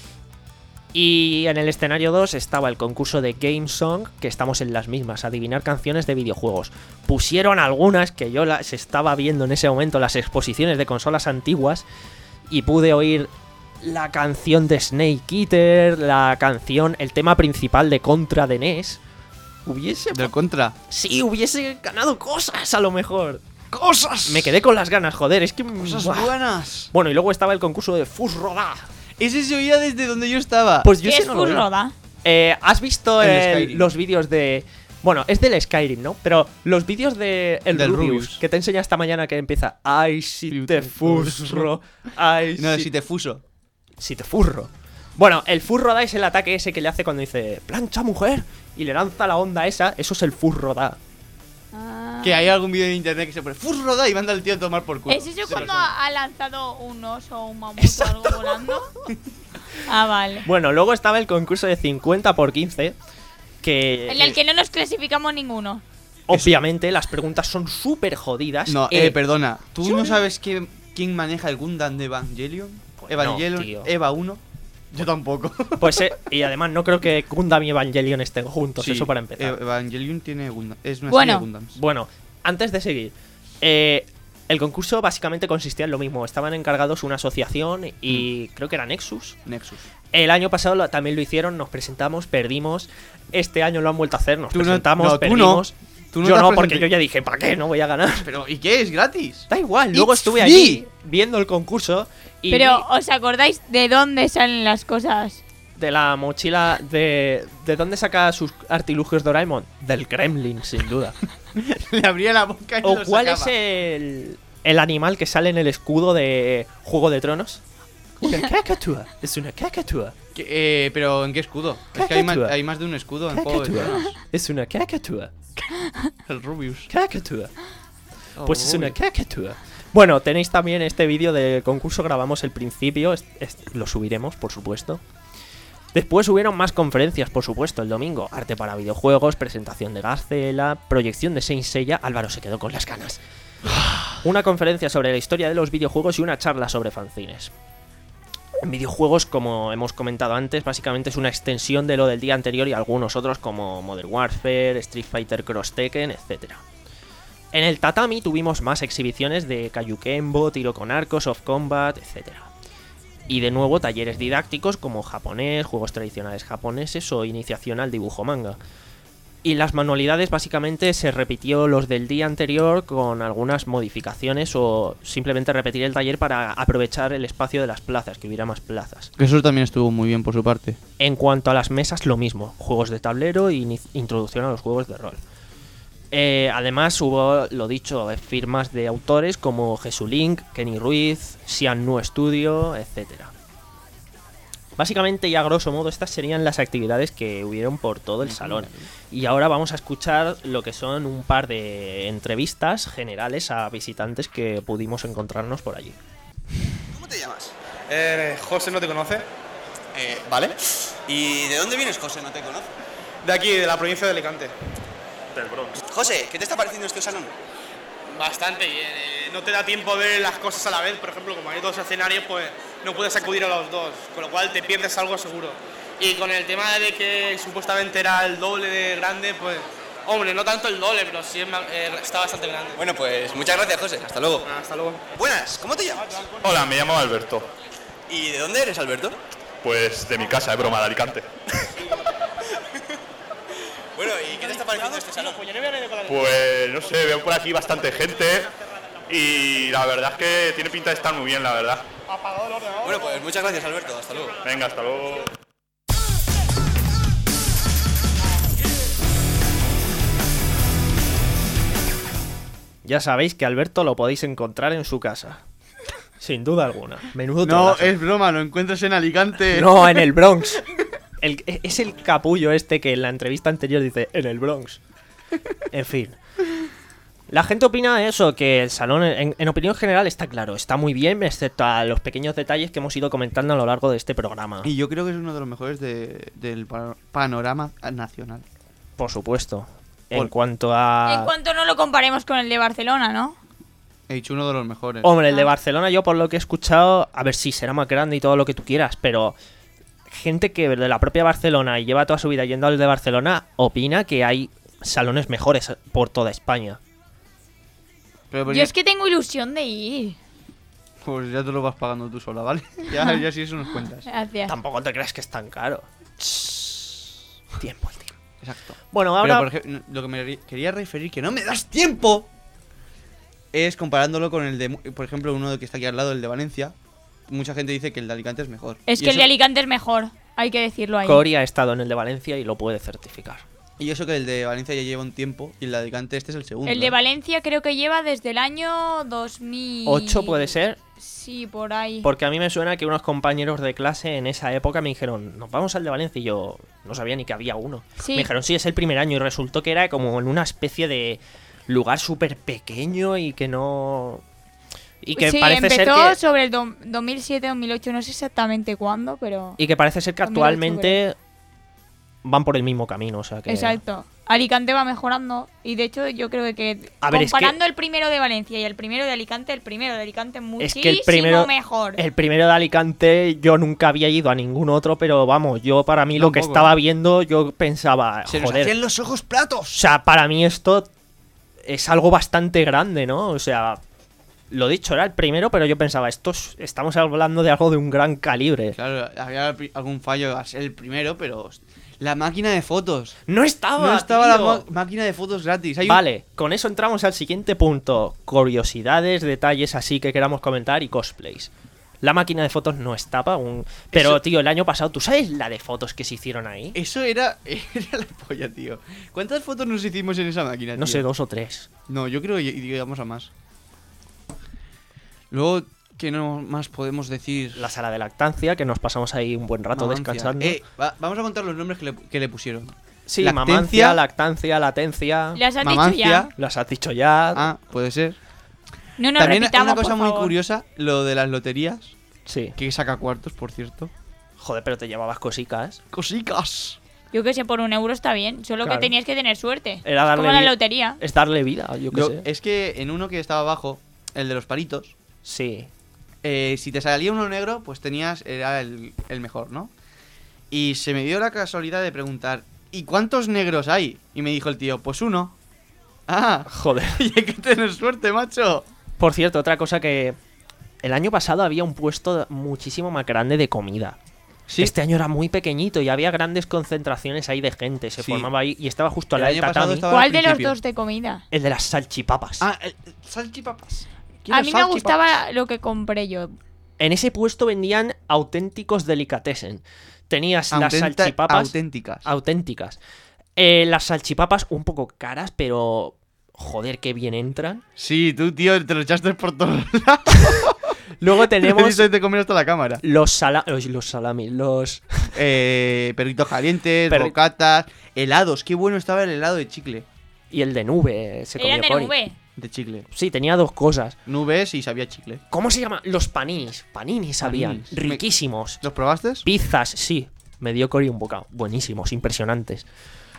Y en el escenario dos estaba el concurso de Game Song, que estamos en las mismas, adivinar canciones de videojuegos. Pusieron algunas que yo las estaba viendo en ese momento, las exposiciones de consolas antiguas, y pude oír la canción de Snake Eater, la canción, el tema principal de Contra de N E S. Hubiese... Del Contra. Sí, hubiese ganado cosas a lo mejor. ¡Cosas! Me quedé con las ganas, joder, es que... Cosas Buah. buenas. Bueno, y luego estaba el concurso de Fusroda. Ese se oía desde donde yo estaba. Pues yo ¿Qué ese es no lo vi. Fusroda? Eh, ¿Has visto El el- Skyrim. los vídeos de... Bueno, es del Skyrim, ¿no? Pero los vídeos de el Del Rubius, Rubius. que te enseña esta mañana que empieza Ay, si te fusro. Ay, No, si... si te fuso. si te furro. Bueno, el Fusroda es el ataque ese que le hace cuando dice plancha mujer y le lanza la onda esa. Eso es el Fusroda. Ah. Que hay algún vídeo en internet que se pone Fusroda y manda al tío a tomar por culo. ¿Es eso Se cuando lo- ha lanzado un oso o un mamut o algo volando? Ah, vale. Bueno, luego estaba el concurso de cincuenta por quince. Que... En el que no nos clasificamos ninguno. Obviamente las preguntas son súper jodidas. No, eh, Eh, perdona. ¿Tú yo no no- sabes quién, quién maneja el Gundam de Evangelion? Pues Evangelion, no, tío. Eva uno. Yo tampoco. Pues eh, y además no creo que Gundam y Evangelion estén juntos, Sí, eso para empezar. E- Evangelion tiene Gundam. Es una Bueno. serie de Gundams. Bueno, antes de seguir, eh, el concurso básicamente consistía en lo mismo. Estaban encargados una asociación y creo que era Nexus. Nexus. El año pasado lo- también lo hicieron, nos presentamos, perdimos. Este año lo han vuelto a hacer, nos Tú no- presentamos, no, tú perdimos. no. Tú no yo te has no, porque presentado. yo ya dije, ¿para qué? No voy a ganar. Pero, ¿y qué? ¿Es gratis? Da igual, luego It's estuve free. allí viendo el concurso y Pero, vi ¿os acordáis de dónde salen las cosas? de la mochila de... ¿De dónde saca sus artilugios Doraemon? Del Kremlin, sin duda. Le abría la boca y ¿O lo cuál sacaba. es el, el animal que sale en el escudo de Juego de Tronos? Una cacatúa. Es una cacatúa. Que, eh, pero ¿en qué escudo? Es que hay más, Cacatúa. hay más de un escudo en Juego de Cacatúa. Tronos. Es una cacatúa. El Rubius. Cacatúa. Oh, Pues es una Rubius. cacatúa. Bueno, tenéis también este vídeo del concurso, grabamos el principio, es- es- lo subiremos, por supuesto. Después hubieron más conferencias, por supuesto, el domingo. Arte para videojuegos, presentación de Gazela, proyección de Saint Seiya. Álvaro se quedó con las ganas. Una conferencia sobre la historia de los videojuegos y una charla sobre fanzines. En videojuegos, como hemos comentado antes, básicamente es una extensión de lo del día anterior y algunos otros como Modern Warfare, Street Fighter Cross Tekken, etcétera. En el tatami tuvimos más exhibiciones de Kaiju Kenbo, tiro con arco, soft combat, etcétera. Y de nuevo talleres didácticos como japonés, juegos tradicionales japoneses o iniciación al dibujo manga. Y las manualidades básicamente se repitió los del día anterior con algunas modificaciones o simplemente repetir el taller para aprovechar el espacio de las plazas, que hubiera más plazas. Eso también estuvo muy bien por su parte. En cuanto a las mesas, lo mismo, juegos de tablero e introducción a los juegos de rol. Eh, además hubo, lo dicho, firmas de autores como Jesulink, Kenny Ruiz, Xian Nu Studio, etcétera. Básicamente, y a grosso modo, estas serían las actividades que hubieron por todo el salón. Y ahora vamos a escuchar lo que son un par de entrevistas generales a visitantes que pudimos encontrarnos por allí. ¿Cómo te llamas? Eh, José no te conoce. Eh, vale. ¿Y de dónde vienes, José? ¿No te conoce? De aquí, de la provincia de Alicante. Del Bronx. José, ¿qué te está pareciendo este salón? Bastante bien. Eh, no te da tiempo a ver las cosas a la vez. Por ejemplo, como hay dos escenarios, pues no puedes acudir a los dos. Con lo cual te pierdes algo seguro. Y con el tema de que supuestamente era el doble de grande, pues... Hombre, no tanto el doble, pero sí eh, está bastante grande. Bueno, pues muchas gracias, José. Hasta luego. Ah, hasta luego. Buenas, ¿cómo te llamas? Hola, me llamo Alberto. ¿Y de dónde eres, Alberto? Pues de mi casa, de broma, de Alicante. Bueno, ¿y qué te está pareciendo este salón? Pues no sé, veo por aquí bastante gente y la verdad es que tiene pinta de estar muy bien, la verdad. Bueno, pues muchas gracias, Alberto. Hasta luego. Venga, hasta luego. Ya sabéis que Alberto lo podéis encontrar en su casa. Sin duda alguna. Menudo No, trolazo. es broma, lo encuentras en Alicante. No, en el Bronx. El, es el capullo este que en la entrevista anterior dice en el Bronx. En fin. La gente opina eso, que el salón, en, en opinión general, está claro, está muy bien, excepto a los pequeños detalles que hemos ido comentando a lo largo de este programa. Y yo creo que es uno de los mejores de, del pano- panorama nacional. Por supuesto. En Por- cuanto a... En cuanto no lo comparemos con el de Barcelona, ¿no? He dicho uno de los mejores. Hombre, el de Barcelona, yo por lo que he escuchado, a ver si será más grande y todo lo que tú quieras, pero gente que de la propia Barcelona y lleva toda su vida yendo al de Barcelona, opina que hay salones mejores por toda España. Pero, Yo es que tengo ilusión de ir. Pues ya te lo vas pagando tú sola, ¿vale? Ya, ya sí eso nos cuentas. Gracias. Tampoco te creas que es tan caro. Shhh. Tiempo, el tiempo. Exacto. Bueno, ahora... Pero por ejemplo, lo que me re- quería referir, que no me das tiempo, es comparándolo con el de, por ejemplo, uno que está aquí al lado, el de Valencia. Mucha gente dice que el de Alicante es mejor. Es Y que el eso- de Alicante es mejor, hay que decirlo ahí. Cory ha estado en el de Valencia y lo puede certificar. Y eso que el de Valencia ya lleva un tiempo y el de Alicante este es el segundo. El de ¿eh? Valencia creo que lleva desde el año dos mil... ¿Ocho puede ser? Sí, por ahí. Porque a mí me suena que unos compañeros de clase en esa época me dijeron, nos vamos al de Valencia, y yo no sabía ni que había uno. Sí. Me dijeron, sí, es el primer año, y resultó que era como en una especie de lugar súper pequeño y que no... Y que sí, parece ser empezó que... sobre el do- dos mil siete dos mil ocho, no sé exactamente cuándo, pero... Y que parece ser que dos mil ocho, actualmente van por el mismo camino, o sea que... Exacto. Alicante va mejorando y de hecho yo creo que A ver, es comparando el primero de Valencia y el primero de Alicante, el primero de Alicante es Es muchísimo que el primero, mejor. el primero de Alicante yo nunca había ido a ningún otro, pero vamos, yo para mí lo que Tampoco. estaba viendo, yo pensaba, Se nos joder, hacían los ojos platos. o sea, para mí esto es algo bastante grande, ¿no? O sea, lo dicho, era el primero, pero yo pensaba, esto es- estamos hablando de algo de un gran calibre. Claro, había pri- algún fallo a ser el primero, pero la máquina de fotos. No estaba, No estaba la tío. ma- máquina de fotos gratis. Hay un- Vale, con eso entramos al siguiente punto. Curiosidades, detalles así que queramos comentar y cosplays. La máquina de fotos no estaba aún. Pero, Eso- tío, el año pasado, ¿tú sabes la de fotos que se hicieron ahí? Eso era, era la polla, tío. ¿Cuántas fotos nos hicimos en esa máquina, tío? No sé, dos o tres. No, yo creo que llegamos a más. Luego, ¿qué no más podemos decir? La sala de lactancia, que nos pasamos ahí un buen rato Mamancia. descansando. Eh, va- vamos a contar los nombres que le, que le pusieron. sí, lactencia. mamancia, lactancia, latencia. ¿Las has dicho Mamancia. ya? Las has dicho ya. Ah, puede ser. No nos También repitamos, una cosa por muy favor. curiosa, lo de las loterías, Sí. que saca cuartos, por cierto. Joder, pero te llevabas cosicas. Cosicas. Yo que sé, por un euro está bien, solo Claro. que tenías que tener suerte. Era darle Como la vi- lotería. Es darle vida, yo qué Lo- sé. es que en uno que estaba abajo, el de los palitos, Sí. eh, si te salía uno negro, pues tenías, era el, el mejor, ¿no? Y se me dio la casualidad de preguntar, ¿y cuántos negros hay? Y me dijo el tío, pues uno. Ah, Joder. y hay que tener suerte, macho. Por cierto, otra cosa que el año pasado había un puesto muchísimo más grande de comida. ¿Sí? Este año era muy pequeñito y había grandes concentraciones ahí de gente. Se Sí. formaba ahí y estaba justo al El lado año del pasado tatami. estaba- ¿Cuál al de los principio. dos de comida? El de las salchipapas. Ah, el, salchipapas. A Quiero mí me salchipapas. gustaba lo que compré yo. En ese puesto vendían auténticos delicatessen. Tenías las Autenta- salchipapas auténticas. auténticas. Eh, las salchipapas un poco caras, pero joder, qué bien entran. Sí, tú, tío, te lo echaste por todos lados. Luego tenemos Te de comer hasta la cámara. los, sala los, los salamis, los... Eh, perritos calientes, Perri- bocatas, helados. Qué bueno estaba el helado de chicle. Y el de nube, se comió Eran de Cory. nube. De chicle. Sí, tenía dos cosas. Nubes y sabía chicle. ¿Cómo se llama? Los paninis. Paninis habían. Paninis. Riquísimos. ¿Los probaste? Pizzas, sí. Me dio Cory un bocado. Buenísimos, impresionantes.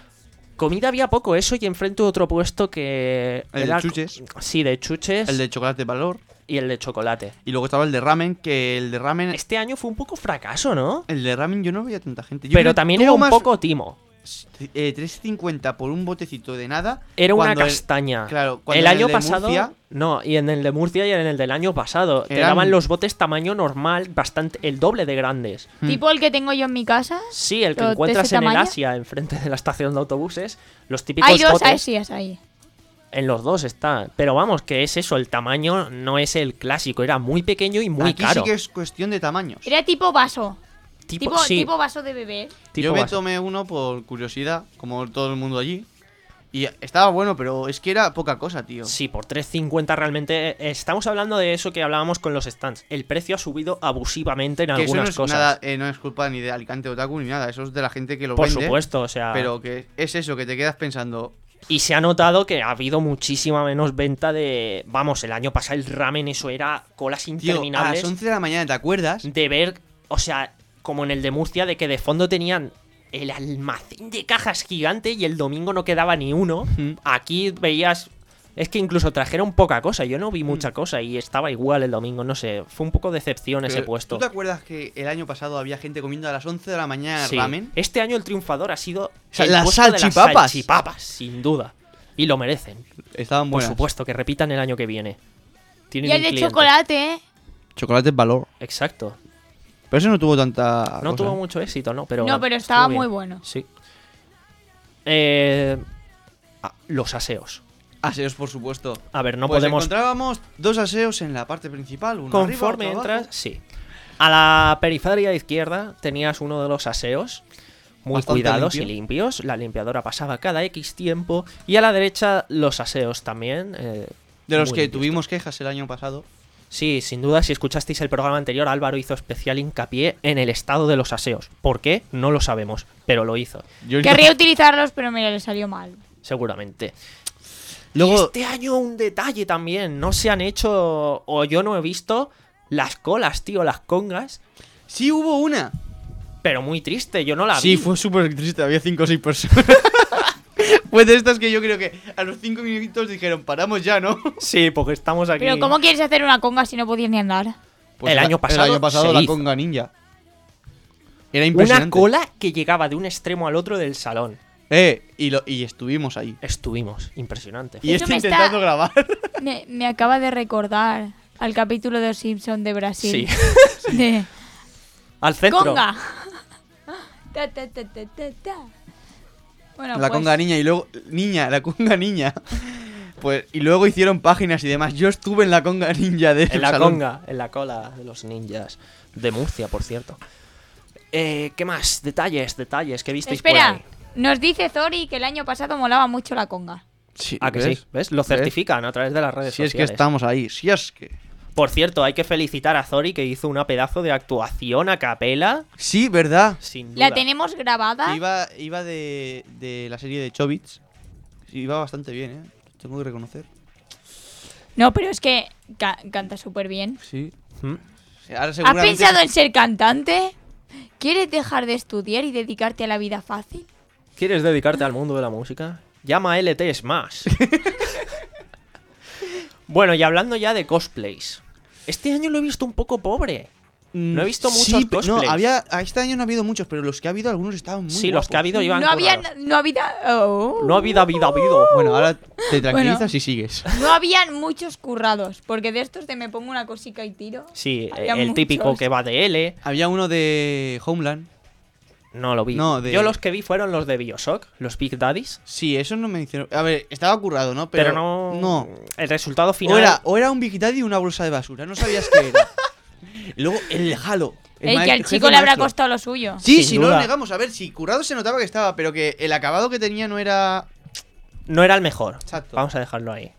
Comida había poco, eso, y enfrente otro puesto que... El de era- chuches. Sí, de chuches. El de chocolate valor. Y el de chocolate. Y luego estaba el de ramen, que el de ramen... Este año fue un poco fracaso, ¿no? El de ramen yo no veía tanta gente. Yo Pero creo que también tuvo era un más- poco timo. Eh, tres cincuenta por un botecito de nada. Era una cuando el- castaña. claro, cuando el en año de pasado. Murcia- No, y en el de Murcia y en el del año pasado. Te Eran- daban los botes tamaño normal, bastante. El doble de grandes. ¿Tipo el que tengo yo en mi casa? Sí, el que ¿Pero de encuentras ese en el tamaño? Asia, enfrente de la estación de autobuses. Los típicos Hay dos botes. Asias ahí. En los dos está. Pero vamos, que es eso, el tamaño no es el clásico. Era muy pequeño y muy Aquí caro. sí que es cuestión de tamaños. Era tipo vaso. Tipo- Tipo, sí. tipo vaso de bebé. Tipo yo me vaso. tomé uno por curiosidad, como todo el mundo allí. Y estaba bueno, pero es que era poca cosa, tío. Sí, por tres cincuenta realmente. eh, Estamos hablando de eso que hablábamos con los stands. El precio ha subido abusivamente en Que eso no algunas es cosas. nada, eh, no es culpa ni de Alicante Otaku ni nada, eso es de la gente que lo Por vende. supuesto, o sea. Pero que es eso, que te quedas pensando. Y se ha notado que ha habido muchísima menos venta de... Vamos, el año pasado el ramen eso era colas Tío, a interminables. las once de la mañana, ¿te acuerdas? De ver, o sea, como en el de Murcia, de que de fondo tenían el almacén de cajas gigante y el domingo no quedaba ni uno. Aquí veías... Es que incluso trajeron poca cosa, yo no vi mucha cosa y estaba igual el domingo, no sé. Fue un poco decepción ese Pero, puesto. ¿Tú te acuerdas que el año pasado había gente comiendo a las once de la mañana Sí. ramen? Este año el triunfador ha sido sea, el las puesto de las salchipapas. salchipapas, sin duda. Y lo merecen. Estaban Por buenas. supuesto, que repitan el año que viene. Tienen Y el un de cliente. chocolate, ¿eh? Chocolate es valor. Exacto. Pero eso no tuvo tanta. No cosa. tuvo mucho éxito, ¿no? Pero No, pero estuvo estaba bien. muy bueno. Sí. Eh, ah, los aseos. Aseos, por supuesto. A ver, no Pues podemos... encontrábamos dos aseos en la parte principal. Uno Conforme arriba, otro entras, sí. A la periferia izquierda tenías uno de los aseos. Muy Bastante cuidados limpio. y limpios. La limpiadora pasaba cada X tiempo. Y a la derecha los aseos también. eh, De los muy que limpios. tuvimos quejas el año pasado. Sí, sin duda, si escuchasteis el programa anterior, Álvaro hizo especial hincapié en el estado de los aseos. ¿Por qué? No lo sabemos, pero lo hizo. Querría utilizarlos, pero mira, le salió mal. Seguramente. Luego- Y este año un detalle también. No se han hecho, o yo no he visto, las colas, tío, las congas. Sí, hubo una. Pero muy triste, yo no la vi. Sí, fue súper triste. Había cinco o seis personas. Fue de estas que yo creo que a los cinco minutos dijeron, paramos ya, ¿no? Sí, porque estamos aquí. Pero ¿cómo quieres hacer una conga si no podías ni andar? Pues El año pasado El año pasado se la hizo. conga ninja. Era Una impresionante. cola que llegaba de un extremo al otro del salón. Eh, y, lo, y estuvimos ahí. Estuvimos, impresionante. Y Eso este me está- intentando grabar. Me, me acaba de recordar al capítulo de Los Simpsons de Brasil. Sí. De Al centro. conga. Ta, ta, ta, ta, ta, ta. Bueno, La pues, conga niña y luego. Niña, la conga niña. Pues, y luego hicieron páginas y demás. Yo estuve en la conga ninja de En la salón. conga, en la cola de los ninjas. De Murcia, por cierto. Eh, ¿Qué más? Detalles, detalles que visteis por Espera, ahí. nos dice Zori que el año pasado molaba mucho la conga. Sí, Ah, que ¿ves? sí, ¿ves? Lo certifican a través de las redes Si es que sociales. estamos ahí, si es que. Por cierto, hay que felicitar a Zori que hizo una pedazo de actuación a capela. Sí, ¿verdad? Sin duda. La tenemos grabada. Iba, iba de, de la serie de Chobits. Iba bastante bien, ¿eh? Tengo que reconocer. No, pero es que ca- canta súper bien. Sí. ¿Mm? Ahora ¿Has seguramente pensado se- en ser cantante? ¿Quieres dejar de estudiar y dedicarte a la vida fácil? ¿Quieres dedicarte al mundo de la música? Llama a L T Smash. Bueno, y hablando ya de cosplays. Este año lo he visto un poco pobre. No he visto muchos sí, pe- cosplays. No, había, este año no ha habido muchos, pero los que ha habido, algunos estaban muy Sí, los que ha guapos. habido iban No había, currados. no había, oh. No había vida, habido. Bueno, ahora te tranquilizas Bueno. y sigues. No habían muchos currados, porque de estos de me pongo una cosica y tiro. Sí, Había el típico muchos. que va de L. Había uno de Homeland. No lo vi. No, de- Yo los que vi fueron los de Bioshock, los Big Daddies. Sí, eso no me hicieron. A ver, estaba currado, ¿no? Pero, Pero, no, no. El resultado final. O era, o era un Big Daddy y una bolsa de basura. No sabías qué era. Y luego el Halo. El que maestro- al jefe chico le habrá maestro. costado lo suyo. Sí, Sin sí, no duda. lo negamos. A ver, si currado se notaba que estaba, pero que el acabado que tenía no era. No era el mejor. Exacto. Vamos a dejarlo ahí.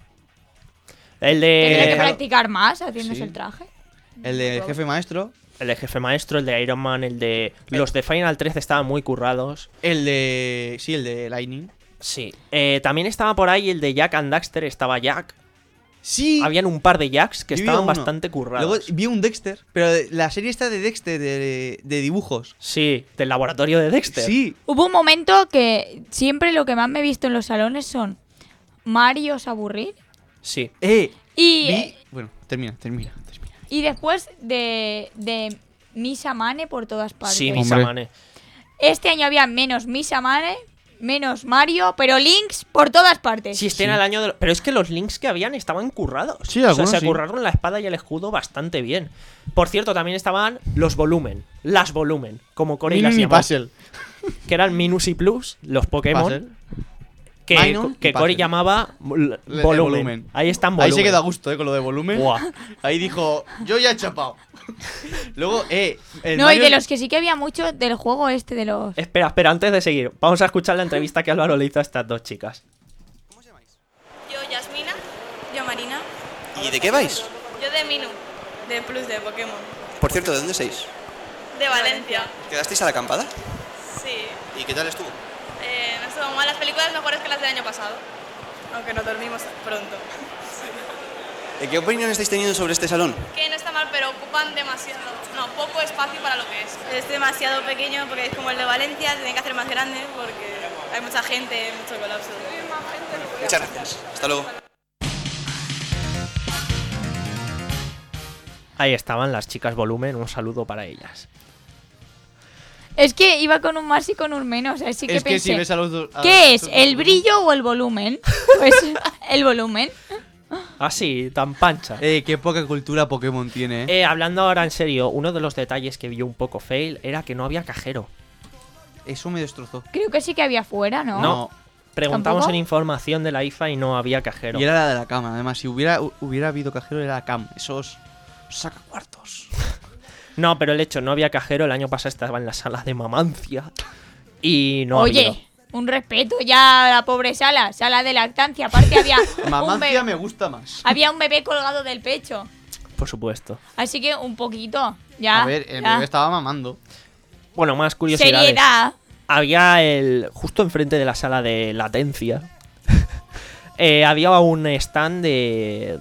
El Tendrá que de. practicar más haciéndose Sí. el traje. El del jefe maestro. El de Jefe Maestro, el de Iron Man, el de. Los de Final trece estaban muy currados. El de. Sí, el de Lightning. Sí. Eh, también estaba por ahí el de Jack and Daxter, estaba Jack. Sí. Habían un par de Jacks que Yo vi estaban uno. bastante currados. Luego vi un Dexter, pero de- la serie está de Dexter, de, de dibujos. Sí, del laboratorio de Dexter. Sí. Hubo un momento que siempre lo que más me he visto en los salones son Marios aburrir Sí. Eh. y, vi- Bueno, termina, termina. termina. y después de, de Misa Mane por todas partes. Sí, Misa Hombre. Mane. Este año había menos Misa Mane, menos Mario, pero Links por todas partes. Sí, este era el año de... Pero es que los links que habían estaban currados. Sí, o sea, algunos se sí. curraron la espada y el escudo bastante bien. Por cierto, también estaban los volumen. Las volumen, como Corey las Minun y llamó. Puzzle. Que eran Minus y Plus, los Pokémon. Puzzle. Que, Minun y que Corey Puzzle. llamaba l- Le- de volumen. volumen. Ahí están Ahí volumen. se quedó a gusto, ¿eh? Con lo de volumen. Buah. Ahí dijo, yo ya he chapado. Luego, eh. el No, Mario- y de los que sí que había mucho del juego este de los... Espera, espera, antes de seguir, vamos a escuchar la entrevista que Álvaro le hizo a estas dos chicas. Yo Yasmina, yo Marina, ¿Y de qué vais? yo de Minu, de Plus de Pokémon, Por cierto, ¿de dónde sois? de Valencia. ¿Quedasteis a la acampada? Sí, ¿Y qué tal estuvo? eh, no estuvo mal, las películas mejores que las del año pasado, aunque nos dormimos pronto. ¿Eh, ¿Qué opinión estáis teniendo sobre este salón? Que no está mal, pero ocupan demasiado, no, poco espacio para lo que es. Es demasiado pequeño porque es como el de Valencia, tienen que hacer más grande porque hay mucha gente, mucho colapso. Muchas gracias. Hasta luego. Ahí estaban las chicas volumen, un saludo para ellas. Es que iba con un más y con un menos, así que Es que pensé, si ves a los dos. a ¿qué los es? dos- ¿El brillo o el volumen? Pues el volumen. Así, tan pancha. Eh, qué poca cultura Pokémon tiene, eh. Eh, hablando ahora en serio, uno de los detalles que vi un poco fail era que no había cajero. Eso me destrozó. Creo que sí que había fuera, ¿no? No. Preguntamos ¿Tampoco? en información de la I F A y no había cajero. Y era la de la cama. Además, si hubiera, hubiera habido cajero, era la cam. Esos sacacuartos. No, pero el hecho, no había cajero. El año pasado estaba en la sala de Mamancia. Y no Oye, había. un respeto ya a la pobre sala, sala de lactancia. Aparte había un, Mamancia bebé, me gusta más. había un bebé colgado del pecho. Por supuesto. Así que un poquito, ya. A ver, el ya. bebé estaba mamando. Bueno, más curiosidades. Seriedad. Había el. Justo enfrente de la sala de latencia. eh, había un stand de.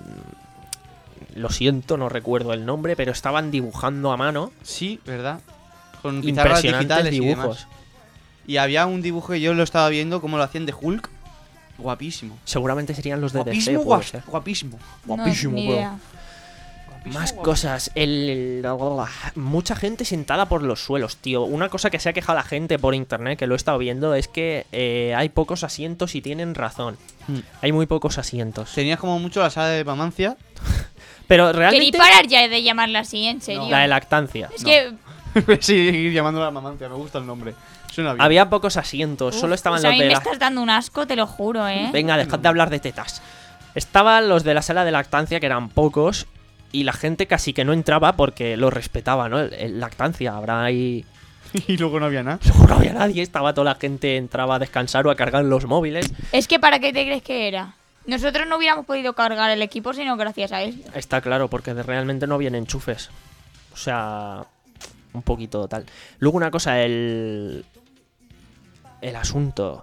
Lo siento, no recuerdo el nombre, pero estaban dibujando a mano. Sí, ¿verdad? Con pizarras Impresionantes digitales y dibujos. demás. Y había un dibujo que yo lo estaba viendo, cómo lo hacían de Hulk. Guapísimo. Seguramente serían los de D C. Guapísimo, puede guap- ser. guapísimo. Guapísimo, No, ni bro. idea. Más cosas. El, mucha gente sentada por los suelos, tío. Una cosa que se ha quejado la gente por internet, que lo he estado viendo, es que eh, hay pocos asientos y tienen razón. Hmm. Hay muy pocos asientos. Tenías como mucho la sala de Mamancia. Pero ¿Queréis realmente. parar ya de llamarla así, en serio? La de lactancia. Es que Sí, seguir llamándola Mamancia, me gusta el nombre. Suena bien. Había pocos asientos, uf, solo estaban pues a los mí de me la... estás dando un asco, te lo juro, ¿eh? Venga, dejad de hablar de tetas. Estaban los de la sala de lactancia, que eran pocos, y la gente casi que no entraba porque lo respetaba, ¿no? El, el lactancia, habrá ahí... Y luego no había nada. Luego no había nadie, estaba toda la gente, entraba a descansar o a cargar los móviles. Es que ¿para qué te crees que era? Nosotros no hubiéramos podido cargar el equipo sino gracias a él. Está claro, porque de- realmente no habían enchufes. O sea, un poquito tal. Luego una cosa, el... El asunto...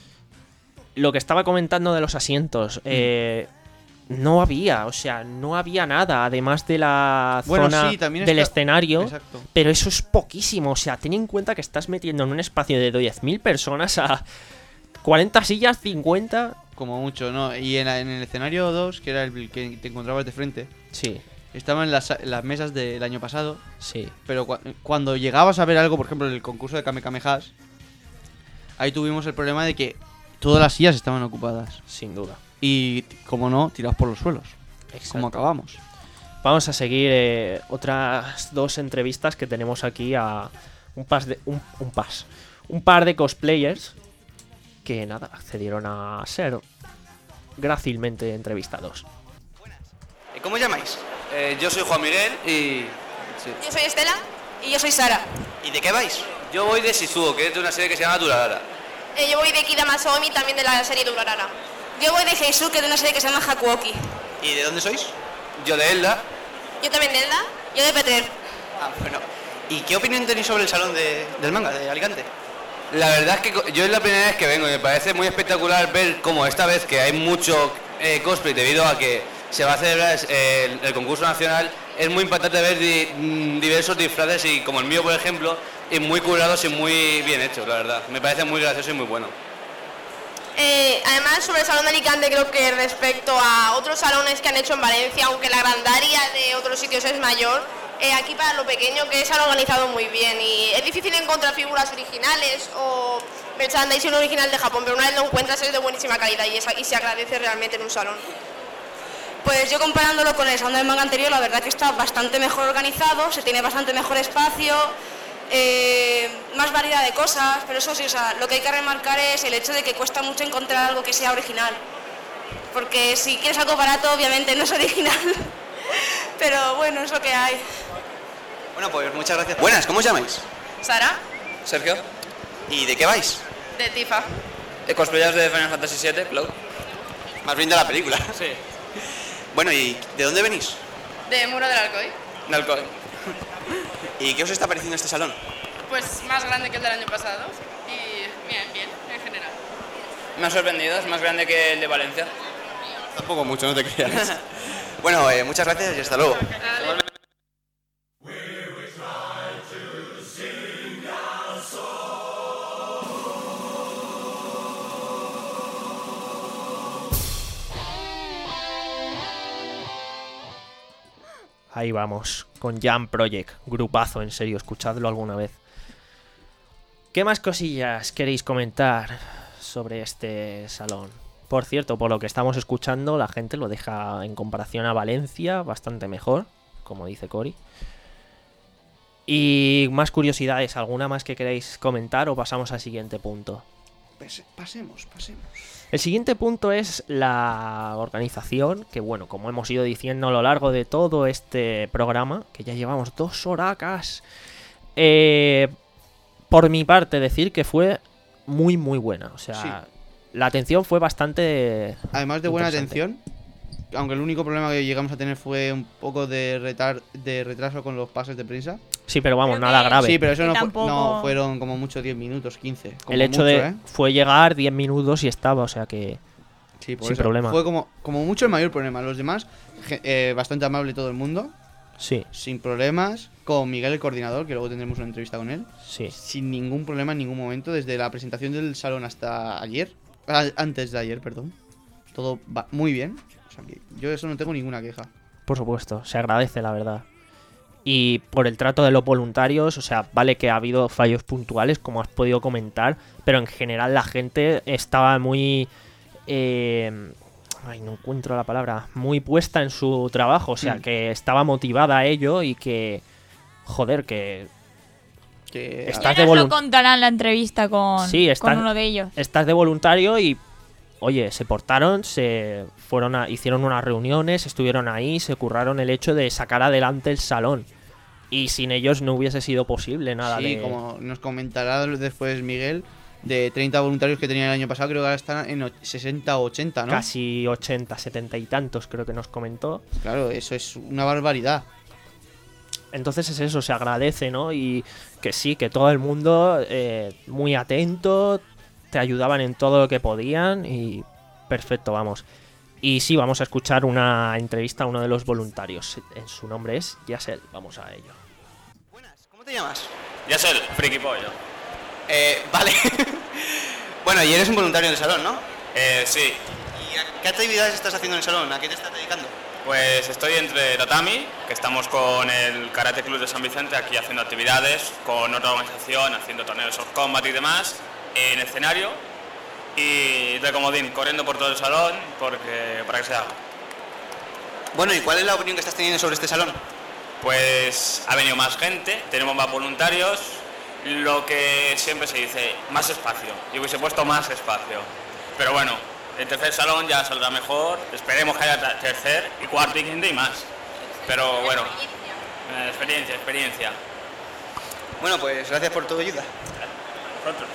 Lo que estaba comentando de los asientos, eh, no había, o sea, no había nada, además de la Bueno, zona sí, también del está- escenario, Exacto. pero eso es poquísimo, o sea, ten en cuenta que estás metiendo en un espacio de diez mil personas a cuarenta sillas, cincuenta... Como mucho, ¿no? Y en, la- en el escenario dos, que era el que te encontrabas de frente, Sí. estaban en las, en las mesas del año pasado. Sí. Pero cu cuando llegabas a ver algo, por ejemplo, en el concurso de Kamehamehas, ahí tuvimos el problema de que todas las sillas estaban ocupadas. Sin duda. Y, como no, tirados por los suelos. Exacto. Como acabamos. Vamos a seguir eh, otras dos entrevistas que tenemos aquí a un, pas de, un, un, pas, un par de cosplayers que nada, accedieron a ser grácilmente entrevistados. ¿Cómo os llamáis? Eh, yo soy Juan Miguel y... sí. Yo soy Estela y yo soy Sara. ¿Y de qué vais? Yo voy de Shizuo, que es de una serie que se llama Durarara. Eh, yo voy de Kida Masaomi, también de la serie Durarara. Yo voy de Heisuke, de una serie que se llama Hakuoki. ¿Y de dónde sois? Yo de Elda. Yo también de Elda, yo de Petrer. Ah, bueno. ¿Y qué opinión tenéis sobre el salón de, del manga de Alicante? La verdad es que yo es la primera vez que vengo y me parece muy espectacular ver cómo esta vez que hay mucho eh, cosplay debido a que se va a celebrar eh, el, el concurso nacional, es muy impactante ver di, mm, diversos disfraces y como el mío por ejemplo, y muy curados y muy bien hechos, la verdad. Me parece muy gracioso y muy bueno. Eh, además, sobre el Salón de Alicante, creo que respecto a otros salones que han hecho en Valencia, aunque la grandaria de otros sitios es mayor, eh, aquí para lo pequeño que se han organizado muy bien y es difícil encontrar figuras originales o merchandising original de Japón, pero una vez lo encuentras es de buenísima calidad y, es, y se agradece realmente en un salón. Pues yo comparándolo con el salón del manga anterior, la verdad que está bastante mejor organizado, se tiene bastante mejor espacio, eh, más variedad de cosas, pero eso sí, o sea, lo que hay que remarcar es el hecho de que cuesta mucho encontrar algo que sea original. Porque si quieres algo barato, obviamente no es original, pero bueno, es lo que hay. Bueno, pues muchas gracias. Buenas, ¿cómo os llamáis? Sara, Sergio. ¿Y de qué vais? de Tifa. Eh, cosplayers de Final Fantasy siete, Cloud. Más bien de la película. Sí. Bueno, ¿y de dónde venís? De Muro del Alcoy. De Alcoy. ¿Y qué os está pareciendo este salón? Pues más grande que el del año pasado y bien, bien, en general. Me ha sorprendido, es más grande que el de Valencia. Tampoco mucho, no te creas. Bueno, eh, muchas gracias y hasta luego. Ahí vamos, con Jam Project, grupazo, en serio, escuchadlo alguna vez. ¿Qué más cosillas queréis comentar sobre este salón? Por cierto, por lo que estamos escuchando, la gente lo deja en comparación a Valencia bastante mejor, como dice Cory. Y más curiosidades, ¿alguna más que queréis comentar o pasamos al siguiente punto? Pasemos, pasemos. El siguiente punto es la organización, que bueno, como hemos ido diciendo a lo largo de todo este programa, que ya llevamos dos horacas, eh, por mi parte decir que fue muy muy buena, o sea, Sí. la atención fue bastante... Además de buena interesante. atención, aunque el único problema que llegamos a tener fue un poco de, retar de retraso con los pases de prensa. Sí, pero vamos, nada grave. Sí, pero eso no, fu- tampoco- no fueron como mucho diez minutos, quince. Como El hecho mucho, de... ¿eh? fue llegar diez minutos y estaba, o sea que... Sí, por sin eso. problema. Fue como, como mucho el mayor problema. Los demás, ge- eh, bastante amable todo el mundo. Sí. Sin problemas. Con Miguel, el coordinador, que luego tendremos una entrevista con él. Sí. Sin ningún problema en ningún momento, desde la presentación del salón hasta ayer. Ah, antes de ayer, perdón. Todo va muy bien. O sea que yo de eso no tengo ninguna queja. Por supuesto, se agradece la verdad. Y por el trato de los voluntarios, o sea, vale que ha habido fallos puntuales, como has podido comentar, pero en general la gente estaba muy... Eh, ay, no encuentro la palabra. Muy puesta en su trabajo, o sea, Mm. que estaba motivada a ello y que... Joder, que... que estás Ya de nos lo voluntario. contarán en la entrevista con, Sí, estás, con uno de ellos. estás de voluntario y, oye, se portaron, se fueron a, hicieron unas reuniones, estuvieron ahí, se curraron el hecho de sacar adelante el salón. Y sin ellos no hubiese sido posible nada Sí, de... como nos comentará después Miguel, de treinta voluntarios que tenía el año pasado, creo que ahora están en och- sesenta o ochenta, ¿no? Casi ochenta, setenta y tantos creo que nos comentó. Claro, eso es una barbaridad. Entonces es eso, se agradece, ¿no? Y que sí, que todo el mundo eh, muy atento, te ayudaban en todo lo que podían y perfecto, vamos. Y sí, vamos a escuchar una entrevista a uno de los voluntarios. En su nombre es Yasel, vamos a ello. ¿Cómo te llamas? Yasel, friki pollo. Eh, vale. Bueno, y eres un voluntario del salón, ¿no? Eh, sí. ¿Y a qué actividades estás haciendo en el salón? ¿A qué te estás dedicando? Pues estoy entre Tatami, que estamos con el Karate Club de San Vicente aquí haciendo actividades, con otra organización, haciendo torneos of combat y demás, en escenario, y de comodín, corriendo por todo el salón porque, para que se haga. Bueno, ¿y cuál es la opinión que estás teniendo sobre este salón? Pues ha venido más gente, tenemos más voluntarios, lo que siempre se dice, más espacio. Yo hubiese puesto más espacio, pero bueno, el tercer salón ya saldrá mejor, esperemos que haya tercer y cuarto y quinto y más. Pero bueno, eh, experiencia, experiencia. Bueno, pues gracias por tu ayuda. Vosotros.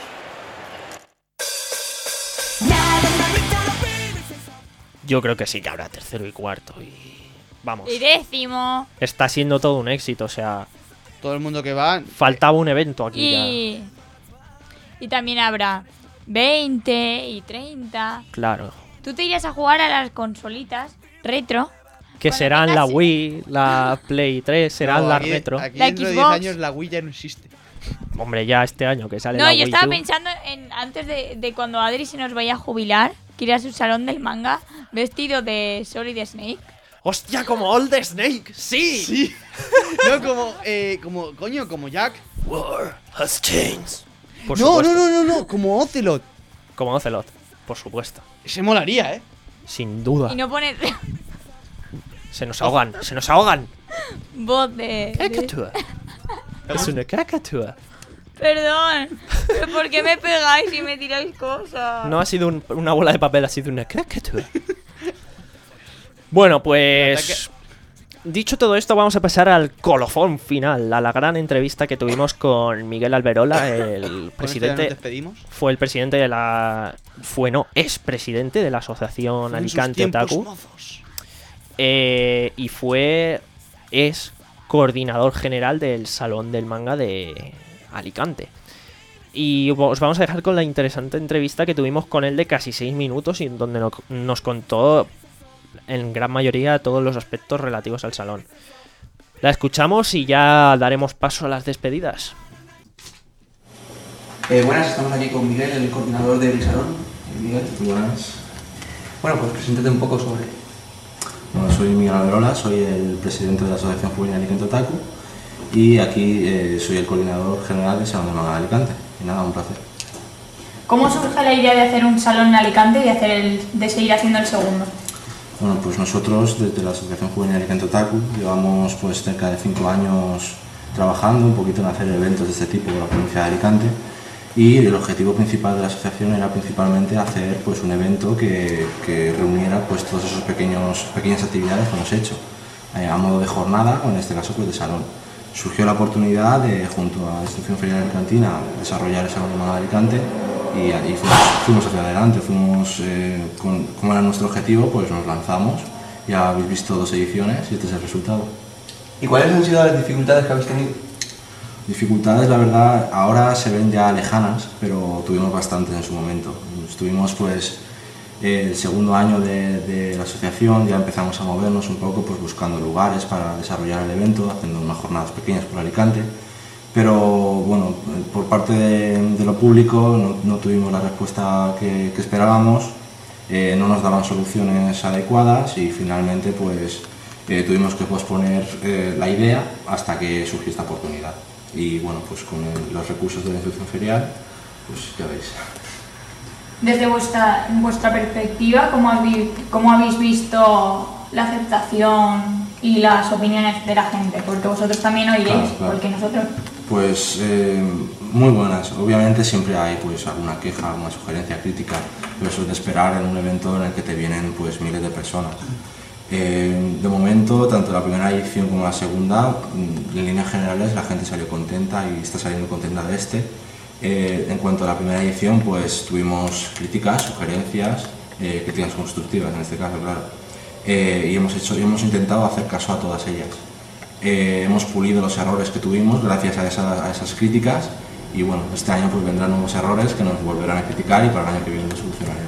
Yo creo que sí que habrá tercero y cuarto y... Vamos. Y décimo. Está siendo todo un éxito, o sea... Todo el mundo que va... Faltaba un evento aquí Y... ya. Y también habrá veinte y treinta. Claro. Tú te irías a jugar a las consolitas retro. Que serán la Wii, la Play tres, serán No, las aquí- retro. Aquí La dentro de diez Xbox. años la Wii ya no existe. Hombre, ya este año que sale No, la yo Wii estaba U. pensando en antes de, de cuando Adri se nos vaya a jubilar, que ir a su salón del manga vestido de Solid Snake. ¡Hostia, como Old Snake! ¡Sí! Sí. No, como, eh, como, coño, como Jack. War has changed. Por no, supuesto. no, no, no, no, como Ocelot. Como Ocelot, por supuesto. Se molaría, ¿eh? Sin duda. Y no poner Se nos ahogan, se nos ahogan. voz de... de- Cacatúa. Es una cacatúa. Perdón, ¿pero por qué me pegáis y me tiráis cosas? No ha sido un- una bola de papel, ha sido una cacatúa. Bueno, pues... Dicho todo esto, vamos a pasar al colofón final, a la gran entrevista que tuvimos con Miguel Alberola, el presidente... nos despedimos. Fue el presidente de la... Fue, no, es presidente de la asociación Fue en sus Alicante tiempos Otaku. mozos. Eh, y fue... Es coordinador general del Salón del Manga de Alicante. Y os vamos a dejar con la interesante entrevista que tuvimos con él de casi seis minutos y en donde no- nos contó en gran mayoría todos los aspectos relativos al salón. La escuchamos y ya daremos paso a las despedidas. Eh, buenas, estamos aquí con Miguel, el coordinador del salón. Miguel, buenas. Bueno, pues preséntate un poco sobre... Bueno, soy Miguel Alberola, soy el presidente de la Asociación Juvenil Alicante Otaku y aquí eh, soy el coordinador general del Salón del Manga de Alicante. Y nada, un placer. ¿Cómo surge la idea de hacer un salón en Alicante y de, hacer el, de seguir haciendo el segundo? Bueno, pues nosotros desde la Asociación Juvenil Alicante Otaku llevamos pues cerca de cinco años trabajando un poquito en hacer eventos de este tipo en la provincia de Alicante y el objetivo principal de la asociación era principalmente hacer pues un evento que, que reuniera pues todas esas pequeños, pequeñas actividades que hemos hecho eh, a modo de jornada o en este caso pues de salón. Surgió la oportunidad de junto a la institución ferial alicantina desarrollar el Salón del Manga de Alicante y, y fuimos, fuimos hacia adelante, fuimos eh, con, como era nuestro objetivo pues nos lanzamos, ya habéis visto dos ediciones y este es el resultado. ¿Y cuáles han sido las dificultades que habéis tenido? Dificultades, la verdad, ahora se ven ya lejanas, pero tuvimos bastantes en su momento. Estuvimos pues el segundo año de, de la asociación, ya empezamos a movernos un poco pues buscando lugares para desarrollar el evento, haciendo unas jornadas pequeñas por Alicante, pero bueno, por parte de, de lo público no, no tuvimos la respuesta que, que esperábamos, eh, no nos daban soluciones adecuadas y finalmente pues eh, tuvimos que posponer eh, la idea hasta que surgió esta oportunidad. Y bueno, pues con el- los recursos de la institución ferial, pues ya veis. Desde vuestra, vuestra perspectiva, ¿cómo habéis, ¿cómo habéis visto la aceptación y las opiniones de la gente? Porque vosotros también oiréis, Claro, claro. porque nosotros... Pues eh, muy buenas. Obviamente siempre hay pues alguna queja, alguna sugerencia crítica, pero eso es de esperar en un evento en el que te vienen pues miles de personas. Eh, de momento, tanto la primera edición como la segunda, mm, en líneas generales la gente salió contenta y está saliendo contenta de este. Eh, en cuanto a la primera edición, pues tuvimos críticas, sugerencias, eh, críticas constructivas en este caso, claro. Eh, y hemos, hecho, y hemos intentado hacer caso a todas ellas. Eh, hemos pulido los errores que tuvimos gracias a, esa- a esas críticas y bueno, este año pues vendrán nuevos errores que nos volverán a criticar y para el año que viene los solucionaremos.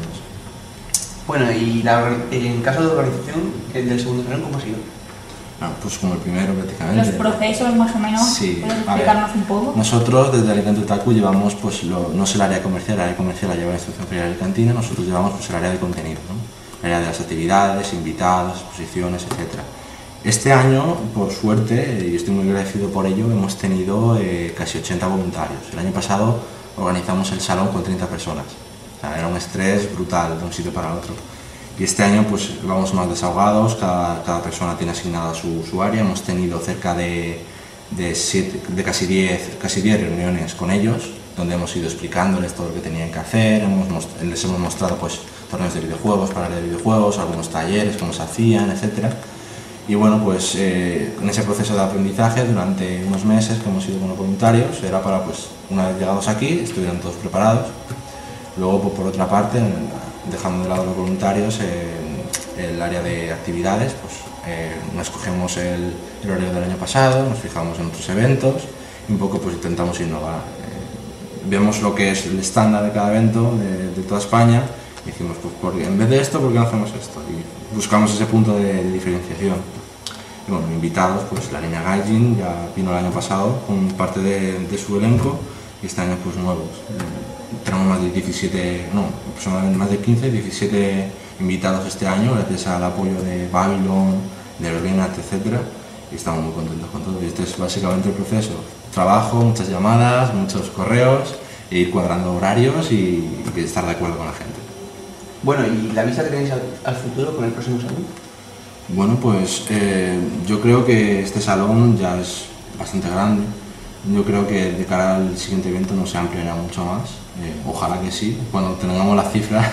Bueno, y la, en caso de organización el del segundo salón, ¿cómo ha sido? Ah, pues como el primero prácticamente. Los procesos, más o menos, Sí, ¿puedes a ver, explicarnos un poco? Nosotros desde Alicante Otaku llevamos, pues lo- no es el área comercial, el área comercial la lleva la institución ferial alicantina, nosotros llevamos pues el área de contenido, ¿no? el área de las actividades, invitados, exposiciones, etcétera. Este año, por suerte, y estoy muy agradecido por ello, hemos tenido eh, casi ochenta voluntarios. El año pasado organizamos el salón con treinta personas. O sea, era un estrés brutal de un sitio para otro. Y este año pues vamos más desahogados, cada, cada persona tiene asignada su, su área. Hemos tenido cerca de, de, siete, de casi diez casi diez reuniones con ellos, donde hemos ido explicándoles todo lo que tenían que hacer. Hemos, les hemos mostrado pues, torneos de videojuegos, para de videojuegos, algunos talleres, cómo se hacían, etcétera. Y bueno, pues eh, en ese proceso de aprendizaje durante unos meses que hemos ido con los voluntarios, era para, pues, una vez llegados aquí, estuvieran todos preparados. Luego, pues, por otra parte, dejando de lado los voluntarios, eh, el área de actividades, pues eh, nos cogemos el, el horario del año pasado, nos fijamos en otros eventos y un poco pues intentamos innovar. Eh, vemos lo que es el estándar de cada evento de, de toda España y decimos, pues por, en vez de esto, ¿por qué no hacemos esto? Y buscamos ese punto de, de diferenciación. Y bueno, invitados, pues la línea Gaijin ya vino el año pasado con parte de, de su elenco y este año pues nuevos. Eh, tenemos más de diecisiete, no, aproximadamente más de quince, diecisiete invitados este año gracias al apoyo de Babylon, de Renat, etcétera, y estamos muy contentos con todo. Y este es básicamente el proceso. Trabajo, muchas llamadas, muchos correos, e ir cuadrando horarios y, y estar de acuerdo con la gente. Bueno, ¿y la vista que tenéis al, al futuro con el próximo salón? Bueno, pues eh, yo creo que este salón ya es bastante grande. Yo creo que de cara al siguiente evento no se ampliará mucho más. Eh, ojalá que sí, cuando tengamos las cifras,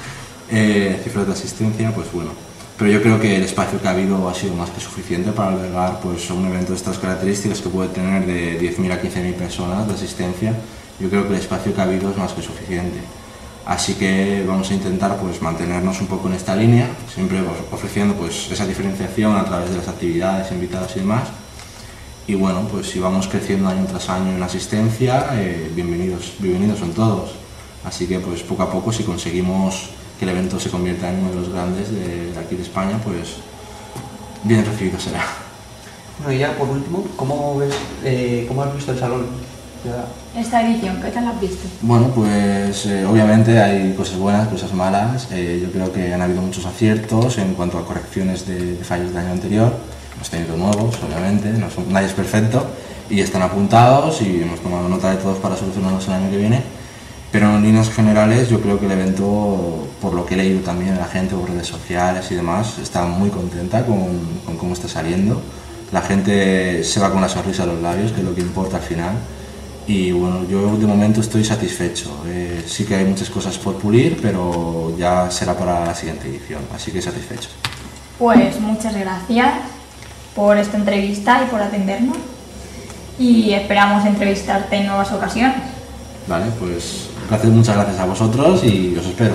eh, cifras de asistencia, pues bueno. Pero yo creo que el espacio que ha habido ha sido más que suficiente para albergar pues, un evento de estas características que puede tener de diez mil a quince mil personas de asistencia. Yo creo que el espacio que ha habido es más que suficiente. Así que vamos a intentar pues, mantenernos un poco en esta línea, siempre pues, ofreciendo pues, esa diferenciación a través de las actividades, invitados y demás. Y bueno, pues si vamos creciendo año tras año en asistencia, eh, bienvenidos, bienvenidos son todos. Así que pues poco a poco, si conseguimos que el evento se convierta en uno de los grandes de, de aquí de España, pues bien recibido será. Bueno, y ya por último, ¿cómo, ves, eh, ¿cómo has visto el salón? Ya. Esta edición, ¿qué tal la has visto? Bueno, pues eh, obviamente hay cosas buenas, cosas malas. Eh, yo creo que han habido muchos aciertos en cuanto a correcciones de, de fallos del año anterior. Hemos tenido nuevos, obviamente, no son, nadie es perfecto y están apuntados y hemos tomado nota de todos para solucionarlos el año que viene. Pero en líneas generales yo creo que el evento, por lo que he leído también de la gente por redes sociales y demás, está muy contenta con, con cómo está saliendo. La gente se va con la sonrisa a los labios, que es lo que importa al final. Y bueno, yo de momento estoy satisfecho. Eh, sí que hay muchas cosas por pulir, pero ya será para la siguiente edición, así que satisfecho. Pues muchas gracias por esta entrevista y por atendernos. Y esperamos entrevistarte en nuevas ocasiones. Vale, pues gracias, muchas gracias a vosotros y os espero.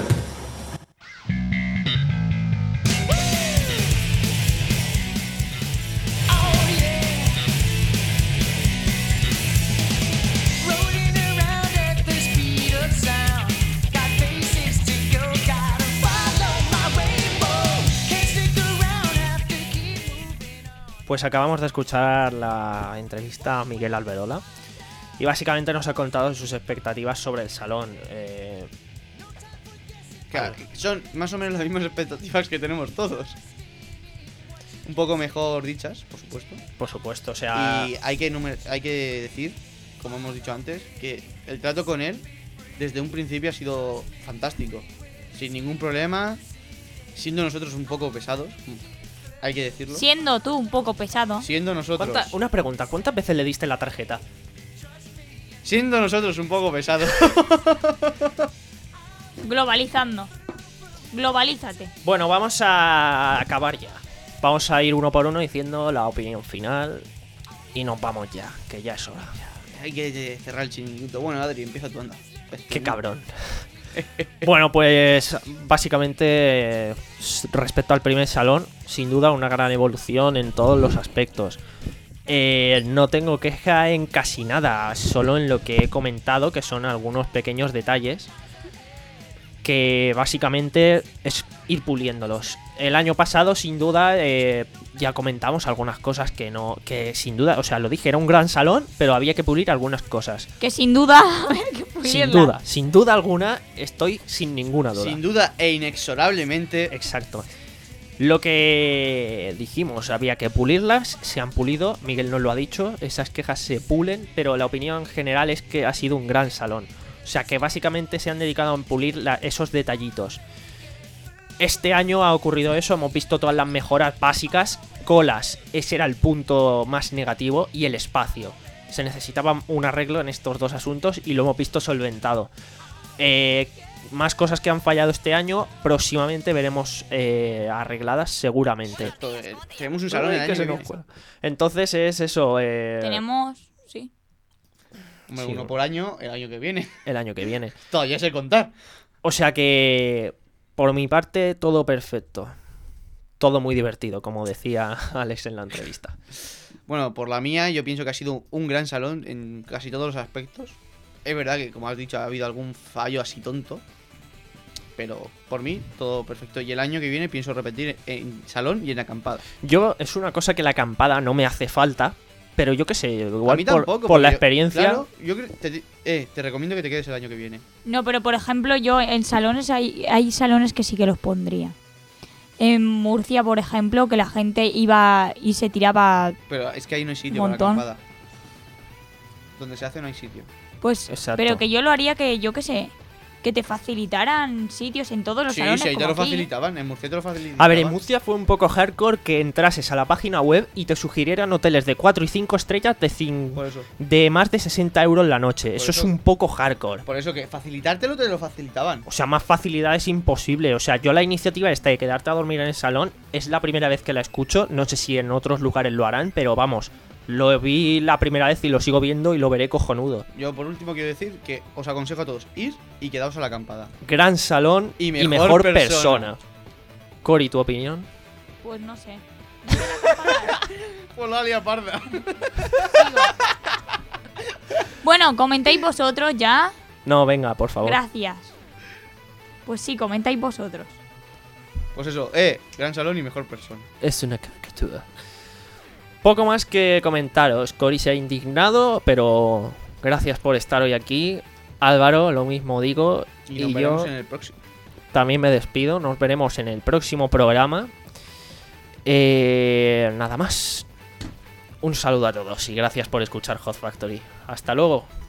Pues acabamos de escuchar la entrevista a Miguel Alberola y básicamente nos ha contado sus expectativas sobre el salón. Eh... Claro, son más o menos las mismas expectativas que tenemos todos. Un poco mejor dichas, por supuesto. Por supuesto, o sea... Y hay que, numer- hay que decir, como hemos dicho antes, que el trato con él desde un principio ha sido fantástico. Sin ningún problema, siendo nosotros un poco pesados. Hay que decirlo. Siendo tú un poco pesado. Siendo nosotros. ¿Cuánta, una pregunta, ¿cuántas veces le diste la tarjeta? Siendo nosotros un poco pesados. Globalizando. Globalízate. Bueno, vamos a acabar ya. Vamos a ir uno por uno diciendo la opinión final. Y nos vamos ya, que ya es hora. Hay que cerrar el chiringuito. Bueno, Adri, empieza tu anda. Qué cabrón. Bueno, pues básicamente respecto al primer salón, sin duda una gran evolución en todos los aspectos. Eh, no tengo queja en casi nada, solo en lo que he comentado, que son algunos pequeños detalles que básicamente es ir puliéndolos. El año pasado, sin duda, eh, ya comentamos algunas cosas que no, que sin duda, o sea, lo dije, era un gran salón, pero había que pulir algunas cosas. Que sin duda... sin duda, sin duda alguna, estoy sin ninguna duda. Sin duda e inexorablemente. Exacto. Lo que dijimos, había que pulirlas, se han pulido, Miguel nos lo ha dicho, esas quejas se pulen, pero la opinión general es que ha sido un gran salón. O sea que básicamente se han dedicado a pulir la, esos detallitos. Este año ha ocurrido eso, hemos visto todas las mejoras básicas, colas, ese era el punto más negativo, y el espacio. Se necesitaba un arreglo en estos dos asuntos y lo hemos visto solventado. Eh... Más cosas que han fallado este año, próximamente veremos eh, arregladas seguramente. Tenemos un salón el año que viene. Entonces es eso. Eh... Tenemos, sí. Hombre, sí. Uno por año, el año que viene. El año que viene. Todavía sé contar. O sea que, por mi parte, todo perfecto. Todo muy divertido, como decía Alex en la entrevista. Bueno, por la mía, yo pienso que ha sido un gran salón en casi todos los aspectos. Es verdad que, como has dicho, ha habido algún fallo así tonto. Pero por mí, todo perfecto. Y el año que viene pienso repetir en salón y en acampada. Yo, es una cosa que la acampada no me hace falta. Pero yo qué sé, igual a mí tampoco, por, por la yo, experiencia. Claro, yo creo, te, eh, te recomiendo que te quedes el año que viene. No, pero por ejemplo, yo en salones hay, hay salones que sí que los pondría. En Murcia, por ejemplo, que la gente iba y se tiraba. Pero es que ahí no hay sitio para acampada. Donde se hace no hay sitio. Pues, exacto. Pero que yo lo haría que, yo qué sé, que te facilitaran sitios en todos los sí, salones. Sí, ahí te como lo aquí. facilitaban, en Murcia te lo facilitaban. A ver, en Murcia fue un poco hardcore que entrases a la página web y te sugirieran hoteles de cuatro y cinco estrellas de, cin... de más de sesenta euros la noche. Eso, eso es un poco hardcore. Por eso que facilitártelo te lo facilitaban. O sea, más facilidad es imposible. O sea, yo la iniciativa esta de quedarte a dormir en el salón es la primera vez que la escucho. No sé si en otros lugares lo harán, pero vamos, lo vi la primera vez y lo sigo viendo y lo veré cojonudo. Yo por último quiero decir que os aconsejo a todos ir y quedaos a la acampada. Gran salón y mejor, y mejor persona. persona. Cori, ¿tu opinión? Pues no sé. Pues la lia parda. Bueno, comentáis vosotros ya. No, venga, por favor. Gracias. Pues sí, comentáis vosotros. Pues eso, eh, gran salón y mejor persona. Es una caricatura. Poco más que comentaros. Cori se ha indignado, pero gracias por estar hoy aquí. Álvaro, lo mismo digo. Y nos y veremos yo en el próximo. También me despido. Nos veremos en el próximo programa. Eh, nada más. Un saludo a todos y gracias por escuchar Hot Factory. Hasta luego.